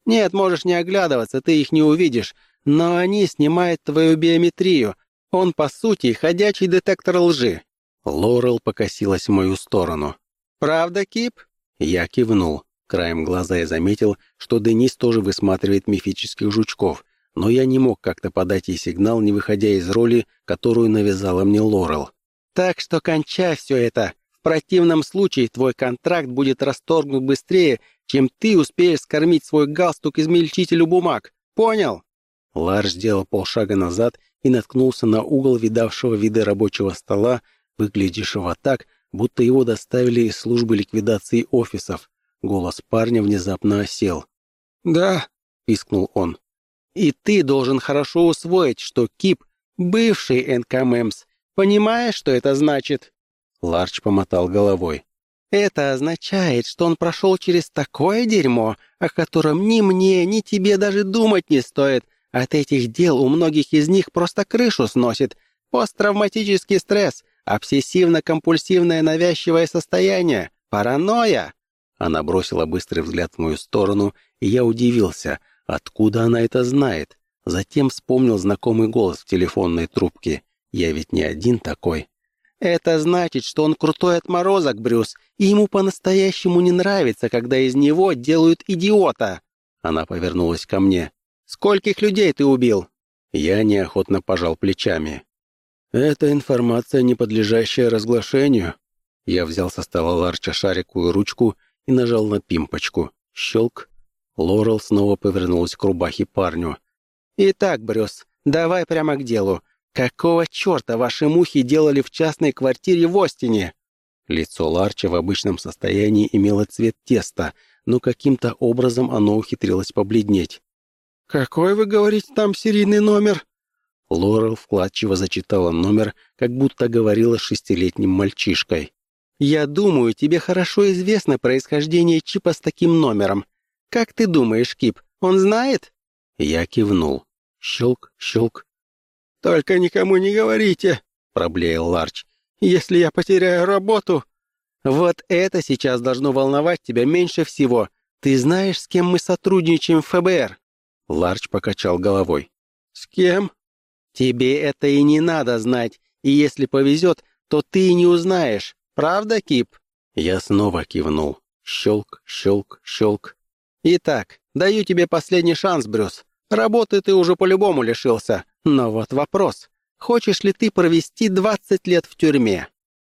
Нет, можешь не оглядываться, ты их не увидишь, но они снимают твою биометрию. Он, по сути, ходячий детектор лжи». Лорел покосилась в мою сторону. «Правда, Кип?» Я кивнул. Краем глаза я заметил, что Денис тоже высматривает мифических жучков, но я не мог как-то подать ей сигнал, не выходя из роли, которую навязала мне Лорел. «Так что кончай все это. В противном случае твой контракт будет расторгнут быстрее, чем ты успеешь скормить свой галстук измельчителю бумаг. Понял?» Ларс сделал полшага назад и наткнулся на угол видавшего виды рабочего стола, выглядевшего так, будто его доставили из службы ликвидации офисов. Голос парня внезапно осел. «Да», — пискнул он. «И ты должен хорошо усвоить, что Кип — бывший НКМЭМС. Понимаешь, что это значит?» Ларч помотал головой. «Это означает, что он прошел через такое дерьмо, о котором ни мне, ни тебе даже думать не стоит. От этих дел у многих из них просто крышу сносит. Посттравматический стресс, обсессивно-компульсивное навязчивое состояние, паранойя». Она бросила быстрый взгляд в мою сторону, и я удивился, откуда она это знает. Затем вспомнил знакомый голос в телефонной трубке. Я ведь не один такой. «Это значит, что он крутой отморозок, Брюс, и ему по-настоящему не нравится, когда из него делают идиота». Она повернулась ко мне. «Скольких людей ты убил?» Я неохотно пожал плечами. «Это информация, не подлежащая разглашению». Я взял со стола Ларча шариковую ручку и нажал на пимпочку. Щелк. Лорел снова повернулась к рубахе парню. «Итак, Брюс, давай прямо к делу. Какого черта ваши мухи делали в частной квартире в Остине?» Лицо Ларча в обычном состоянии имело цвет теста, но каким-то образом оно ухитрилось побледнеть. «Какой, вы говорите, там серийный номер?» Лорел вкладчиво зачитала номер, как будто говорила с 6-летним мальчишкой. «Я думаю, тебе хорошо известно происхождение чипа с таким номером. Как ты думаешь, Кип, он знает?» Я кивнул. Щелк, щелк. «Только никому не говорите», — проблеял Ларч. «Если я потеряю работу...» «Вот это сейчас должно волновать тебя меньше всего. Ты знаешь, с кем мы сотрудничаем в ФБР?» Ларч покачал головой. «С кем?» «Тебе это и не надо знать, и если повезет, то ты и не узнаешь. Правда, Кип?» Я снова кивнул. Щелк, щелк, щелк. «Итак, даю тебе последний шанс, Брюс. Работы ты уже по-любому лишился. Но вот вопрос. Хочешь ли ты провести 20 лет в тюрьме?»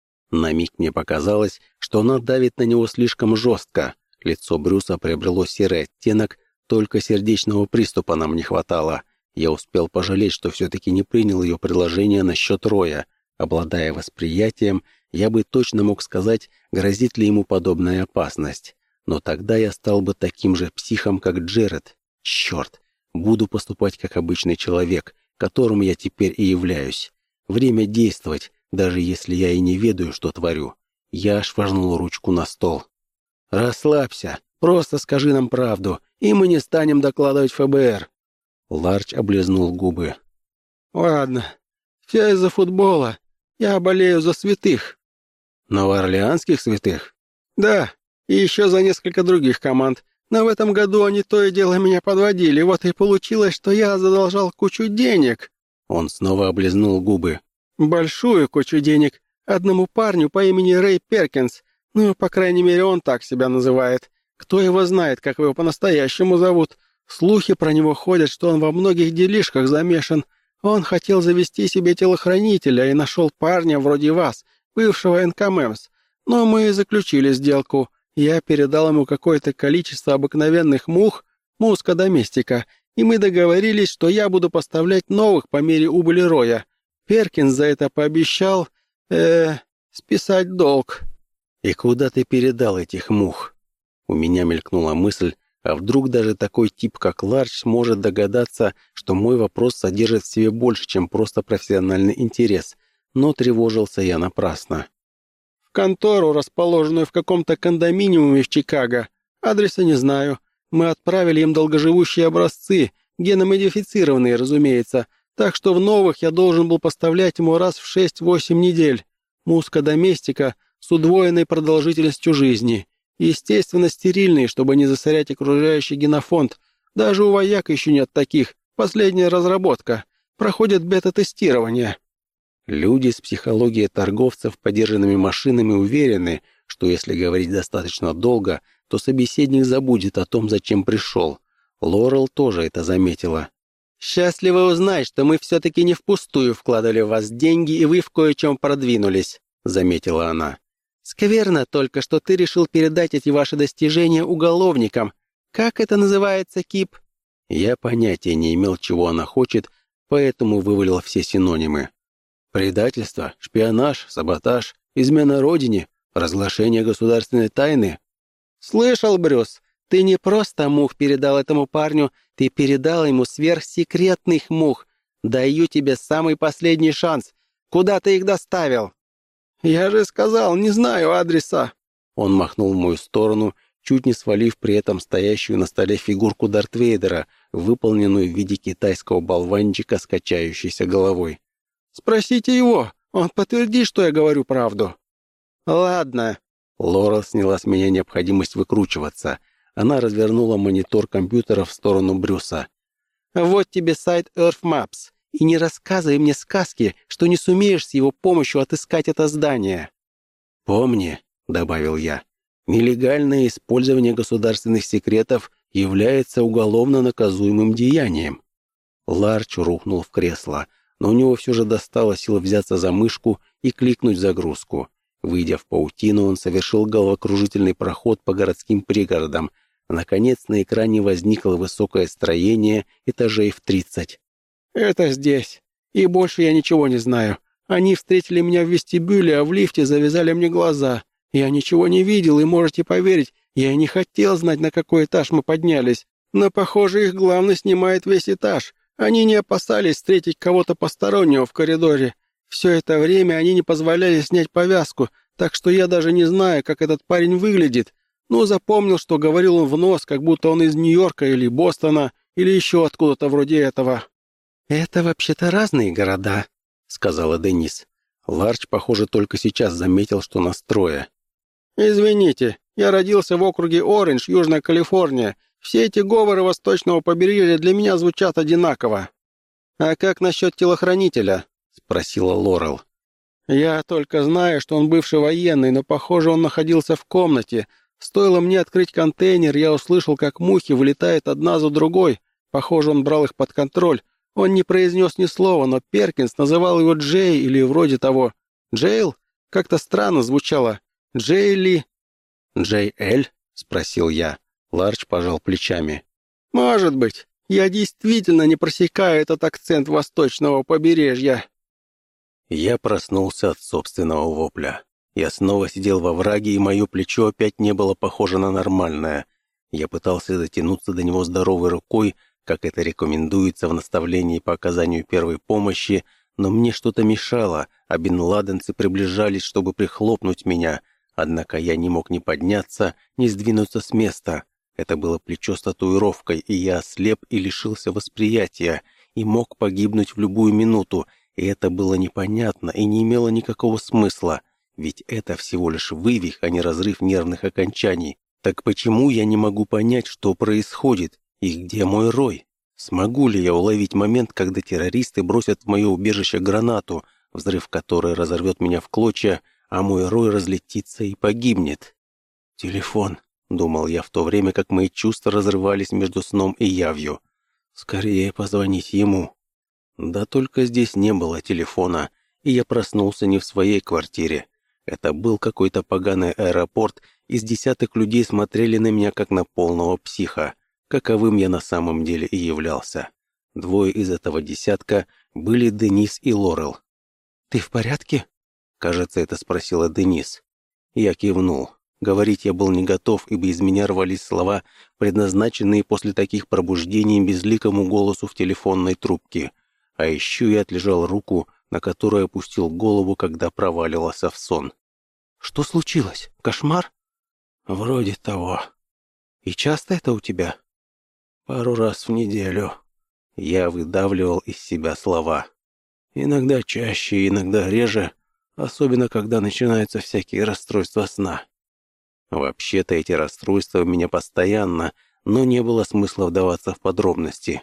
На миг мне показалось, что она давит на него слишком жестко. Лицо Брюса приобрело серый оттенок, только сердечного приступа нам не хватало. Я успел пожалеть, что все-таки не принял ее предложение насчет Роя. Обладая восприятием, я бы точно мог сказать, грозит ли ему подобная опасность. Но тогда я стал бы таким же психом, как Джеред. Черт, буду поступать как обычный человек, которым я теперь и являюсь. Время действовать, даже если я и не ведаю, что творю. Я швырнул ручку на стол. «Расслабься, просто скажи нам правду, и мы не станем докладывать ФБР». Ларч облизнул губы. «Ладно, все из-за футбола. Я болею за святых». «Новоорлеанских святых?» «Да, и еще за несколько других команд. Но в этом году они то и дело меня подводили, вот и получилось, что я задолжал кучу денег». Он снова облизнул губы. «Большую кучу денег. Одному парню по имени Рэй Перкинс. Ну, по крайней мере, он так себя называет. Кто его знает, как его по-настоящему зовут? Слухи про него ходят, что он во многих делишках замешан. Он хотел завести себе телохранителя и нашел парня вроде вас, бывшего НКМЭМС. Но мы заключили сделку. Я передал ему какое-то количество обыкновенных мух, муска доместика, и мы договорились, что я буду поставлять новых по мере убыли Роя. Перкинс за это пообещал, списать долг». «И куда ты передал этих мух?» У меня мелькнула мысль, а вдруг даже такой тип, как Ларч, сможет догадаться, что мой вопрос содержит в себе больше, чем просто профессиональный интерес. Но тревожился я напрасно. «В контору, расположенную в каком-то кондоминиуме в Чикаго. Адреса не знаю. Мы отправили им долгоживущие образцы, геномодифицированные, разумеется, так что в новых я должен был поставлять ему раз в 6-8 недель. Муска доместика с удвоенной продолжительностью жизни. Естественно, стерильные, чтобы не засорять окружающий генофонд. Даже у вояк еще нет таких. Последняя разработка. Проходят бета-тестирование». Люди с психологией торговцев подержанными машинами уверены, что если говорить достаточно долго, то собеседник забудет о том, зачем пришел. Лорел тоже это заметила. «Счастливо узнать, что мы все-таки не впустую вкладывали в вас деньги, и вы в кое-чем продвинулись», — заметила она. «Скверно только, что ты решил передать эти ваши достижения уголовникам. Как это называется, Кип?» Я понятия не имел, чего она хочет, поэтому вывалил все синонимы. Предательство, шпионаж, саботаж, измена родине, разглашение государственной тайны. «Слышал, Брюс, ты не просто мух передал этому парню, ты передал ему сверхсекретных мух. Даю тебе самый последний шанс. Куда ты их доставил?» «Я же сказал, не знаю адреса». Он махнул в мою сторону, чуть не свалив при этом стоящую на столе фигурку Дарт Вейдера, выполненную в виде китайского болванчика с качающейся головой. «Спросите его, он подтвердит, что я говорю правду». «Ладно». Лора сняла с меня необходимость выкручиваться. Она развернула монитор компьютера в сторону Брюса. «Вот тебе сайт Earth Maps. И не рассказывай мне сказки, что не сумеешь с его помощью отыскать это здание». «Помни», — добавил я, — «нелегальное использование государственных секретов является уголовно наказуемым деянием». Ларч рухнул в кресло, но у него все же достало сил взяться за мышку и кликнуть загрузку. Выйдя в паутину, он совершил головокружительный проход по городским пригородам. Наконец на экране возникло высокое строение этажей в 30. «Это здесь. И больше я ничего не знаю. Они встретили меня в вестибюле, а в лифте завязали мне глаза. Я ничего не видел, и можете поверить, я и не хотел знать, на какой этаж мы поднялись. Но, похоже, их главный снимает весь этаж. Они не опасались встретить кого-то постороннего в коридоре. Все это время они не позволяли снять повязку, так что я даже не знаю, как этот парень выглядит. Но запомнил, что говорил он в нос, как будто он из Нью-Йорка или Бостона, или еще откуда-то вроде этого». «Это вообще-то разные города», — сказала Денис. Ларч, похоже, только сейчас заметил, что настроя. «Извините, я родился в округе Ориндж, Южная Калифорния. Все эти говоры восточного побережья для меня звучат одинаково». «А как насчет телохранителя?» — спросила Лорел. «Я только знаю, что он бывший военный, но, похоже, он находился в комнате. Стоило мне открыть контейнер, я услышал, как мухи вылетают одна за другой. Похоже, он брал их под контроль. Он не произнес ни слова, но Перкинс называл его Джей или вроде того. Джейл? Как-то странно звучало. Джейли?» «Джей Эль?» — спросил я. Ларч пожал плечами. «Может быть. Я действительно не просекаю этот акцент восточного побережья». Я проснулся от собственного вопля. Я снова сидел во враге, и мое плечо опять не было похоже на нормальное. Я пытался дотянуться до него здоровой рукой, как это рекомендуется в наставлении по оказанию первой помощи, но мне что-то мешало, а бен-ладенцы приближались, чтобы прихлопнуть меня, однако я не мог ни подняться, ни сдвинуться с места. Это было плечо с татуировкой, и я ослеп и лишился восприятия, и мог погибнуть в любую минуту, и это было непонятно и не имело никакого смысла, ведь это всего лишь вывих, а не разрыв нервных окончаний. Так почему я не могу понять, что происходит? И где мой Рой? Смогу ли я уловить момент, когда террористы бросят в мое убежище гранату, взрыв которой разорвет меня в клочья, а мой Рой разлетится и погибнет? «Телефон», — думал я в то время, как мои чувства разрывались между сном и явью. «Скорее позвонить ему». Да только здесь не было телефона, и я проснулся не в своей квартире. Это был какой-то поганый аэропорт, и с десяток людей смотрели на меня как на полного психа. Каковым я на самом деле и являлся. Двое из этого десятка были Денис и Лорел. «Ты в порядке?» Кажется, это спросила Денис. Я кивнул. Говорить я был не готов, ибо из меня рвались слова, предназначенные после таких пробуждений безликому голосу в телефонной трубке. А еще я отлежал руку, на которую опустил голову, когда проваливался в сон. «Что случилось? Кошмар?» «Вроде того». «И часто это у тебя?» «Пару раз в неделю». Я выдавливал из себя слова. Иногда чаще, иногда реже, особенно когда начинаются всякие расстройства сна. Вообще-то эти расстройства у меня постоянно, но не было смысла вдаваться в подробности.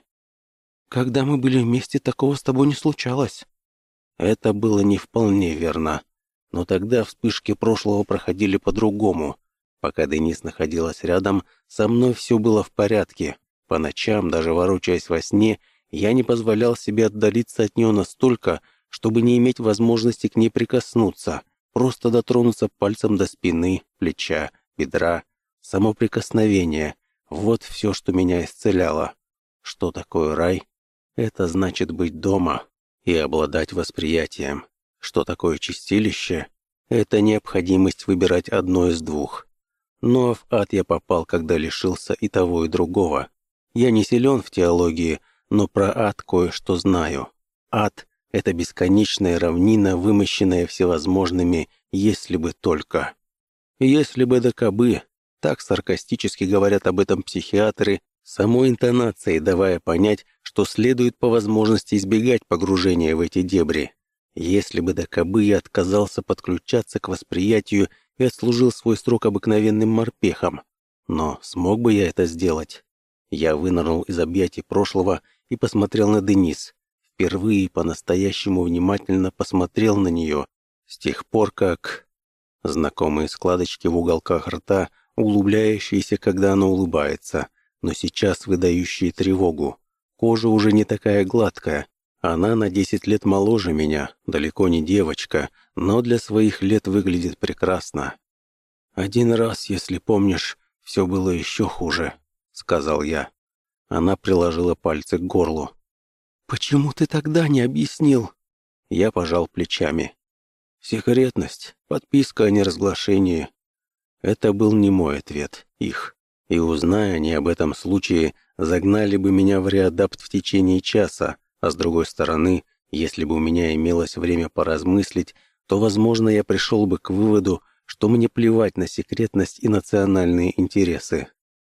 «Когда мы были вместе, такого с тобой не случалось». Это было не вполне верно. Но тогда вспышки прошлого проходили по-другому. Пока Денис находилась рядом, со мной все было в порядке. По ночам, даже ворочаясь во сне, я не позволял себе отдалиться от нее настолько, чтобы не иметь возможности к ней прикоснуться, просто дотронуться пальцем до спины, плеча, бедра. Само прикосновение — вот все, что меня исцеляло. Что такое рай? Это значит быть дома и обладать восприятием. Что такое чистилище? Это необходимость выбирать одно из двух. Но в ад я попал, когда лишился и того, и другого. Я не силен в теологии, но про ад кое-что знаю. Ад — это бесконечная равнина, вымощенная всевозможными «если бы только». «Если бы да кабы», так саркастически говорят об этом психиатры, самой интонацией давая понять, что следует по возможности избегать погружения в эти дебри. Если бы да кабы я отказался подключаться к восприятию и отслужил свой срок обыкновенным морпехом. Но смог бы я это сделать? Я вынырнул из объятий прошлого и посмотрел на Денис. Впервые по-настоящему внимательно посмотрел на нее. С тех пор, как... Знакомые складочки в уголках рта, углубляющиеся, когда она улыбается, но сейчас выдающие тревогу. Кожа уже не такая гладкая. Она на 10 лет моложе меня, далеко не девочка, но для своих лет выглядит прекрасно. «Один раз, если помнишь, все было еще хуже», — сказал я. Она приложила пальцы к горлу. «Почему ты тогда не объяснил?» Я пожал плечами. «Секретность, подписка о неразглашении». Это был не мой ответ, их. И узная они об этом случае, загнали бы меня в реадапт в течение часа, а с другой стороны, если бы у меня имелось время поразмыслить, то, возможно, я пришел бы к выводу, что мне плевать на секретность и национальные интересы.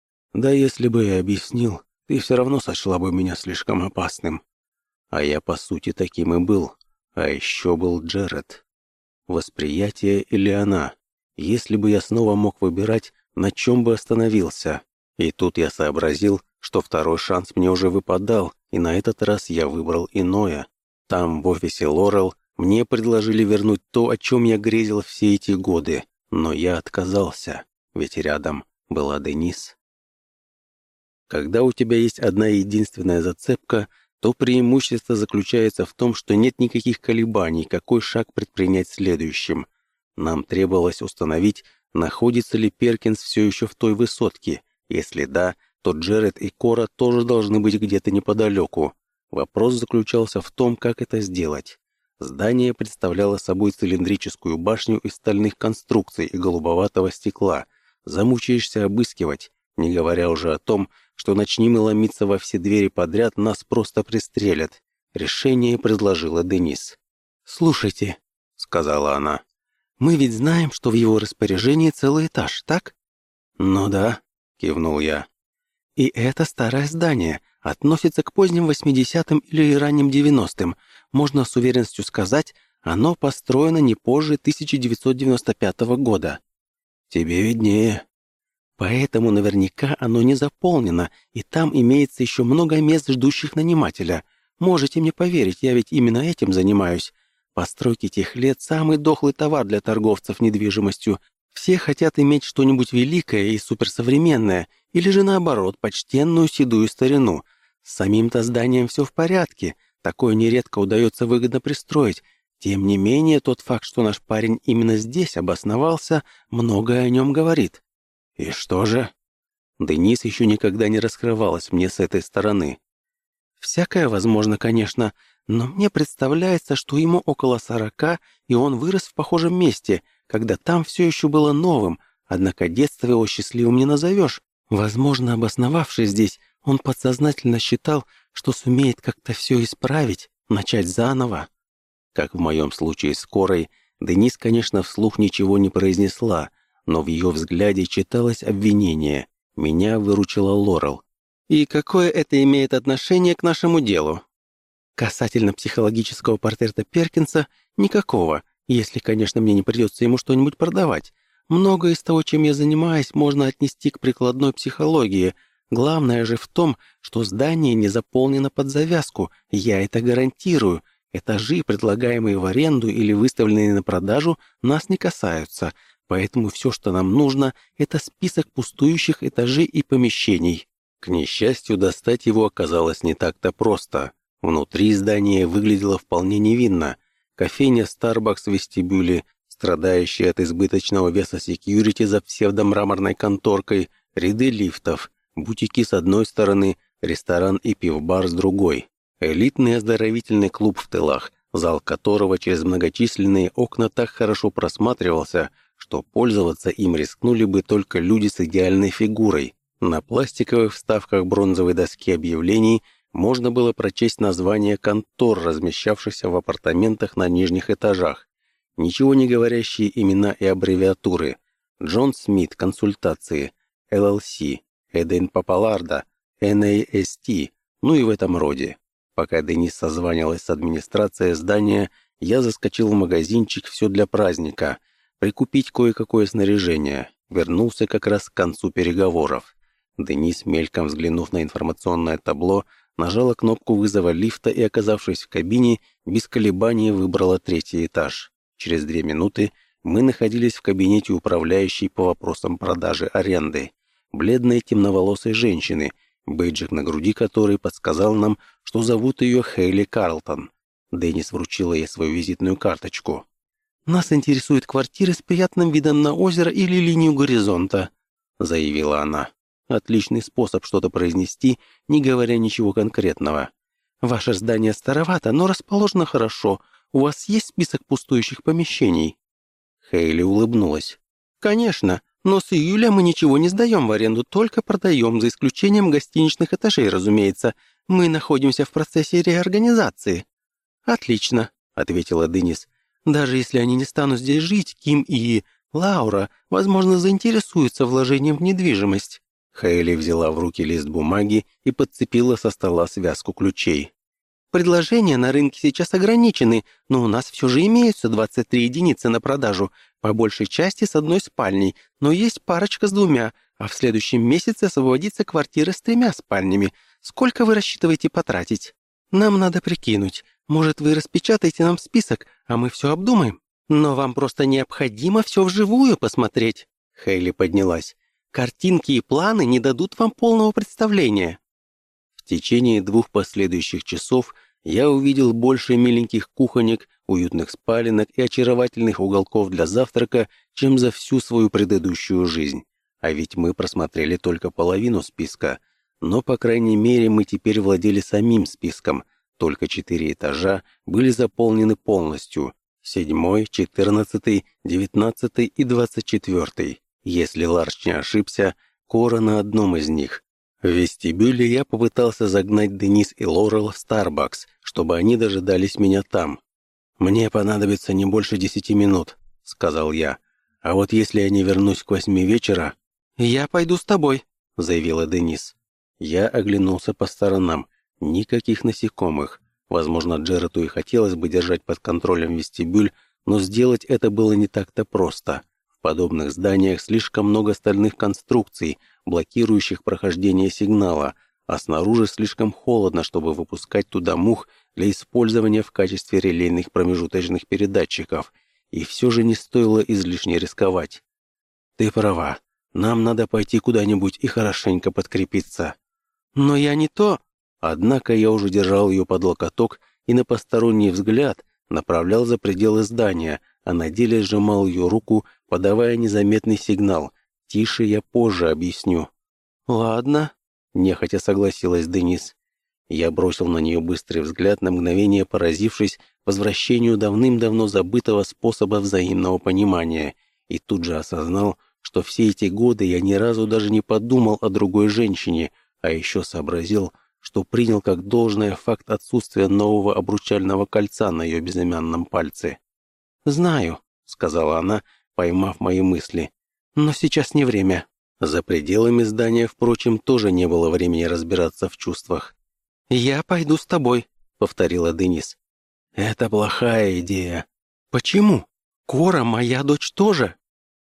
Да если бы я объяснил, ты все равно сочла бы меня слишком опасным. А я, по сути, таким и был. А еще был Джеред. Восприятие или она? Если бы я снова мог выбирать, на чем бы остановился? И тут я сообразил, что второй шанс мне уже выпадал, и на этот раз я выбрал иное. Там, в офисе Лорел, мне предложили вернуть то, о чем я грезил все эти годы, но я отказался, ведь рядом была Денис. Когда у тебя есть одна единственная зацепка, то преимущество заключается в том, что нет никаких колебаний, какой шаг предпринять следующим. Нам требовалось установить, находится ли Перкинс все еще в той высотке. Если да, то Джеред и Кора тоже должны быть где-то неподалеку. Вопрос заключался в том, как это сделать. Здание представляло собой цилиндрическую башню из стальных конструкций и голубоватого стекла. Замучаешься обыскивать, не говоря уже о том, что начни мы ломиться во все двери подряд, нас просто пристрелят. Решение предложила Денис. «Слушайте», — сказала она, — «мы ведь знаем, что в его распоряжении целый этаж, так?» «Ну да», — кивнул я. «И это старое здание, относится к поздним 80-м или ранним 90-м. Можно с уверенностью сказать, оно построено не позже 1995 года». «Тебе виднее». «Поэтому наверняка оно не заполнено, и там имеется еще много мест, ждущих нанимателя. Можете мне поверить, я ведь именно этим занимаюсь. Постройки тех лет — самый дохлый товар для торговцев недвижимостью. Все хотят иметь что-нибудь великое и суперсовременное, или же наоборот, почтенную седую старину. С самим-то зданием все в порядке, такое нередко удается выгодно пристроить. Тем не менее, тот факт, что наш парень именно здесь обосновался, многое о нем говорит». «И что же?» Денис еще никогда не раскрывалась мне с этой стороны. «Всякое возможно, конечно, но мне представляется, что ему около 40, и он вырос в похожем месте, когда там все еще было новым, однако детство его счастливым не назовешь. Возможно, обосновавшись здесь, он подсознательно считал, что сумеет как-то все исправить, начать заново». Как в моем случае с Корой, Денис, конечно, вслух ничего не произнесла, но в ее взгляде читалось обвинение. Меня выручила Лорел. «И какое это имеет отношение к нашему делу?» «Касательно психологического портрета Перкинса, никакого, если, конечно, мне не придется ему что-нибудь продавать. Многое из того, чем я занимаюсь, можно отнести к прикладной психологии, Главное же в том, что здание не заполнено под завязку, я это гарантирую. Этажи, предлагаемые в аренду или выставленные на продажу, нас не касаются, поэтому все, что нам нужно, это список пустующих этажей и помещений». К несчастью, достать его оказалось не так-то просто. Внутри здание выглядело вполне невинно. Кофейня Starbucks в вестибюле, страдающая от избыточного веса секьюрити за псевдомраморной конторкой, ряды лифтов, бутики с одной стороны, ресторан и пивбар с другой. Элитный оздоровительный клуб в тылах, зал которого через многочисленные окна так хорошо просматривался, что пользоваться им рискнули бы только люди с идеальной фигурой. На пластиковых вставках бронзовой доски объявлений можно было прочесть названия контор, размещавшихся в апартаментах на нижних этажах. Ничего не говорящие имена и аббревиатуры. Джон Смит, консультации, LLC, Эден Папаларда, NAST, ну и в этом роде. Пока Денис созванивалась с администрацией здания, я заскочил в магазинчик «Все для праздника», прикупить кое-какое снаряжение. Вернулся как раз к концу переговоров. Денис, мельком взглянув на информационное табло, нажала кнопку вызова лифта и, оказавшись в кабине, без колебаний выбрала 3-й этаж. Через 2 минуты мы находились в кабинете управляющей по вопросам продажи аренды. Бледной темноволосой женщины, бейджик на груди которой подсказал нам, что зовут ее Хейли Карлтон. Деннис вручила ей свою визитную карточку. «Нас интересуют квартиры с приятным видом на озеро или линию горизонта», — заявила она. Отличный способ что-то произнести, не говоря ничего конкретного. «Ваше здание старовато, но расположено хорошо. У вас есть список пустующих помещений?» Хейли улыбнулась. «Конечно, но с июля мы ничего не сдаем в аренду, только продаем, за исключением гостиничных этажей, разумеется. Мы находимся в процессе реорганизации». «Отлично», — ответила Денис. «Даже если они не станут здесь жить, Ким и Лаура, возможно, заинтересуются вложением в недвижимость». Хейли взяла в руки лист бумаги и подцепила со стола связку ключей. «Предложения на рынке сейчас ограничены, но у нас все же имеются 23 единицы на продажу, по большей части с 1 спальней, но есть парочка с 2, а в следующем месяце освободится квартира с 3 спальнями. Сколько вы рассчитываете потратить? Нам надо прикинуть. Может, вы распечатаете нам список, а мы все обдумаем? Но вам просто необходимо все вживую посмотреть». Хейли поднялась. «Картинки и планы не дадут вам полного представления». В течение 2 последующих часов я увидел больше миленьких кухонек, уютных спаленок и очаровательных уголков для завтрака, чем за всю свою предыдущую жизнь. А ведь мы просмотрели только половину списка. Но, по крайней мере, мы теперь владели самим списком. Только 4 этажа были заполнены полностью. 7, 14, 19 и 24. Если Ларч не ошибся, Кора на одном из них. В вестибюле я попытался загнать Денис и Лорел в Starbucks, чтобы они дожидались меня там. «Мне понадобится не больше 10 минут», — сказал я. «А вот если я не вернусь к 8 вечера...» «Я пойду с тобой», — заявила Денис. Я оглянулся по сторонам. Никаких насекомых. Возможно, Джерету и хотелось бы держать под контролем вестибюль, но сделать это было не так-то просто. В подобных зданиях слишком много стальных конструкций, блокирующих прохождение сигнала, а снаружи слишком холодно, чтобы выпускать туда мух для использования в качестве релейных промежуточных передатчиков. И все же не стоило излишне рисковать. «Ты права. Нам надо пойти куда-нибудь и хорошенько подкрепиться». «Но я не то...» Однако я уже держал ее под локоток и на посторонний взгляд направлял за пределы здания, а на деле сжимал ее руку, подавая незаметный сигнал. «Тише, я позже объясню». «Ладно», — нехотя согласилась Денис. Я бросил на нее быстрый взгляд, на мгновение поразившись возвращению давным-давно забытого способа взаимного понимания, и тут же осознал, что все эти годы я ни разу даже не подумал о другой женщине, а еще сообразил, что принял как должное факт отсутствия нового обручального кольца на ее безымянном пальце. «Знаю», — сказала она, поймав мои мысли. «Но сейчас не время». За пределами здания, впрочем, тоже не было времени разбираться в чувствах. «Я пойду с тобой», — повторила Денис. «Это плохая идея». «Почему? Кора, моя дочь, тоже».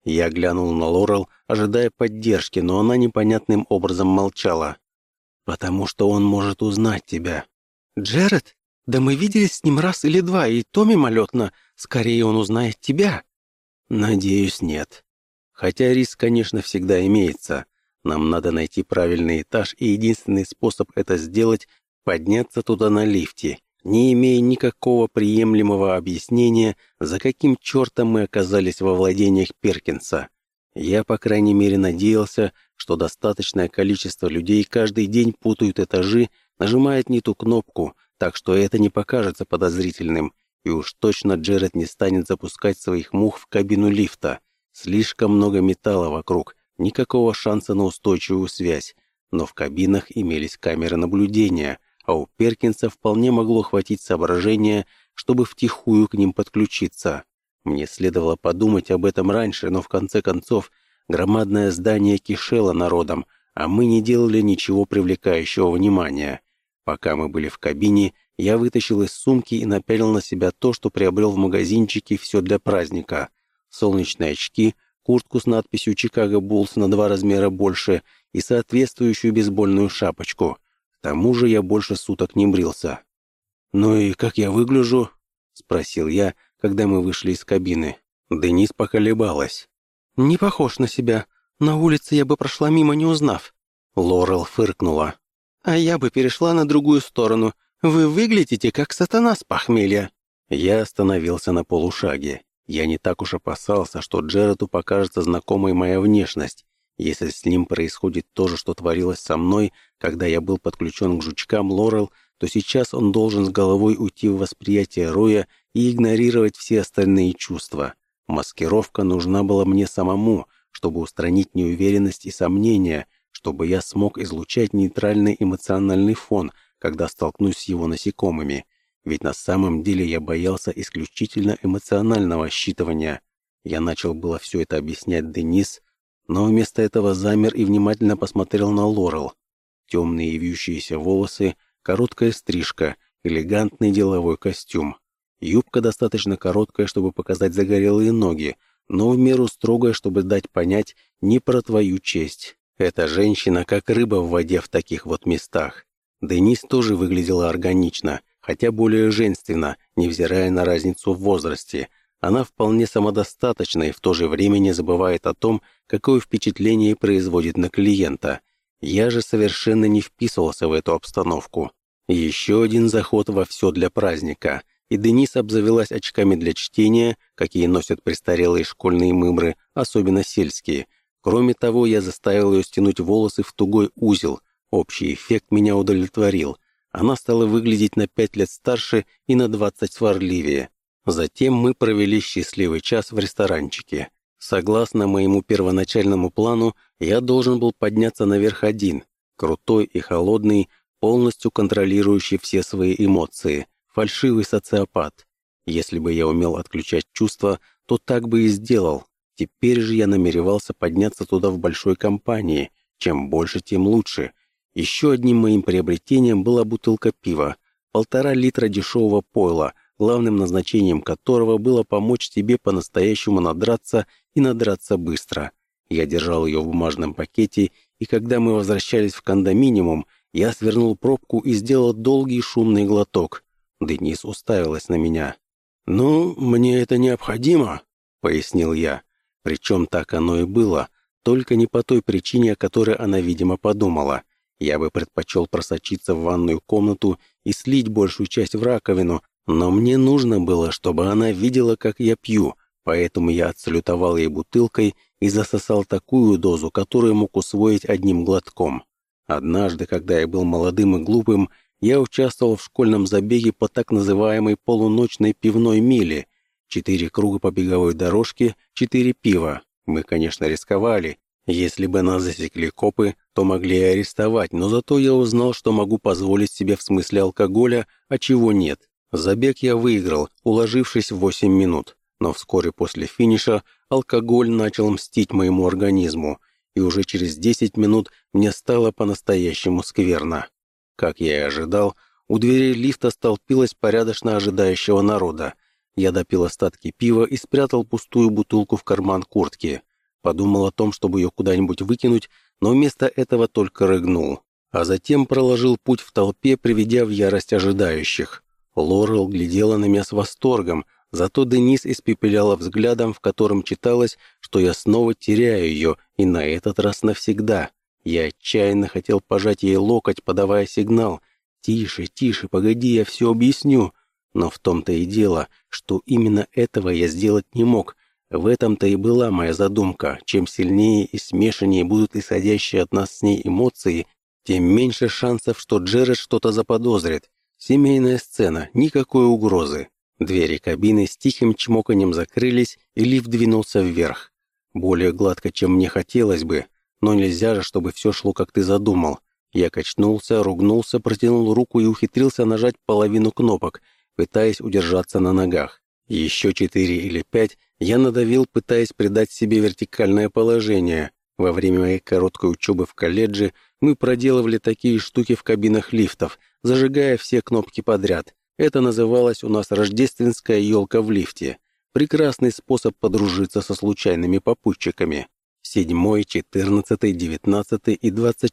Я глянул на Лорел, ожидая поддержки, но она непонятным образом молчала. «Потому что он может узнать тебя». «Джеред? Да мы виделись с ним раз или два, и то мимолетно. Скорее он узнает тебя». «Надеюсь, нет. Хотя риск, конечно, всегда имеется. Нам надо найти правильный этаж, и единственный способ это сделать — подняться туда на лифте, не имея никакого приемлемого объяснения, за каким чертом мы оказались во владениях Перкинса. Я, по крайней мере, надеялся, что достаточное количество людей каждый день путают этажи, нажимает не ту кнопку, так что это не покажется подозрительным, и уж точно Джеред не станет запускать своих мух в кабину лифта. Слишком много металла вокруг, никакого шанса на устойчивую связь, но в кабинах имелись камеры наблюдения, а у Перкинса вполне могло хватить соображения, чтобы втихую к ним подключиться. Мне следовало подумать об этом раньше, но в конце концов громадное здание кишело народом, а мы не делали ничего привлекающего внимания. Пока мы были в кабине, я вытащил из сумки и напялил на себя то, что приобрел в магазинчике «Все для праздника». Солнечные очки, куртку с надписью «Чикаго Буллс» на 2 размера больше и соответствующую бейсбольную шапочку. К тому же я больше суток не брился. «Ну и как я выгляжу?» — спросил я, когда мы вышли из кабины. Денис поколебалась. «Не похож на себя. На улице я бы прошла мимо, не узнав». Лорел фыркнула. «А я бы перешла на другую сторону. Вы выглядите как сатана с похмелья». Я остановился на полушаге. Я не так уж опасался, что Джереду покажется знакомой моя внешность. Если с ним происходит то же, что творилось со мной, когда я был подключен к жучкам Лорел, то сейчас он должен с головой уйти в восприятие Роя и игнорировать все остальные чувства. Маскировка нужна была мне самому, чтобы устранить неуверенность и сомнения, чтобы я смог излучать нейтральный эмоциональный фон, когда столкнусь с его насекомыми. Ведь на самом деле я боялся исключительно эмоционального считывания. Я начал было все это объяснять Денис, но вместо этого замер и внимательно посмотрел на Лорел. Темные вьющиеся волосы, короткая стрижка, элегантный деловой костюм. Юбка достаточно короткая, чтобы показать загорелые ноги, но в меру строгая, чтобы дать понять «не про твою честь». Эта женщина как рыба в воде в таких вот местах. Денис тоже выглядела органично, хотя более женственно, невзирая на разницу в возрасте. Она вполне самодостаточна и в то же время не забывает о том, какое впечатление производит на клиента. Я же совершенно не вписывался в эту обстановку. Еще один заход во «Все для праздника», и Денис обзавелась очками для чтения, какие носят престарелые школьные мымры, особенно сельские. Кроме того, я заставил ее стянуть волосы в тугой узел. Общий эффект меня удовлетворил. Она стала выглядеть на 5 лет старше и на 20 сварливее. Затем мы провели счастливый час в ресторанчике. Согласно моему первоначальному плану, я должен был подняться наверх один, крутой и холодный, полностью контролирующий все свои эмоции, фальшивый социопат. Если бы я умел отключать чувства, то так бы и сделал. Теперь же я намеревался подняться туда в большой компании. Чем больше, тем лучше. Еще одним моим приобретением была бутылка пива, 1,5 литра дешевого пойла, главным назначением которого было помочь тебе по-настоящему надраться и надраться быстро. Я держал ее в бумажном пакете, и когда мы возвращались в кондоминиум, я свернул пробку и сделал долгий шумный глоток. Денис уставилась на меня. «Ну, мне это необходимо», — пояснил я. Причем так оно и было, только не по той причине, о которой она, видимо, подумала. Я бы предпочел просочиться в ванную комнату и слить большую часть в раковину, но мне нужно было, чтобы она видела, как я пью, поэтому я отсалютовал ей бутылкой и засосал такую дозу, которую мог усвоить одним глотком. Однажды, когда я был молодым и глупым, я участвовал в школьном забеге по так называемой полуночной пивной миле. 4 круга по беговой дорожке, 4 пива. Мы, конечно, рисковали. Если бы нас засекли копы, то могли и арестовать, но зато я узнал, что могу позволить себе в смысле алкоголя, а чего нет. Забег я выиграл, уложившись в 8 минут. Но вскоре после финиша алкоголь начал мстить моему организму, и уже через 10 минут мне стало по-настоящему скверно. Как я и ожидал, у дверей лифта столпилось порядочно ожидающего народа. Я допил остатки пива и спрятал пустую бутылку в карман куртки. подумал о том, чтобы ее куда-нибудь выкинуть, но вместо этого только рыгнул. А затем проложил путь в толпе, приведя в ярость ожидающих. Лорел глядела на меня с восторгом, зато Денис испепеляла взглядом, в котором читалось, что я снова теряю ее, и на этот раз навсегда. Я отчаянно хотел пожать ей локоть, подавая сигнал. «Тише, тише, погоди, я все объясню». Но в том-то и дело, что именно этого я сделать не мог. В этом-то и была моя задумка. Чем сильнее и смешаннее будут исходящие от нас с ней эмоции, тем меньше шансов, что Джеред что-то заподозрит. Семейная сцена, никакой угрозы. Двери кабины с тихим чмоканьем закрылись, и лифт двинулся вверх. Более гладко, чем мне хотелось бы, но нельзя же, чтобы все шло, как ты задумал. Я качнулся, ругнулся, протянул руку и ухитрился нажать половину кнопок, пытаясь удержаться на ногах. Еще 4 или 5 я надавил, пытаясь придать себе вертикальное положение. Во время моей короткой учебы в колледже мы проделывали такие штуки в кабинах лифтов, зажигая все кнопки подряд. Это называлось у нас рождественская елка в лифте. Прекрасный способ подружиться со случайными попутчиками. 7, 14, 19 и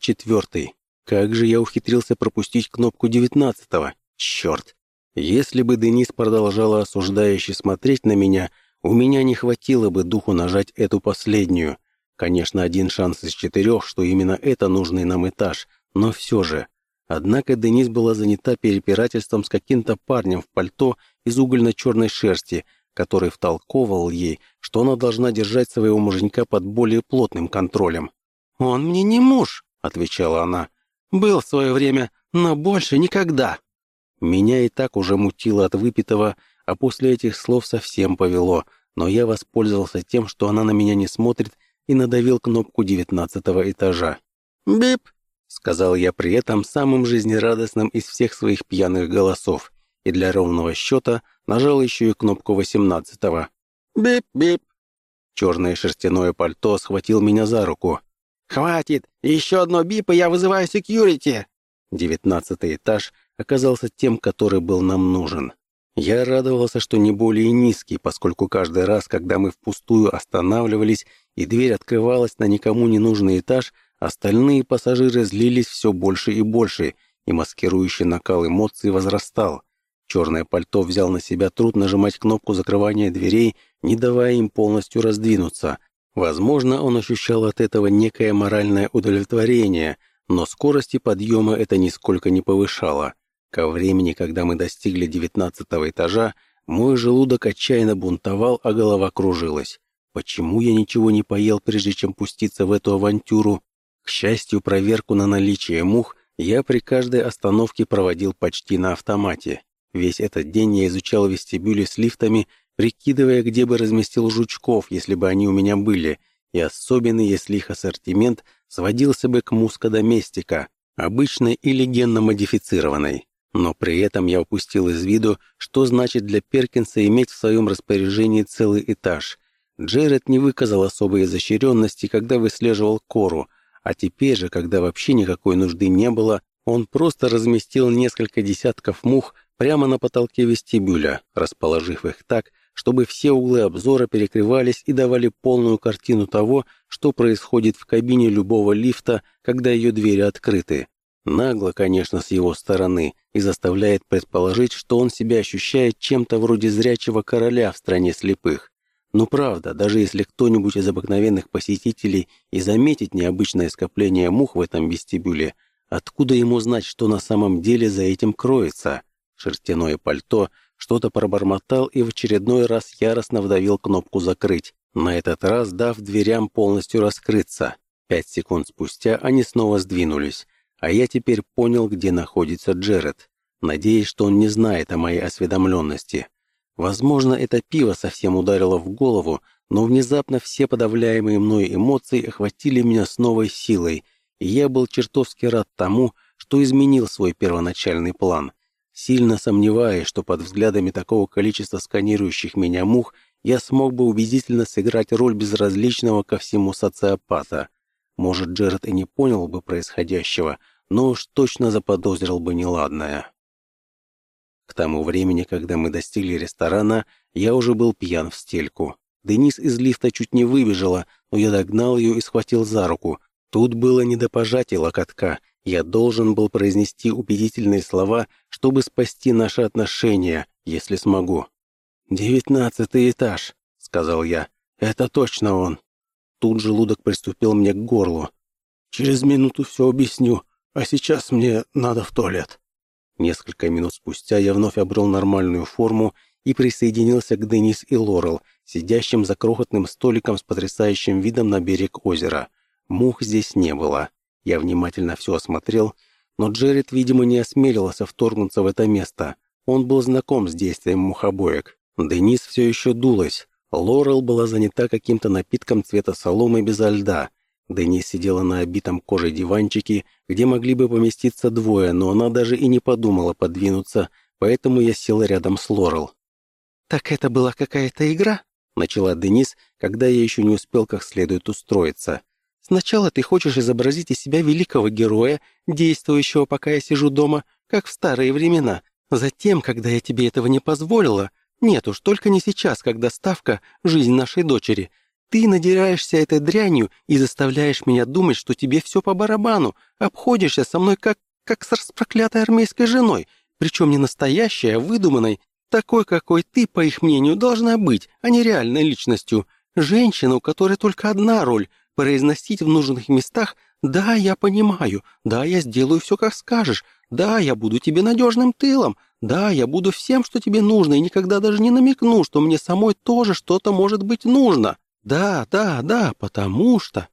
24. Как же я ухитрился пропустить кнопку 19-го? Черт! Если бы Денис продолжала осуждающе смотреть на меня не хватило бы духу нажать эту последнюю. Конечно, 1 шанс из 4, что именно это нужный нам этаж, но все же. Однако Денис была занята перепирательством с каким-то парнем в пальто из угольно-черной шерсти, который втолковывал ей, что она должна держать своего муженька под более плотным контролем. «Он мне не муж», — отвечала она. «Был в свое время, но больше никогда». Меня и так уже мутило от выпитого, а после этих слов совсем повело, но я воспользовался тем, что она на меня не смотрит, и надавил кнопку 19-го этажа. «Бип», — сказал я при этом самым жизнерадостным из всех своих пьяных голосов, и для ровного счета нажал еще и кнопку 18-го. «Бип-бип». Черное шерстяное пальто схватил меня за руку. «Хватит! Еще одно бип, и я вызываю секьюрити!» 19-й этаж оказался тем, который был нам нужен. Я радовался, что не более низкий, поскольку каждый раз, когда мы впустую останавливались и дверь открывалась на никому не нужный этаж, остальные пассажиры злились все больше и больше, и маскирующий накал эмоций возрастал. Черное пальто взял на себя труд нажимать кнопку закрывания дверей, не давая им полностью раздвинуться. Возможно, он ощущал от этого некое моральное удовлетворение, но скорости подъема это нисколько не повышало. Ко времени, когда мы достигли 19-го этажа, мой желудок отчаянно бунтовал, а голова кружилась. Почему я ничего не поел, прежде чем пуститься в эту авантюру? К счастью, проверку на наличие мух я при каждой остановке проводил почти на автомате. Весь этот день я изучал вестибюли с лифтами, прикидывая, где бы разместил жучков, если бы они у меня были, и особенно, если их ассортимент сводился бы к мускодоместика, обычной или генно-модифицированной. Но при этом я упустил из виду, что значит для Перкинса иметь в своем распоряжении целый этаж. Джеред не выказал особой изощренности, когда выслеживал Кору, а теперь же, когда вообще никакой нужды не было, он просто разместил несколько десятков мух прямо на потолке вестибюля, расположив их так, чтобы все углы обзора перекрывались и давали полную картину того, что происходит в кабине любого лифта, когда ее двери открыты. Нагло, конечно, с его стороны, и заставляет предположить, что он себя ощущает чем-то вроде зрячего короля в стране слепых. Но правда, даже если кто-нибудь из обыкновенных посетителей и заметит необычное скопление мух в этом вестибюле, откуда ему знать, что на самом деле за этим кроется? Шерстяное пальто что-то пробормотал и в очередной раз яростно вдавил кнопку «Закрыть», на этот раз дав дверям полностью раскрыться. 5 секунд спустя они снова сдвинулись, а я теперь понял, где находится Джеред. Надеюсь, что он не знает о моей осведомленности. Возможно, это пиво совсем ударило в голову, но внезапно все подавляемые мной эмоции охватили меня с новой силой, и я был чертовски рад тому, что изменил свой первоначальный план. Сильно сомневаюсь, что под взглядами такого количества сканирующих меня мух я смог бы убедительно сыграть роль безразличного ко всему социопата. Может, Джеред и не понял бы происходящего, но уж точно заподозрил бы неладное. К тому времени, когда мы достигли ресторана, я уже был пьян в стельку. Денис из лифта чуть не выбежала, но я догнал ее и схватил за руку. Тут было не до пожатия локотка. Я должен был произнести убедительные слова, чтобы спасти наши отношения, если смогу. «19-й этаж», — сказал я. «Это точно он». Тут желудок приступил мне к горлу. «Через минуту все объясню, а сейчас мне надо в туалет». Несколько минут спустя я вновь обрел нормальную форму и присоединился к Денис и Лорел, сидящим за крохотным столиком с потрясающим видом на берег озера. Мух здесь не было. Я внимательно все осмотрел, но Джеред, видимо, не осмелился вторгнуться в это место. Он был знаком с действием мухобоек. Денис все еще дулась. Лорел была занята каким-то напитком цвета соломы безо льда. Денис сидела на обитом кожей диванчике, где могли бы поместиться двое, но она даже и не подумала подвинуться, поэтому я сел рядом с Лорел. «Так это была какая-то игра?» — начала Денис, когда я еще не успел как следует устроиться. «Сначала ты хочешь изобразить из себя великого героя, действующего, пока я сижу дома, как в старые времена. Затем, когда я тебе этого не позволила, нет уж, только не сейчас, когда ставка — жизнь нашей дочери, ты надираешься этой дрянью и заставляешь меня думать, что тебе все по барабану, обходишься со мной как с распроклятой армейской женой, причем не настоящей, а выдуманной, такой, какой ты, по их мнению, должна быть, а не реальной личностью. Женщина, у которой только одна роль — произносить в нужных местах «да, я понимаю», «да, я сделаю все, как скажешь», «да, я буду тебе надежным тылом», «да, я буду всем, что тебе нужно, и никогда даже не намекну, что мне самой тоже что-то может быть нужно». Да, потому что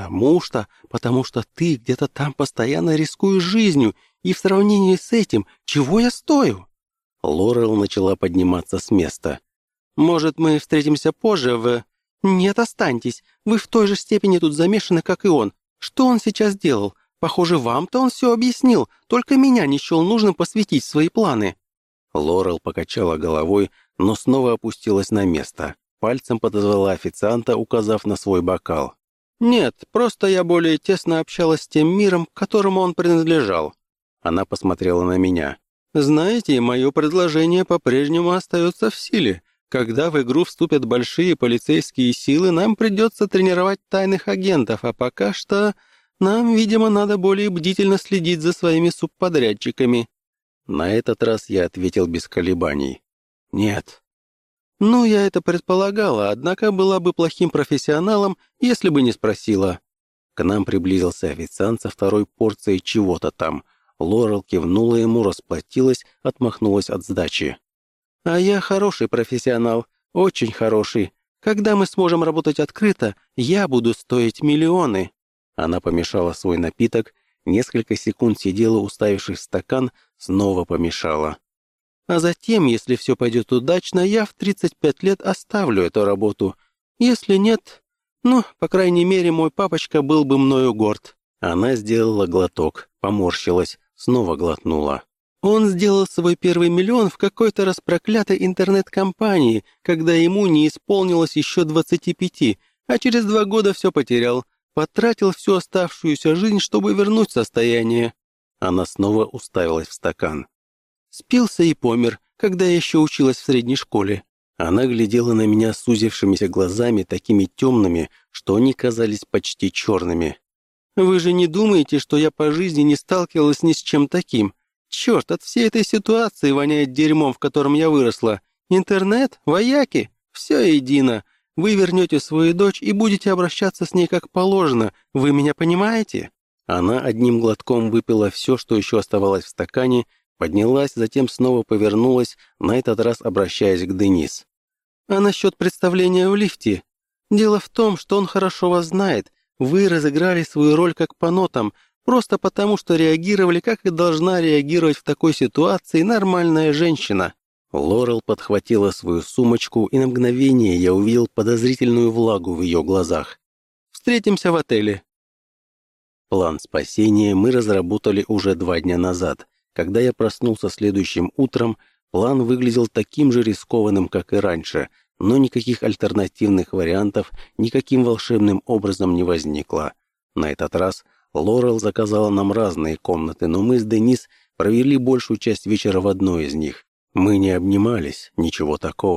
ты где-то там постоянно рискуешь жизнью, и в сравнении с этим, чего я стою?» Лорел начала подниматься с места. «Может, мы встретимся позже в...» «Нет, останьтесь. Вы в той же степени тут замешаны, как и он. Что он сейчас делал? Похоже, вам-то он все объяснил, только меня не счел нужным посвятить в свои планы». Лорел покачала головой, но снова опустилась на место. Пальцем подозвала официанта, указав на свой бокал. «Нет, просто я более тесно общалась с тем миром, к которому он принадлежал». Она посмотрела на меня. «Знаете, мое предложение по-прежнему остается в силе. Когда в игру вступят большие полицейские силы, нам придется тренировать тайных агентов, а пока что нам, видимо, надо более бдительно следить за своими субподрядчиками». На этот раз я ответил без колебаний. «Нет». «Ну, я это предполагала, однако была бы плохим профессионалом, если бы не спросила». К нам приблизился официант со второй порцией чего-то там. Лорел кивнула ему, расплатилась, отмахнулась от сдачи. «А я хороший профессионал, очень хороший. Когда мы сможем работать открыто, я буду стоить миллионы». Она помешала свой напиток, несколько секунд сидела, уставившись в стакан, снова помешала. «А затем, если все пойдет удачно, я в 35 лет оставлю эту работу. Если нет, ну, по крайней мере, мой папочка был бы мною горд». Она сделала глоток, поморщилась, снова глотнула. «Он сделал свой первый миллион в какой-то распроклятой интернет-компании, когда ему не исполнилось еще 25, а через 2 года все потерял. Потратил всю оставшуюся жизнь, чтобы вернуть состояние». Она снова уставилась в стакан. «Спился и помер, когда я еще училась в средней школе». Она глядела на меня сузившимися глазами, такими темными, что они казались почти черными. «Вы же не думаете, что я по жизни не сталкивалась ни с чем таким? Черт, от всей этой ситуации воняет дерьмом, в котором я выросла. Интернет, вояки, все едино. Вы вернете свою дочь и будете обращаться с ней как положено. Вы меня понимаете?» Она одним глотком выпила все, что еще оставалось в стакане, поднялась, затем снова повернулась, на этот раз обращаясь к Денис. «А насчет представления в лифте? Дело в том, что он хорошо вас знает. Вы разыграли свою роль как по нотам, просто потому, что реагировали, как и должна реагировать в такой ситуации нормальная женщина». Лорел подхватила свою сумочку, и на мгновение я увидел подозрительную влагу в ее глазах. «Встретимся в отеле». План спасения мы разработали уже 2 дня назад. Когда я проснулся следующим утром, план выглядел таким же рискованным, как и раньше, но никаких альтернативных вариантов никаким волшебным образом не возникло. На этот раз Лорел заказала нам разные комнаты, но мы с Денис провели большую часть вечера в одной из них. Мы не обнимались, ничего такого.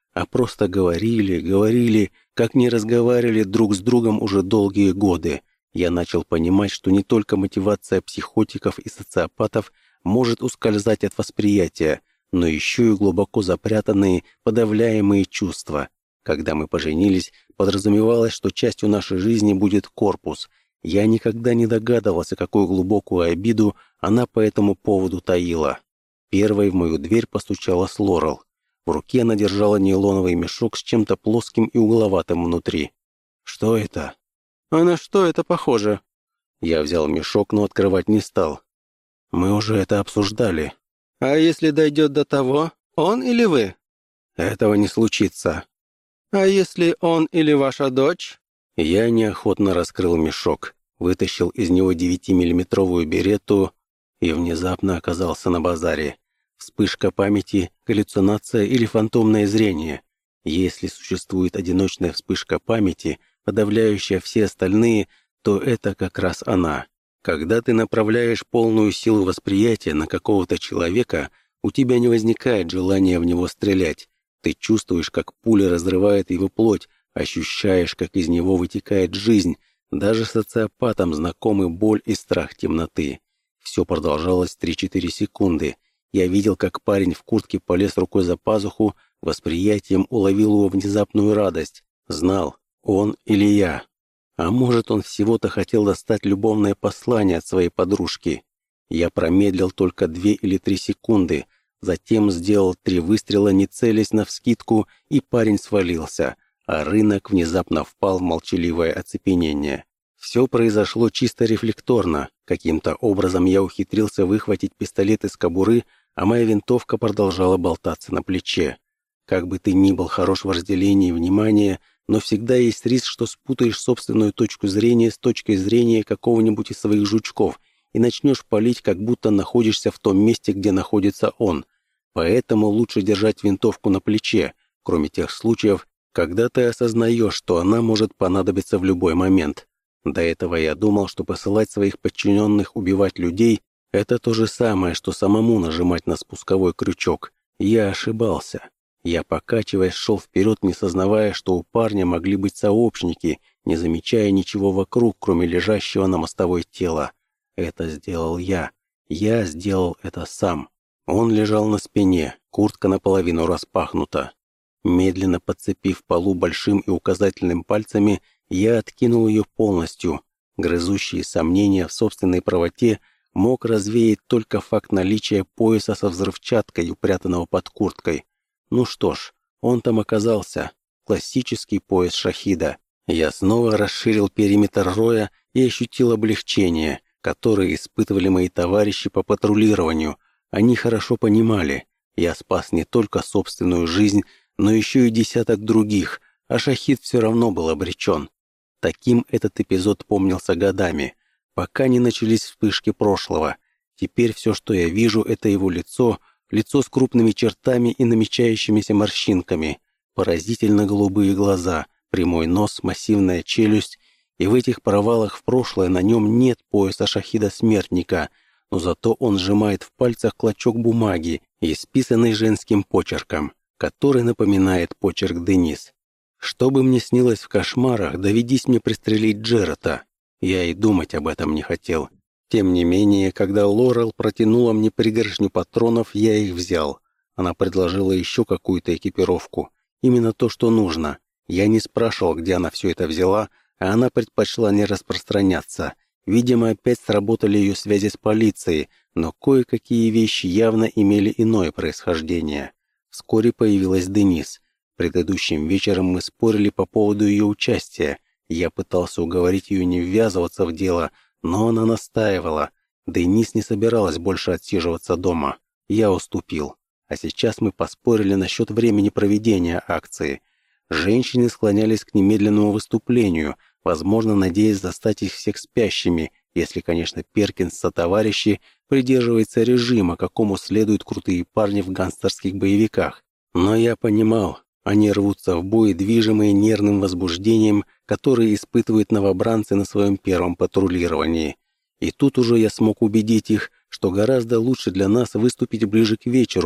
а просто говорили, как не разговаривали друг с другом уже долгие годы. Я начал понимать, что не только мотивация психотиков и социопатов может ускользать от восприятия, но еще и глубоко запрятанные, подавляемые чувства. Когда мы поженились, подразумевалось, что частью нашей жизни будет корпус. Я никогда не догадывался, какую глубокую обиду она по этому поводу таила. Первой в мою дверь постучалась Лорел. В руке она держала нейлоновый мешок с чем-то плоским и угловатым внутри. «Что это?» «А на что это похоже?» Я взял мешок, но открывать не стал. «Мы уже это обсуждали». «А если дойдет до того, он или вы?» «Этого не случится». «А если он или ваша дочь?» Я неохотно раскрыл мешок, вытащил из него 9-миллиметровую беретту и внезапно оказался на базаре. Вспышка памяти, галлюцинация или фантомное зрение. Если существует одиночная вспышка памяти, подавляющая все остальные, то это как раз она. Когда ты направляешь полную силу восприятия на какого-то человека, у тебя не возникает желания в него стрелять. Ты чувствуешь, как пуля разрывает его плоть, ощущаешь, как из него вытекает жизнь. Даже социопатам знакомы боль и страх темноты. Все продолжалось 3-4 секунды. Я видел, как парень в куртке полез рукой за пазуху, восприятием уловил его внезапную радость. Знал, он или я. А может, он всего-то хотел достать любовное послание от своей подружки. Я промедлил только 2 или 3 секунды, затем сделал 3 выстрела, не целясь навскидку, и парень свалился, а рынок внезапно впал в молчаливое оцепенение. Все произошло чисто рефлекторно. Каким-то образом я ухитрился выхватить пистолет из кобуры, а моя винтовка продолжала болтаться на плече. Как бы ты ни был хорош в разделении внимания, но всегда есть риск, что спутаешь собственную точку зрения с точкой зрения какого-нибудь из своих жучков и начнешь палить, как будто находишься в том месте, где находится он. Поэтому лучше держать винтовку на плече, кроме тех случаев, когда ты осознаешь, что она может понадобиться в любой момент. До этого я думал, что посылать своих подчиненных убивать людей – это то же самое, что самому нажимать на спусковой крючок. Я ошибался. Я, покачиваясь, шел вперед, не сознавая, что у парня могли быть сообщники, не замечая ничего вокруг, кроме лежащего на мостовой тела. Это сделал я. Я сделал это сам. Он лежал на спине, куртка наполовину распахнута. Медленно подцепив полу большим и указательным пальцами, я откинул ее полностью. Грызущие сомнения в собственной правоте мог развеять только факт наличия пояса со взрывчаткой, упрятанного под курткой. Ну что ж, он там оказался. Классический пояс шахида. Я снова расширил периметр роя и ощутил облегчение, которое испытывали мои товарищи по патрулированию. Они хорошо понимали, я спас не только собственную жизнь, но еще и десяток других, а шахид все равно был обречен. Таким этот эпизод помнился годами, пока не начались вспышки прошлого. Теперь все, что я вижу, это его лицо с крупными чертами и намечающимися морщинками, поразительно голубые глаза, прямой нос, массивная челюсть, и в этих провалах в прошлое на нем нет пояса шахида-смертника, но зато он сжимает в пальцах клочок бумаги, исписанный женским почерком, который напоминает почерк Денис. Что бы мне снилось в кошмарах, доведись мне пристрелить Джерета. Я и думать об этом не хотел. Тем не менее, когда Лорел протянула мне пригоршню патронов, я их взял. Она предложила еще какую-то экипировку. Именно то, что нужно. Я не спрашивал, где она все это взяла, а она предпочла не распространяться. Видимо, опять сработали ее связи с полицией, но кое-какие вещи явно имели иное происхождение. Вскоре появилась Денис. Предыдущим вечером мы спорили по поводу ее участия. Я пытался уговорить ее не ввязываться в дело, но она настаивала. Денис не собиралась больше отсиживаться дома. Я уступил. А сейчас мы поспорили насчет времени проведения акции. Женщины склонялись к немедленному выступлению, возможно, надеясь застать их всех спящими, если, конечно, Перкинс сотоварищи придерживается режима, какому следуют крутые парни в гангстерских боевиках. Но я понимал, они рвутся в бой, движимые нервным возбуждением, которое испытывают новобранцы на своем первом патрулировании. И тут уже я смог убедить их, что гораздо лучше для нас выступить ближе к вечеру,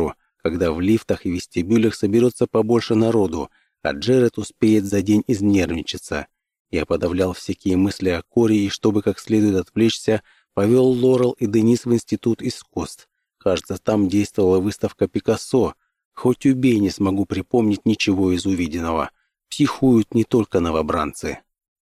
когда в лифтах и вестибюлях соберется побольше народу, а Джеред успеет за день изнервничаться. Я подавлял всякие мысли о Коре и, чтобы как следует отвлечься, повел Лорел и Денис в Институт искусств. Кажется, там действовала выставка Пикассо. Хоть убей, не смогу припомнить ничего из увиденного. Психуют не только новобранцы.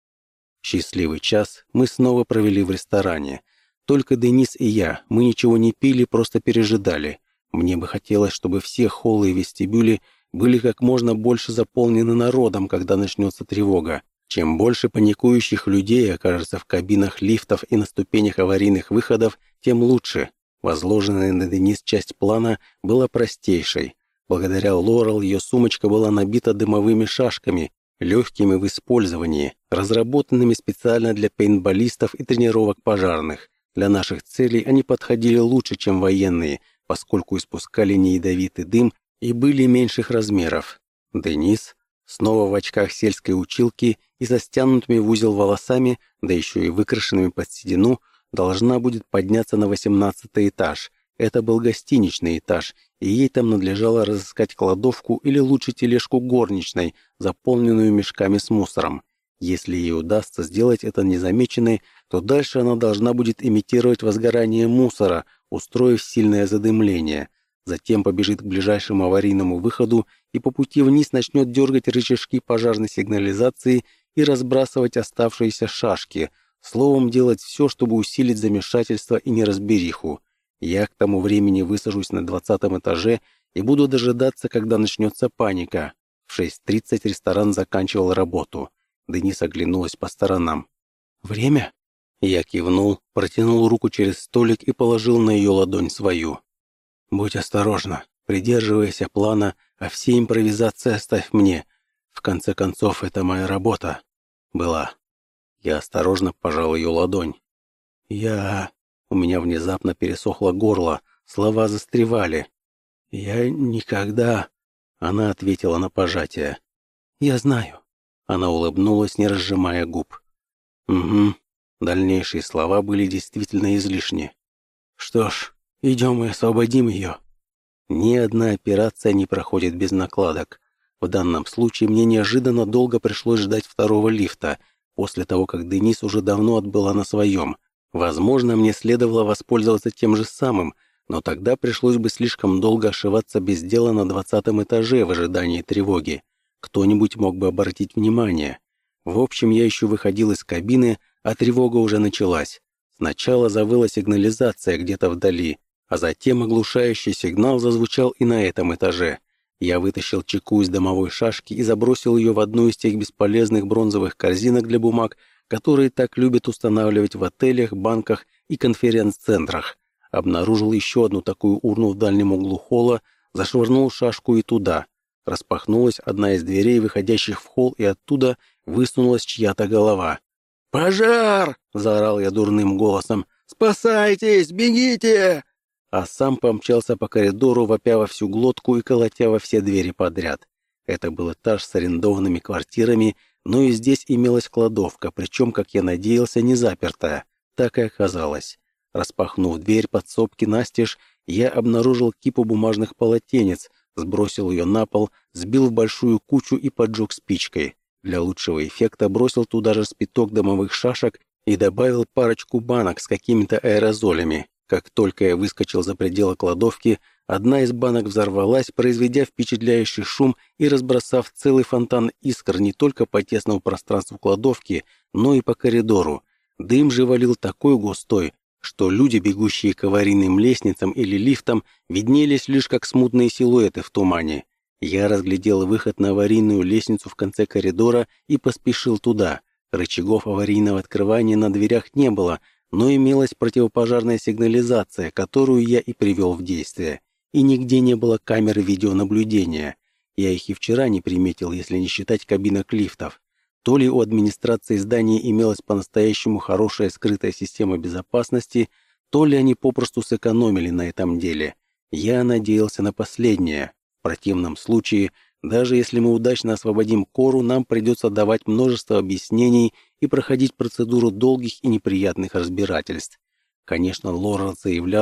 Счастливый час мы снова провели в ресторане. Только Денис и я, мы ничего не пили, просто пережидали. Мне бы хотелось, чтобы все холлы и вестибюли были как можно больше заполнены народом, когда начнется тревога. Чем больше паникующих людей окажется в кабинах лифтов и на ступенях аварийных выходов, тем лучше. Возложенная на Денис часть плана была простейшей. Благодаря Лорел ее сумочка была набита дымовыми шашками, легкими в использовании, разработанными специально для пейнтболистов и тренировок пожарных. Для наших целей они подходили лучше, чем военные, поскольку испускали неядовитый дым и были меньших размеров. Денис, снова в очках сельской училки и со стянутыми в узел волосами, да еще и выкрашенными под седину, должна будет подняться на 18-й этаж. Это был гостиничный этаж, и ей там надлежало разыскать кладовку или лучше тележку горничной, заполненную мешками с мусором. Если ей удастся сделать это незамеченной, то дальше она должна будет имитировать возгорание мусора, устроив сильное задымление. Затем побежит к ближайшему аварийному выходу и по пути вниз начнет дергать рычажки пожарной сигнализации и разбрасывать оставшиеся шашки, словом, делать все, чтобы усилить замешательство и неразбериху. Я к тому времени высажусь на 20-м этаже и буду дожидаться, когда начнется паника. В 6:30 ресторан заканчивал работу. Денис оглянулась по сторонам. «Время?» Я кивнул, протянул руку через столик и положил на ее ладонь свою. «Будь осторожна, придерживайся плана, а все импровизации оставь мне. В конце концов, это моя работа. Была». Я осторожно пожал ее ладонь. У меня внезапно пересохло горло, слова застревали. «Я никогда...» Она ответила на пожатие. «Я знаю». Она улыбнулась, не разжимая губ. «Угу». Дальнейшие слова были действительно излишни. «Что ж, идем и освободим ее». Ни одна операция не проходит без накладок. В данном случае мне неожиданно долго пришлось ждать второго лифта, после того, как Денис уже давно отбыла на своем. Возможно, мне следовало воспользоваться тем же самым, но тогда пришлось бы слишком долго ошиваться без дела на 20-м этаже в ожидании тревоги. Кто-нибудь мог бы обратить внимание. В общем, я еще выходил из кабины, а тревога уже началась. Сначала завыла сигнализация где-то вдали, а затем оглушающий сигнал зазвучал и на этом этаже. Я вытащил чеку из дымовой шашки и забросил ее в одну из тех бесполезных бронзовых корзинок для бумаг, которые так любят устанавливать в отелях, банках и конференц-центрах. Обнаружил еще одну такую урну в дальнем углу холла, зашвырнул шашку и туда. Распахнулась одна из дверей, выходящих в холл, и оттуда высунулась чья-то голова. «Пожар!» — заорал я дурным голосом. «Спасайтесь! Бегите!» А сам помчался по коридору, вопя во всю глотку и колотя во все двери подряд. Это был этаж с арендованными квартирами, но и здесь имелась кладовка, причем, как я надеялся, не запертая. Так и оказалось. Распахнув дверь подсобки настежь, я обнаружил кипу бумажных полотенец, сбросил ее на пол, сбил в большую кучу и поджег спичкой. Для лучшего эффекта бросил туда же спиток дымовых шашек и добавил парочку банок с какими-то аэрозолями. Как только я выскочил за пределы кладовки, одна из банок взорвалась, произведя впечатляющий шум и разбросав целый фонтан искр не только по тесному пространству кладовки, но и по коридору. Дым же валил такой густой, что люди, бегущие к аварийным лестницам или лифтам, виднелись лишь как смутные силуэты в тумане. Я разглядел выход на аварийную лестницу в конце коридора и поспешил туда. Рычагов аварийного открывания на дверях не было, но имелась противопожарная сигнализация, которую я и привел в действие. И нигде не было камер видеонаблюдения. Я их и вчера не приметил, если не считать кабинок лифтов. То ли у администрации здания имелась по-настоящему хорошая скрытая система безопасности, то ли они попросту сэкономили на этом деле. Я надеялся на последнее. В противном случае, даже если мы удачно освободим Кору, нам придется давать множество объяснений и проходить процедуру долгих и неприятных разбирательств. Конечно, Лорел заявляла,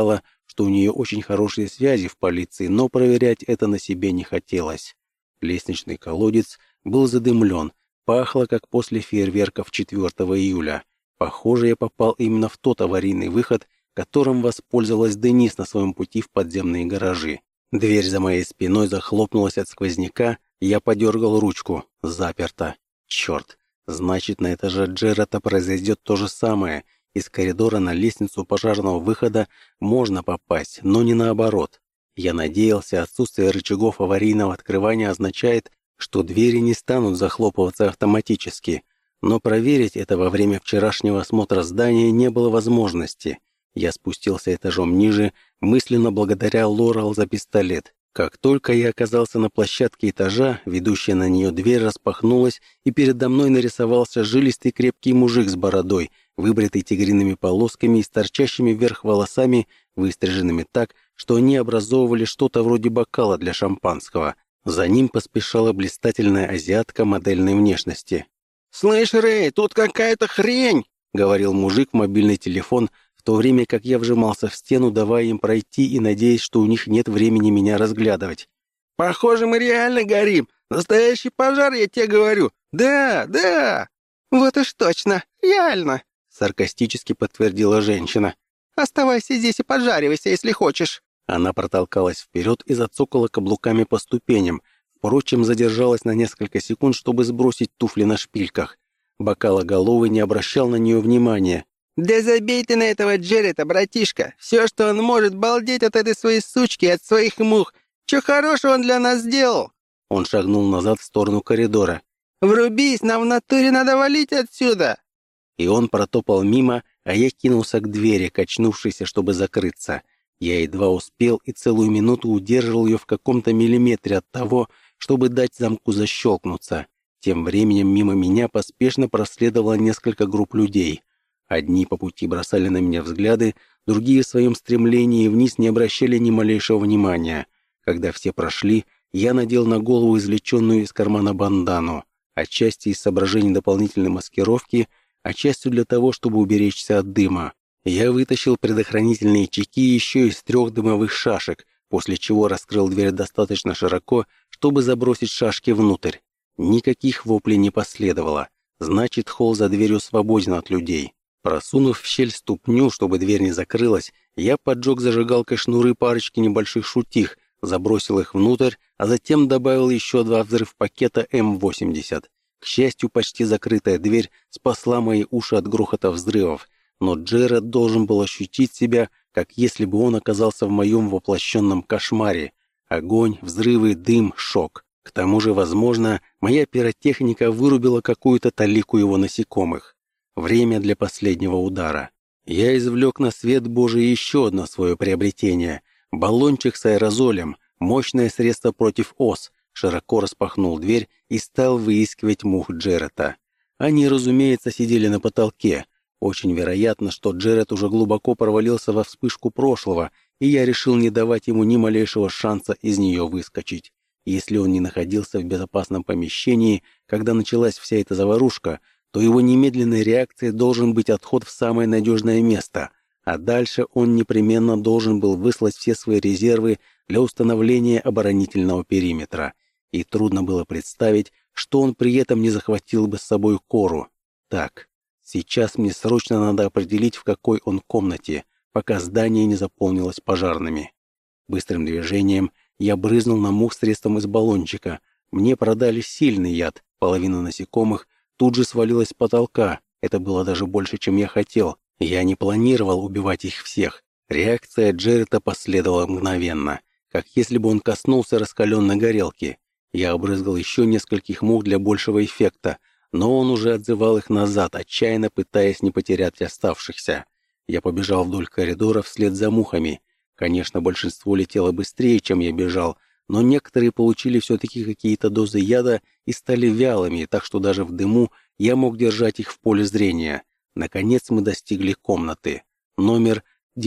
что у нее очень хорошие связи в полиции, но проверять это на себе не хотелось. Лестничный колодец был задымлен, пахло, как после фейерверков 4 июля. Похоже, я попал именно в тот аварийный выход, которым воспользовалась Денис на своем пути в подземные гаражи. Дверь за моей спиной захлопнулась от сквозняка, я подергал ручку. Заперто. Черт. Значит, на этаже Джерета произойдет то же самое. Из коридора на лестницу пожарного выхода можно попасть, но не наоборот. Я надеялся, отсутствие рычагов аварийного открывания означает, что двери не станут захлопываться автоматически. Но проверить это во время вчерашнего осмотра здания не было возможности. Я спустился этажом ниже, мысленно благодаря Лорел за пистолет. Как только я оказался на площадке этажа, ведущая на нее дверь распахнулась, и передо мной нарисовался жилистый крепкий мужик с бородой, выбритый тигриными полосками и с торчащими вверх волосами, выстриженными так, что они образовывали что-то вроде бокала для шампанского. За ним поспешала блистательная азиатка модельной внешности. «Слышь, Рэй, тут какая-то хрень!» — говорил мужик в мобильный телефон, в то время как я вжимался в стену, давая им пройти и надеясь, что у них нет времени меня разглядывать. «Похоже, мы реально горим! Настоящий пожар, я тебе говорю! Да, да!» «Вот уж точно, реально!» — саркастически подтвердила женщина. «Оставайся здесь и поджаривайся, если хочешь!» Она протолкалась вперед и зацокала каблуками по ступеням, впрочем, задержалась на несколько секунд, чтобы сбросить туфли на шпильках. Бокалоголовый не обращал на нее внимания. «Да забей ты на этого Джерета, братишка! Все, что он может, балдеть от этой своей сучки, от своих мух! Че хорошего он для нас сделал?» Он шагнул назад в сторону коридора. «Врубись, нам в натуре надо валить отсюда!» И он протопал мимо, а я кинулся к двери, качнувшейся, чтобы закрыться. Я едва успел и целую минуту удерживал ее в каком-то миллиметре от того, чтобы дать замку защелкнуться. Тем временем мимо меня поспешно проследовало несколько групп людей. Одни по пути бросали на меня взгляды, другие в своем стремлении вниз не обращали ни малейшего внимания. Когда все прошли, я надел на голову извлеченную из кармана бандану, отчасти из соображений дополнительной маскировки, отчасти для того, чтобы уберечься от дыма. Я вытащил предохранительные чеки еще из 3 дымовых шашек, после чего раскрыл дверь достаточно широко, чтобы забросить шашки внутрь. Никаких воплей не последовало. Значит, холл за дверью свободен от людей. Просунув в щель ступню, чтобы дверь не закрылась, я поджег зажигалкой шнуры парочки небольших шутих, забросил их внутрь, а затем добавил еще 2 взрыв-пакета М-80. К счастью, почти закрытая дверь спасла мои уши от грохота взрывов, но Джеред должен был ощутить себя, как если бы он оказался в моем воплощенном кошмаре. Огонь, взрывы, дым, шок. К тому же, возможно, моя пиротехника вырубила какую-то талику его насекомых. Время для последнего удара. Я извлек на свет Божий еще одно свое приобретение. Баллончик с аэрозолем, мощное средство против ос. Широко распахнул дверь и стал выискивать мух Джерета. Они, разумеется, сидели на потолке. Очень вероятно, что Джерет уже глубоко провалился во вспышку прошлого, и я решил не давать ему ни малейшего шанса из нее выскочить. Если он не находился в безопасном помещении, когда началась вся эта заварушка, то его немедленной реакцией должен быть отход в самое надежное место, а дальше он непременно должен был выслать все свои резервы для установления оборонительного периметра. И трудно было представить, что он при этом не захватил бы с собой Кору. Так, сейчас мне срочно надо определить, в какой он комнате, пока здание не заполнилось пожарными. Быстрым движением я брызнул на мух средством из баллончика. Мне продали сильный яд, половина насекомых тут же свалилась с потолка. Это было даже больше, чем я хотел. Я не планировал убивать их всех. Реакция Джерета последовала мгновенно, как если бы он коснулся раскаленной горелки. Я обрызгал еще нескольких мух для большего эффекта, но он уже отзывал их назад, отчаянно пытаясь не потерять оставшихся. Я побежал вдоль коридора вслед за мухами. Конечно, большинство летело быстрее, чем я бежал, но некоторые получили все-таки какие-то дозы яда и стали вялыми, так что даже в дыму я мог держать их в поле зрения. Наконец мы достигли комнаты. Номер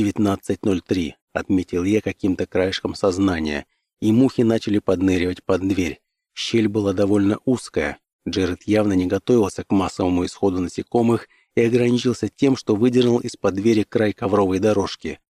1903, отметил я каким-то краешком сознания, и мухи начали подныривать под дверь. Щель была довольно узкая. Джеред явно не готовился к массовому исходу насекомых и ограничился тем, что выдернул из-под двери край ковровой дорожки.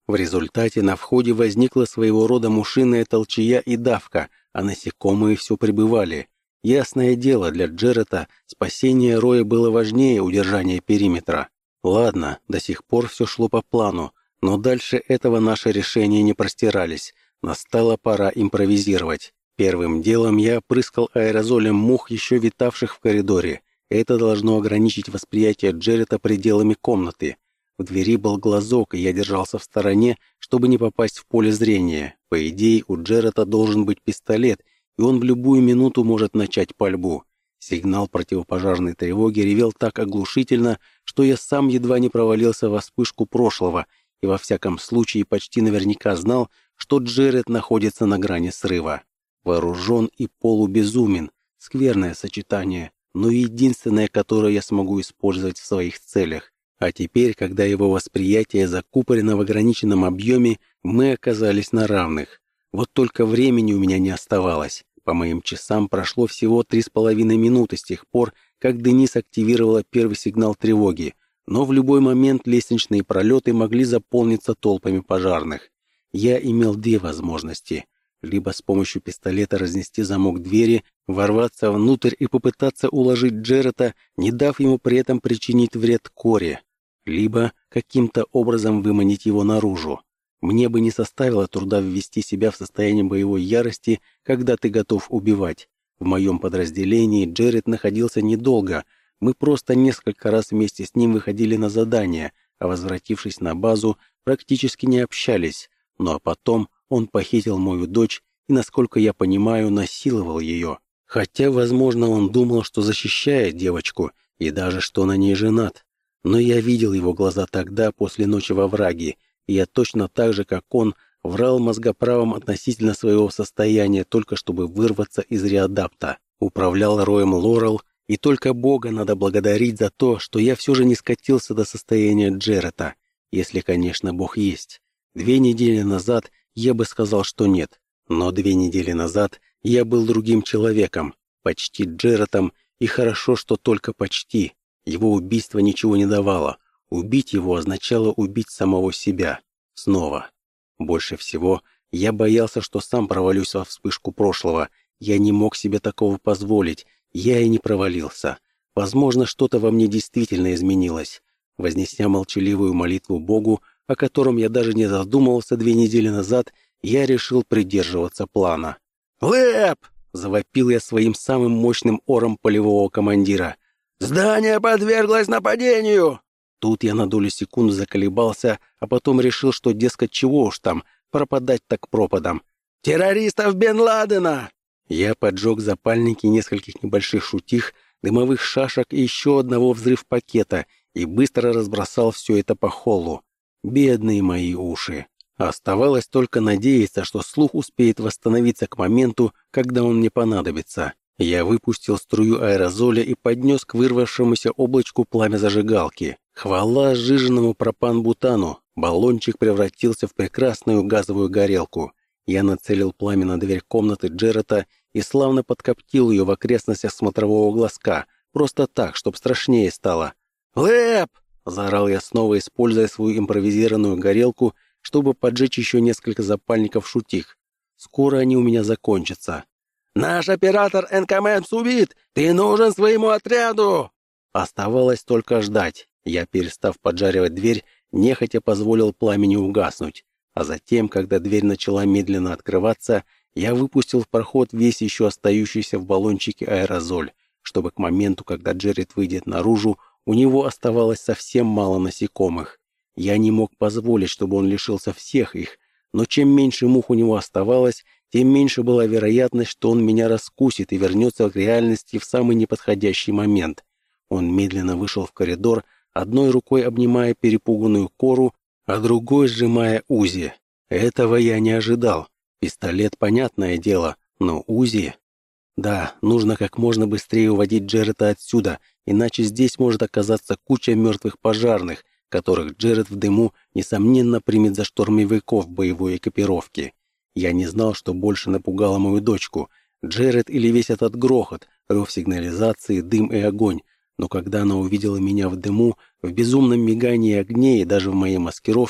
В результате на входе возникла своего рода мушиная толчая и давка, а насекомые все прибывали. Ясное дело, для Джерета спасение Роя было важнее удержания периметра. Ладно, до сих пор все шло по плану, но дальше этого наши решения не простирались. Настала пора импровизировать. Первым делом я опрыскал аэрозолем мух, еще витавших в коридоре. Это должно ограничить восприятие Джерета пределами комнаты. В двери был глазок, и я держался в стороне, чтобы не попасть в поле зрения. По идее, у Джерета должен быть пистолет, и он в любую минуту может начать пальбу. Сигнал противопожарной тревоги ревел так оглушительно, что я сам едва не провалился во вспышку прошлого, и во всяком случае почти наверняка знал, что Джерет находится на грани срыва. Вооружен и полубезумен. Скверное сочетание, но единственное, которое я смогу использовать в своих целях. А теперь, когда его восприятие закупорено в ограниченном объеме, мы оказались на равных. Вот только времени у меня не оставалось. По моим часам прошло всего 3,5 минуты с тех пор, как Денис активировала первый сигнал тревоги, но в любой момент лестничные пролеты могли заполниться толпами пожарных. Я имел две возможности. Либо с помощью пистолета разнести замок двери, ворваться внутрь и попытаться уложить Джерета, не дав ему при этом причинить вред Коре, либо каким-то образом выманить его наружу. Мне бы не составило труда ввести себя в состояние боевой ярости, когда ты готов убивать. В моем подразделении Джерет находился недолго, мы просто несколько раз вместе с ним выходили на задания, а возвратившись на базу, практически не общались. Ну а потом он похитил мою дочь и, насколько я понимаю, насиловал ее. Хотя, возможно, он думал, что защищает девочку, и даже что на ней женат. Но я видел его глаза тогда, после ночи во враге, и я точно так же, как он, врал мозгоправом относительно своего состояния, только чтобы вырваться из реадапта. Управлял Роем Лорел, и только Бога надо благодарить за то, что я все же не скатился до состояния Джерета, если, конечно, Бог есть. 2 недели назад я бы сказал, что нет, но 2 недели назад я был другим человеком, почти Джеретом, и хорошо, что только почти. Его убийство ничего не давало. Убить его означало убить самого себя. Снова. Больше всего я боялся, что сам провалюсь во вспышку прошлого. Я не мог себе такого позволить. Я и не провалился. Возможно, что-то во мне действительно изменилось. Вознеся молчаливую молитву Богу, о котором я даже не задумывался 2 недели назад, я решил придерживаться плана. «Лэп!» — завопил я своим самым мощным ором полевого командира. «Здание подверглось нападению!» Тут я на долю секунды заколебался, а потом решил, что, дескать, чего уж там, пропадать так пропадом. «Террористов Бен Ладена!» Я поджег запальники нескольких небольших шутих, дымовых шашек и еще одного взрыв-пакета и быстро разбросал все это по холлу. Бедные мои уши. Оставалось только надеяться, что слух успеет восстановиться к моменту, когда он мне понадобится. Я выпустил струю аэрозоля и поднес к вырвавшемуся облачку пламя зажигалки. Хвала сжиженному пропан-бутану, баллончик превратился в прекрасную газовую горелку. Я нацелил пламя на дверь комнаты Джерета и славно подкоптил ее в окрестностях смотрового глазка, просто так, чтоб страшнее стало. «Лэп!» — заорал я снова, используя свою импровизированную горелку, чтобы поджечь еще несколько запальников шутих. Скоро они у меня закончатся. «Наш оператор НКМС убит! Ты нужен своему отряду!» Оставалось только ждать. Я, перестав поджаривать дверь, нехотя позволил пламени угаснуть. А затем, когда дверь начала медленно открываться, я выпустил в проход весь еще остающийся в баллончике аэрозоль, чтобы к моменту, когда Джерет выйдет наружу, у него оставалось совсем мало насекомых. Я не мог позволить, чтобы он лишился всех их, но чем меньше мух у него оставалось, тем меньше была вероятность, что он меня раскусит и вернется к реальности в самый неподходящий момент. Он медленно вышел в коридор, одной рукой обнимая перепуганную Кору, а другой сжимая Узи. Этого я не ожидал. Пистолет, понятное дело, но Узи... Да, нужно как можно быстрее уводить Джерета отсюда, иначе здесь может оказаться куча мертвых пожарных, которых Джерет в дыму, несомненно, примет за штурмовиков боевой экипировки. Я не знал, что больше напугало мою дочку. Джерет или весь этот грохот, рев сигнализации, дым и огонь. Но когда она увидела меня в дыму, в безумном мигании огней и даже в моей маскировке,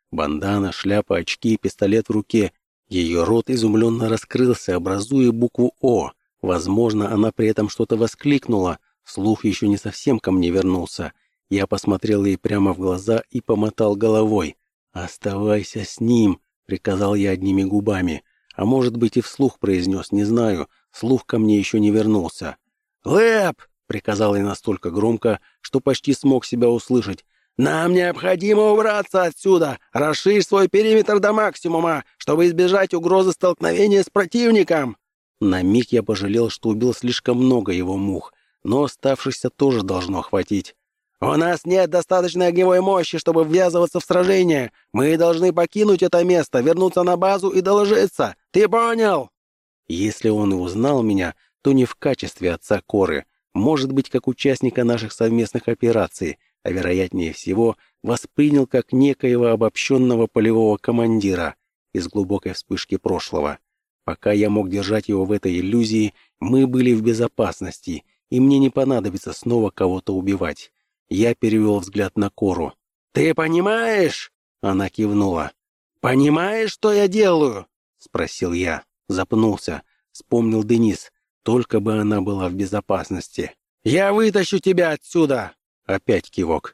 Бандана, шляпа, очки, пистолет в руке. Ее рот изумленно раскрылся, образуя букву «О». Возможно, она при этом что-то воскликнула. Слух еще не совсем ко мне вернулся. Я посмотрел ей прямо в глаза и помотал головой. «Оставайся с ним», — приказал я одними губами. А может быть и вслух произнес, не знаю. Слух ко мне еще не вернулся. «Лэп!» — приказал я настолько громко, что почти смог себя услышать. «Нам необходимо убраться отсюда! Расширь свой периметр до максимума, чтобы избежать угрозы столкновения с противником!» На миг я пожалел, что убил слишком много его мух, но оставшихся тоже должно хватить. «У нас нет достаточной огневой мощи, чтобы ввязываться в сражение. Мы должны покинуть это место, вернуться на базу и доложиться. Ты понял?» Если он и узнал меня, то не в качестве отца Коры, может быть, как участника наших совместных операций, а вероятнее всего воспринял как некоего обобщенного полевого командира из глубокой вспышки прошлого. Пока я мог держать его в этой иллюзии, мы были в безопасности, и мне не понадобится снова кого-то убивать. Я перевел взгляд на Кору. «Ты понимаешь?» Она кивнула. «Понимаешь, что я делаю?» Спросил я. Запнулся. Вспомнил Денис. Только бы она была в безопасности. «Я вытащу тебя отсюда!» Опять кивок.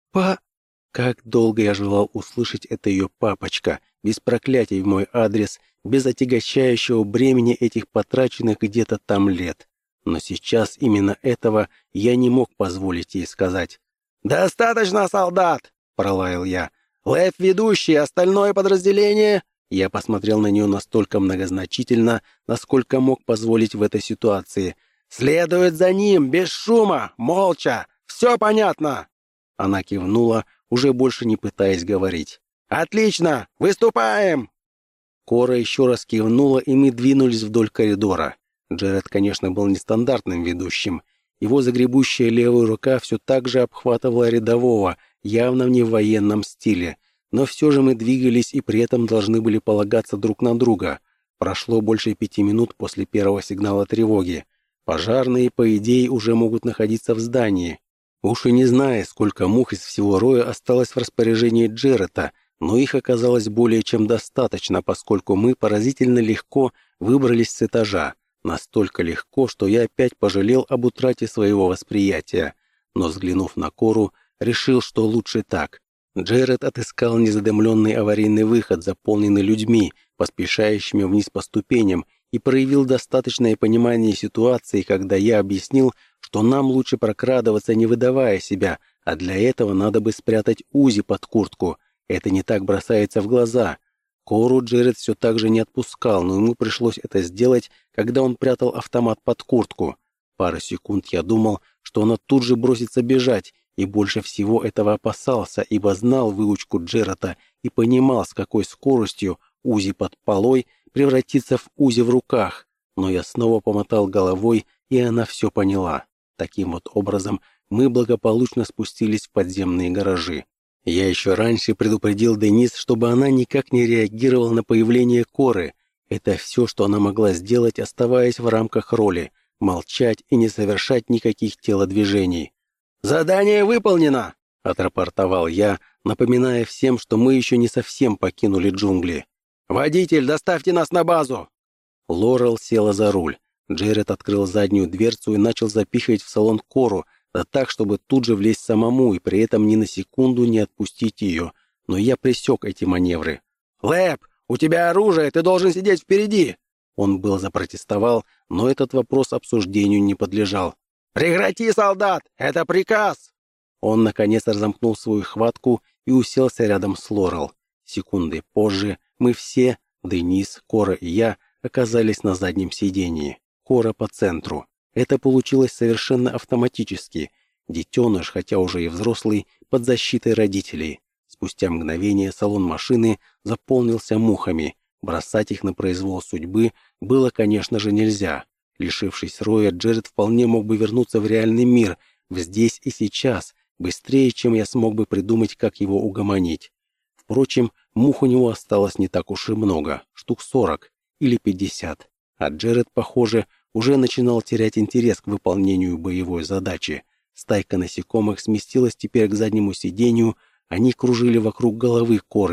Как долго я желал услышать это ее папочка, без проклятий в мой адрес, без отягощающего бремени этих потраченных где-то там лет. Но сейчас именно этого я не мог позволить ей сказать. «Достаточно, солдат!» — пролаял я. «Лэп ведущий, остальное подразделение...» Я посмотрел на нее настолько многозначительно, насколько мог позволить в этой ситуации. «Следует за ним, без шума, молча! Все понятно!» Она кивнула, уже больше не пытаясь говорить. «Отлично! Выступаем!» Кора еще раз кивнула, и мы двинулись вдоль коридора. Джеред, конечно, был нестандартным ведущим. Его загребущая левая рука все так же обхватывала рядового, явно не в военном стиле. Но все же мы двигались и при этом должны были полагаться друг на друга. Прошло больше 5 минут после первого сигнала тревоги. Пожарные, по идее, уже могут находиться в здании. Уж и не зная, сколько мух из всего роя осталось в распоряжении Джереда, но их оказалось более чем достаточно, поскольку мы поразительно легко выбрались с этажа. Настолько легко, что я опять пожалел об утрате своего восприятия. Но, взглянув на Кору, решил, что лучше так. Джеред отыскал незадымленный аварийный выход, заполненный людьми, поспешающими вниз по ступеням, и проявил достаточное понимание ситуации, когда я объяснил, что нам лучше прокрадываться, не выдавая себя, а для этого надо бы спрятать УЗИ под куртку. Это не так бросается в глаза. Кору Джеред все так же не отпускал, но ему пришлось это сделать, когда он прятал автомат под куртку. Пару секунд я думал, что она тут же бросится бежать, и больше всего этого опасался, ибо знал выучку Джереда и понимал, с какой скоростью УЗИ под полой превратится в УЗИ в руках. Но я снова помотал головой, и она все поняла. Таким вот образом мы благополучно спустились в подземные гаражи. Я еще раньше предупредил Денис, чтобы она никак не реагировала на появление Коры. Это все, что она могла сделать, оставаясь в рамках роли, молчать и не совершать никаких телодвижений. «Задание выполнено!» — отрапортовал я, напоминая всем, что мы еще не совсем покинули джунгли. «Водитель, доставьте нас на базу!» Лорел села за руль. Джеред открыл заднюю дверцу и начал запихивать в салон Кору, да так, чтобы тут же влезть самому и при этом ни на секунду не отпустить ее. Но я пресек эти маневры. «Лэп, у тебя оружие, ты должен сидеть впереди!» Он был запротестовал, но этот вопрос обсуждению не подлежал. «Прекрати, солдат! Это приказ!» Он, наконец, разомкнул свою хватку и уселся рядом с Лорел. Секунды позже мы все, Денис, Кора и я, оказались на заднем сидении. Кора по центру. Это получилось совершенно автоматически. Детеныш, хотя уже и взрослый, под защитой родителей. Спустя мгновение салон машины заполнился мухами. Бросать их на произвол судьбы было, конечно же, нельзя. Лишившись роя, Джеред вполне мог бы вернуться в реальный мир, в здесь и сейчас, быстрее, чем я смог бы придумать, как его угомонить. Впрочем, мух у него осталось не так уж и много, штук 40 или 50. А Джеред, похоже, уже начинал терять интерес к выполнению боевой задачи. Стайка насекомых сместилась теперь к заднему сиденью, они кружили вокруг головы Коры,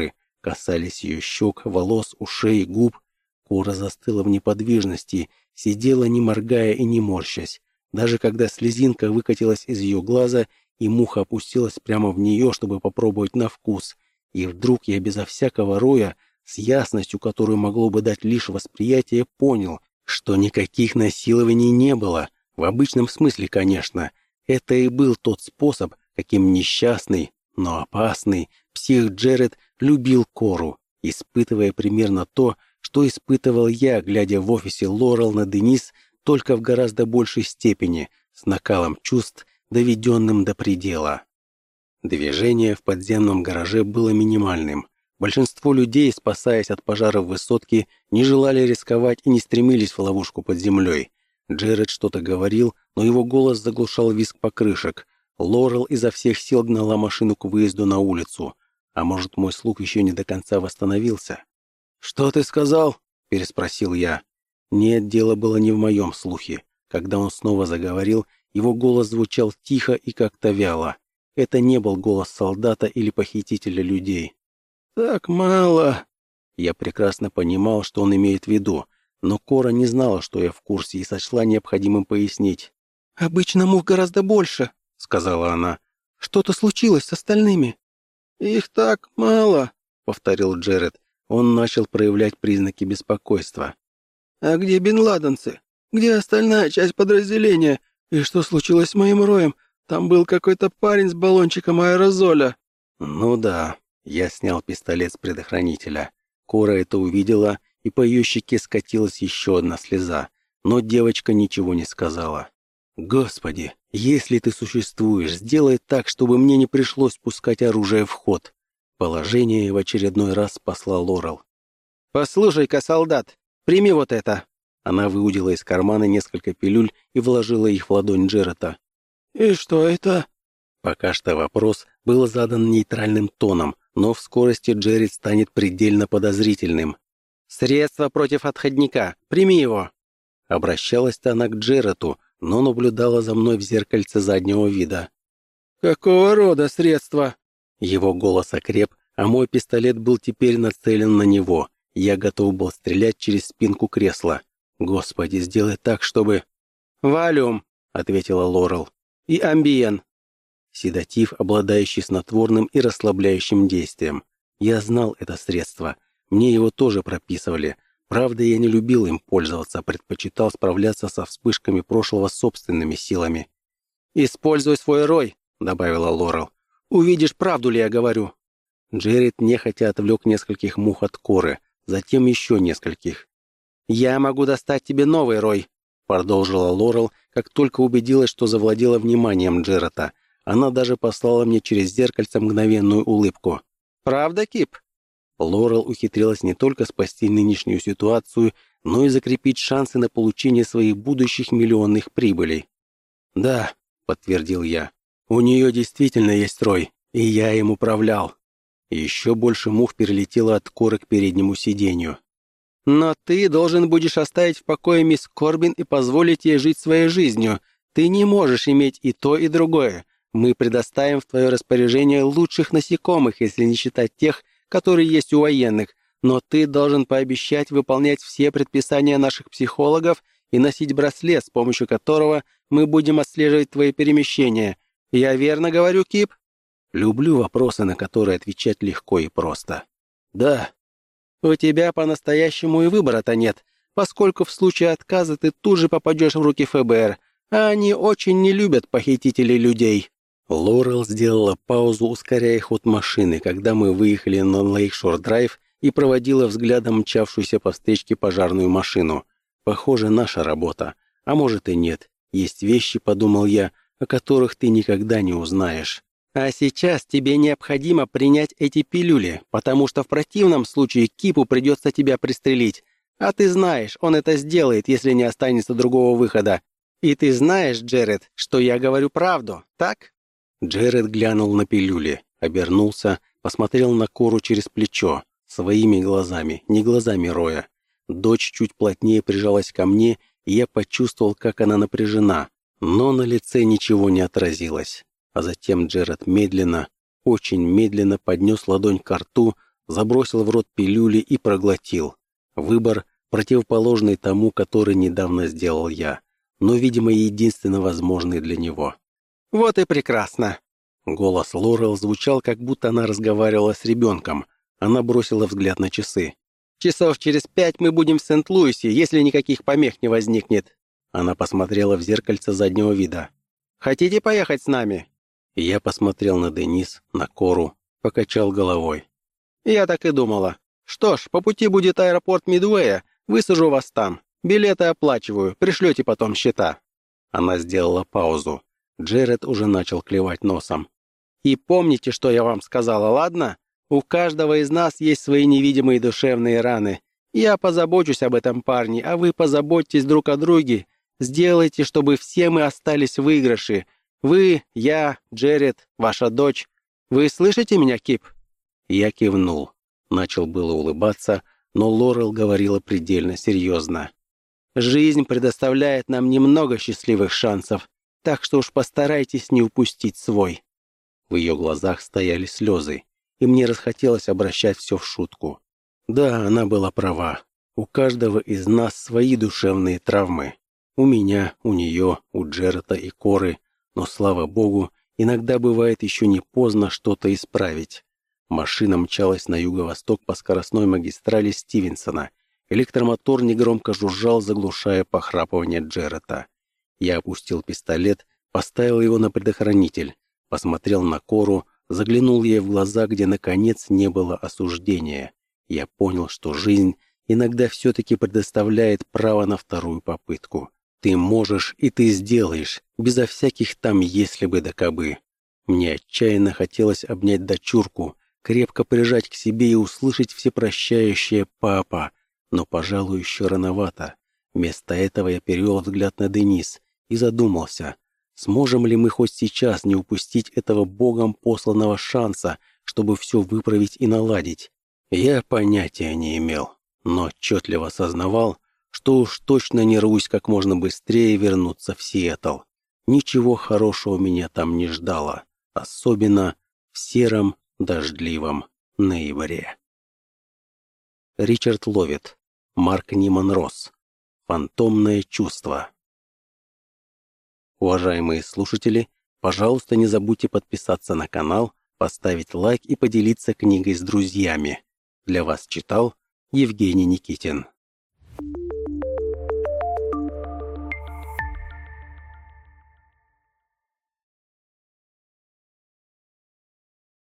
касались ее щек, волос, ушей, губ. Кора застыла в неподвижности, сидела не моргая и не морщась. Даже когда слезинка выкатилась из ее глаза, и муха опустилась прямо в нее, чтобы попробовать на вкус. И вдруг я безо всякого роя, с ясностью, которую могло бы дать лишь восприятие, понял, что никаких насилований не было. В обычном смысле, конечно. Это и был тот способ, каким несчастный, но опасный псих Джеред любил Кору, испытывая примерно то, что испытывал я, глядя в офисе Лорел на Денис, только в гораздо большей степени, с накалом чувств, доведенным до предела. Движение в подземном гараже было минимальным. Большинство людей, спасаясь от пожара в высотке, не желали рисковать и не стремились в ловушку под землей. Джеред что-то говорил, но его голос заглушал визг покрышек. Лорел изо всех сил гнала машину к выезду на улицу. А может, мой слух еще не до конца восстановился? «Что ты сказал?» – переспросил я. Нет, дело было не в моем слухе. Когда он снова заговорил, его голос звучал тихо и как-то вяло. Это не был голос солдата или похитителя людей. «Так мало!» Я прекрасно понимал, что он имеет в виду, но Кора не знала, что я в курсе, и сочла необходимым пояснить. «Обычно мух гораздо больше», — сказала она. «Что-то случилось с остальными». «Их так мало», — повторил Джеред. Он начал проявлять признаки беспокойства. «А где бен-ладенцы? Где остальная часть подразделения? И что случилось с моим роем? Там был какой-то парень с баллончиком аэрозоля». «Ну да». Я снял пистолет с предохранителя. Кора это увидела, и по ее щеке скатилась еще одна слеза. Но девочка ничего не сказала. «Господи, если ты существуешь, сделай так, чтобы мне не пришлось пускать оружие в ход». Положение в очередной раз спасла Лорел. «Послушай-ка, солдат, прими вот это». Она выудила из кармана несколько пилюль и вложила их в ладонь Джереда. «И что это?» Пока что вопрос был задан нейтральным тоном, но в скорости Джеред станет предельно подозрительным. «Средство против отходника. Прими его». Обращалась-то она к Джереду, но наблюдала за мной в зеркальце заднего вида. «Какого рода средства?» Его голос окреп, а мой пистолет был теперь нацелен на него. Я готов был стрелять через спинку кресла. «Господи, сделай так, чтобы...» «Валиум», — ответила Лорел. «И амбиен». Седатив, обладающий снотворным и расслабляющим действием. Я знал это средство. Мне его тоже прописывали. Правда, я не любил им пользоваться, а предпочитал справляться со вспышками прошлого собственными силами. «Используй свой рой», — добавила Лорел. «Увидишь, правду ли я говорю». Джеред нехотя отвлек нескольких мух от Коры, затем еще нескольких. «Я могу достать тебе новый рой», — продолжила Лорел, как только убедилась, что завладела вниманием Джереда. Она даже послала мне через зеркальце мгновенную улыбку. «Правда, Кип?» Лорел ухитрилась не только спасти нынешнюю ситуацию, но и закрепить шансы на получение своих будущих миллионных прибылей. «Да», — подтвердил я, — «у нее действительно есть рой, и я им управлял». Еще больше мух перелетело от Коры к переднему сиденью. «Но ты должен будешь оставить в покое мисс Корбин и позволить ей жить своей жизнью. Ты не можешь иметь и то, и другое. Мы предоставим в твое распоряжение лучших насекомых, если не считать тех, которые есть у военных, но ты должен пообещать выполнять все предписания наших психологов и носить браслет, с помощью которого мы будем отслеживать твои перемещения. Я верно говорю, Кип?» Люблю вопросы, на которые отвечать легко и просто. «Да». «У тебя по-настоящему и выбора-то нет, поскольку в случае отказа ты тут же попадешь в руки ФБР, а они очень не любят похитителей людей». Лорел сделала паузу, ускоряя ход машины, когда мы выехали на Лейкшор-драйв, и проводила взглядом мчавшуюся по встречке пожарную машину. Похоже, наша работа. А может и нет. Есть вещи, подумал я, о которых ты никогда не узнаешь. «А сейчас тебе необходимо принять эти пилюли, потому что в противном случае Кипу придется тебя пристрелить. А ты знаешь, он это сделает, если не останется другого выхода. И ты знаешь, Джеред, что я говорю правду, так?» Джеред глянул на пилюли, обернулся, посмотрел на Кору через плечо, своими глазами, не глазами Роя. Дочь чуть плотнее прижалась ко мне, и я почувствовал, как она напряжена, но на лице ничего не отразилось. А затем Джеред медленно, очень медленно поднес ладонь к рту, забросил в рот пилюли и проглотил. Выбор, противоположный тому, который недавно сделал я, но, видимо, единственно возможный для него. «Вот и прекрасно!» Голос Лорел звучал, как будто она разговаривала с ребенком. Она бросила взгляд на часы. «Часов через 5 мы будем в Сент-Луисе, если никаких помех не возникнет». Она посмотрела в зеркальце заднего вида. «Хотите поехать с нами?» Я посмотрел на Денис, на Кору, покачал головой. «Я так и думала. Что ж, по пути будет аэропорт Мидуэя, высажу вас там. Билеты оплачиваю, пришлете потом счета». Она сделала паузу. Джеред уже начал клевать носом. «И помните, что я вам сказала, ладно? У каждого из нас есть свои невидимые душевные раны. Я позабочусь об этом парне, а вы позаботьтесь друг о друге. Сделайте, чтобы все мы остались в выигрыше. Вы, я, Джеред, ваша дочь. Вы слышите меня, Кип?» Я кивнул. Начал было улыбаться, но Лорел говорила предельно серьезно. «Жизнь предоставляет нам немного счастливых шансов, так что уж постарайтесь не упустить свой». В ее глазах стояли слезы, и мне расхотелось обращать все в шутку. Да, она была права. У каждого из нас свои душевные травмы. У меня, у нее, у Джерета и Коры, но, слава богу, иногда бывает еще не поздно что-то исправить. Машина мчалась на юго-восток по скоростной магистрали Стивенсона. Электромотор негромко жужжал, заглушая похрапывание Джерета. Я опустил пистолет, поставил его на предохранитель, посмотрел на Кору, заглянул ей в глаза, где, наконец, не было осуждения. Я понял, что жизнь иногда все-таки предоставляет право на вторую попытку. Ты можешь, и ты сделаешь, безо всяких там «если бы да кабы». Мне отчаянно хотелось обнять дочурку, крепко прижать к себе и услышать всепрощающее «папа», но, пожалуй, еще рановато. Вместо этого я перевел взгляд на Денис и задумался, сможем ли мы хоть сейчас не упустить этого Богом посланного шанса, чтобы все выправить и наладить. Я понятия не имел, но отчетливо осознавал, что уж точно не рвусь как можно быстрее вернуться в Сиэтл. Ничего хорошего меня там не ждало, особенно в сером дождливом ноябре. Ричард Ловит, Марк Ниман Росс. Фантомное чувство. Уважаемые слушатели, пожалуйста, не забудьте подписаться на канал, поставить лайк и поделиться книгой с друзьями. Для вас читал Евгений Никитин.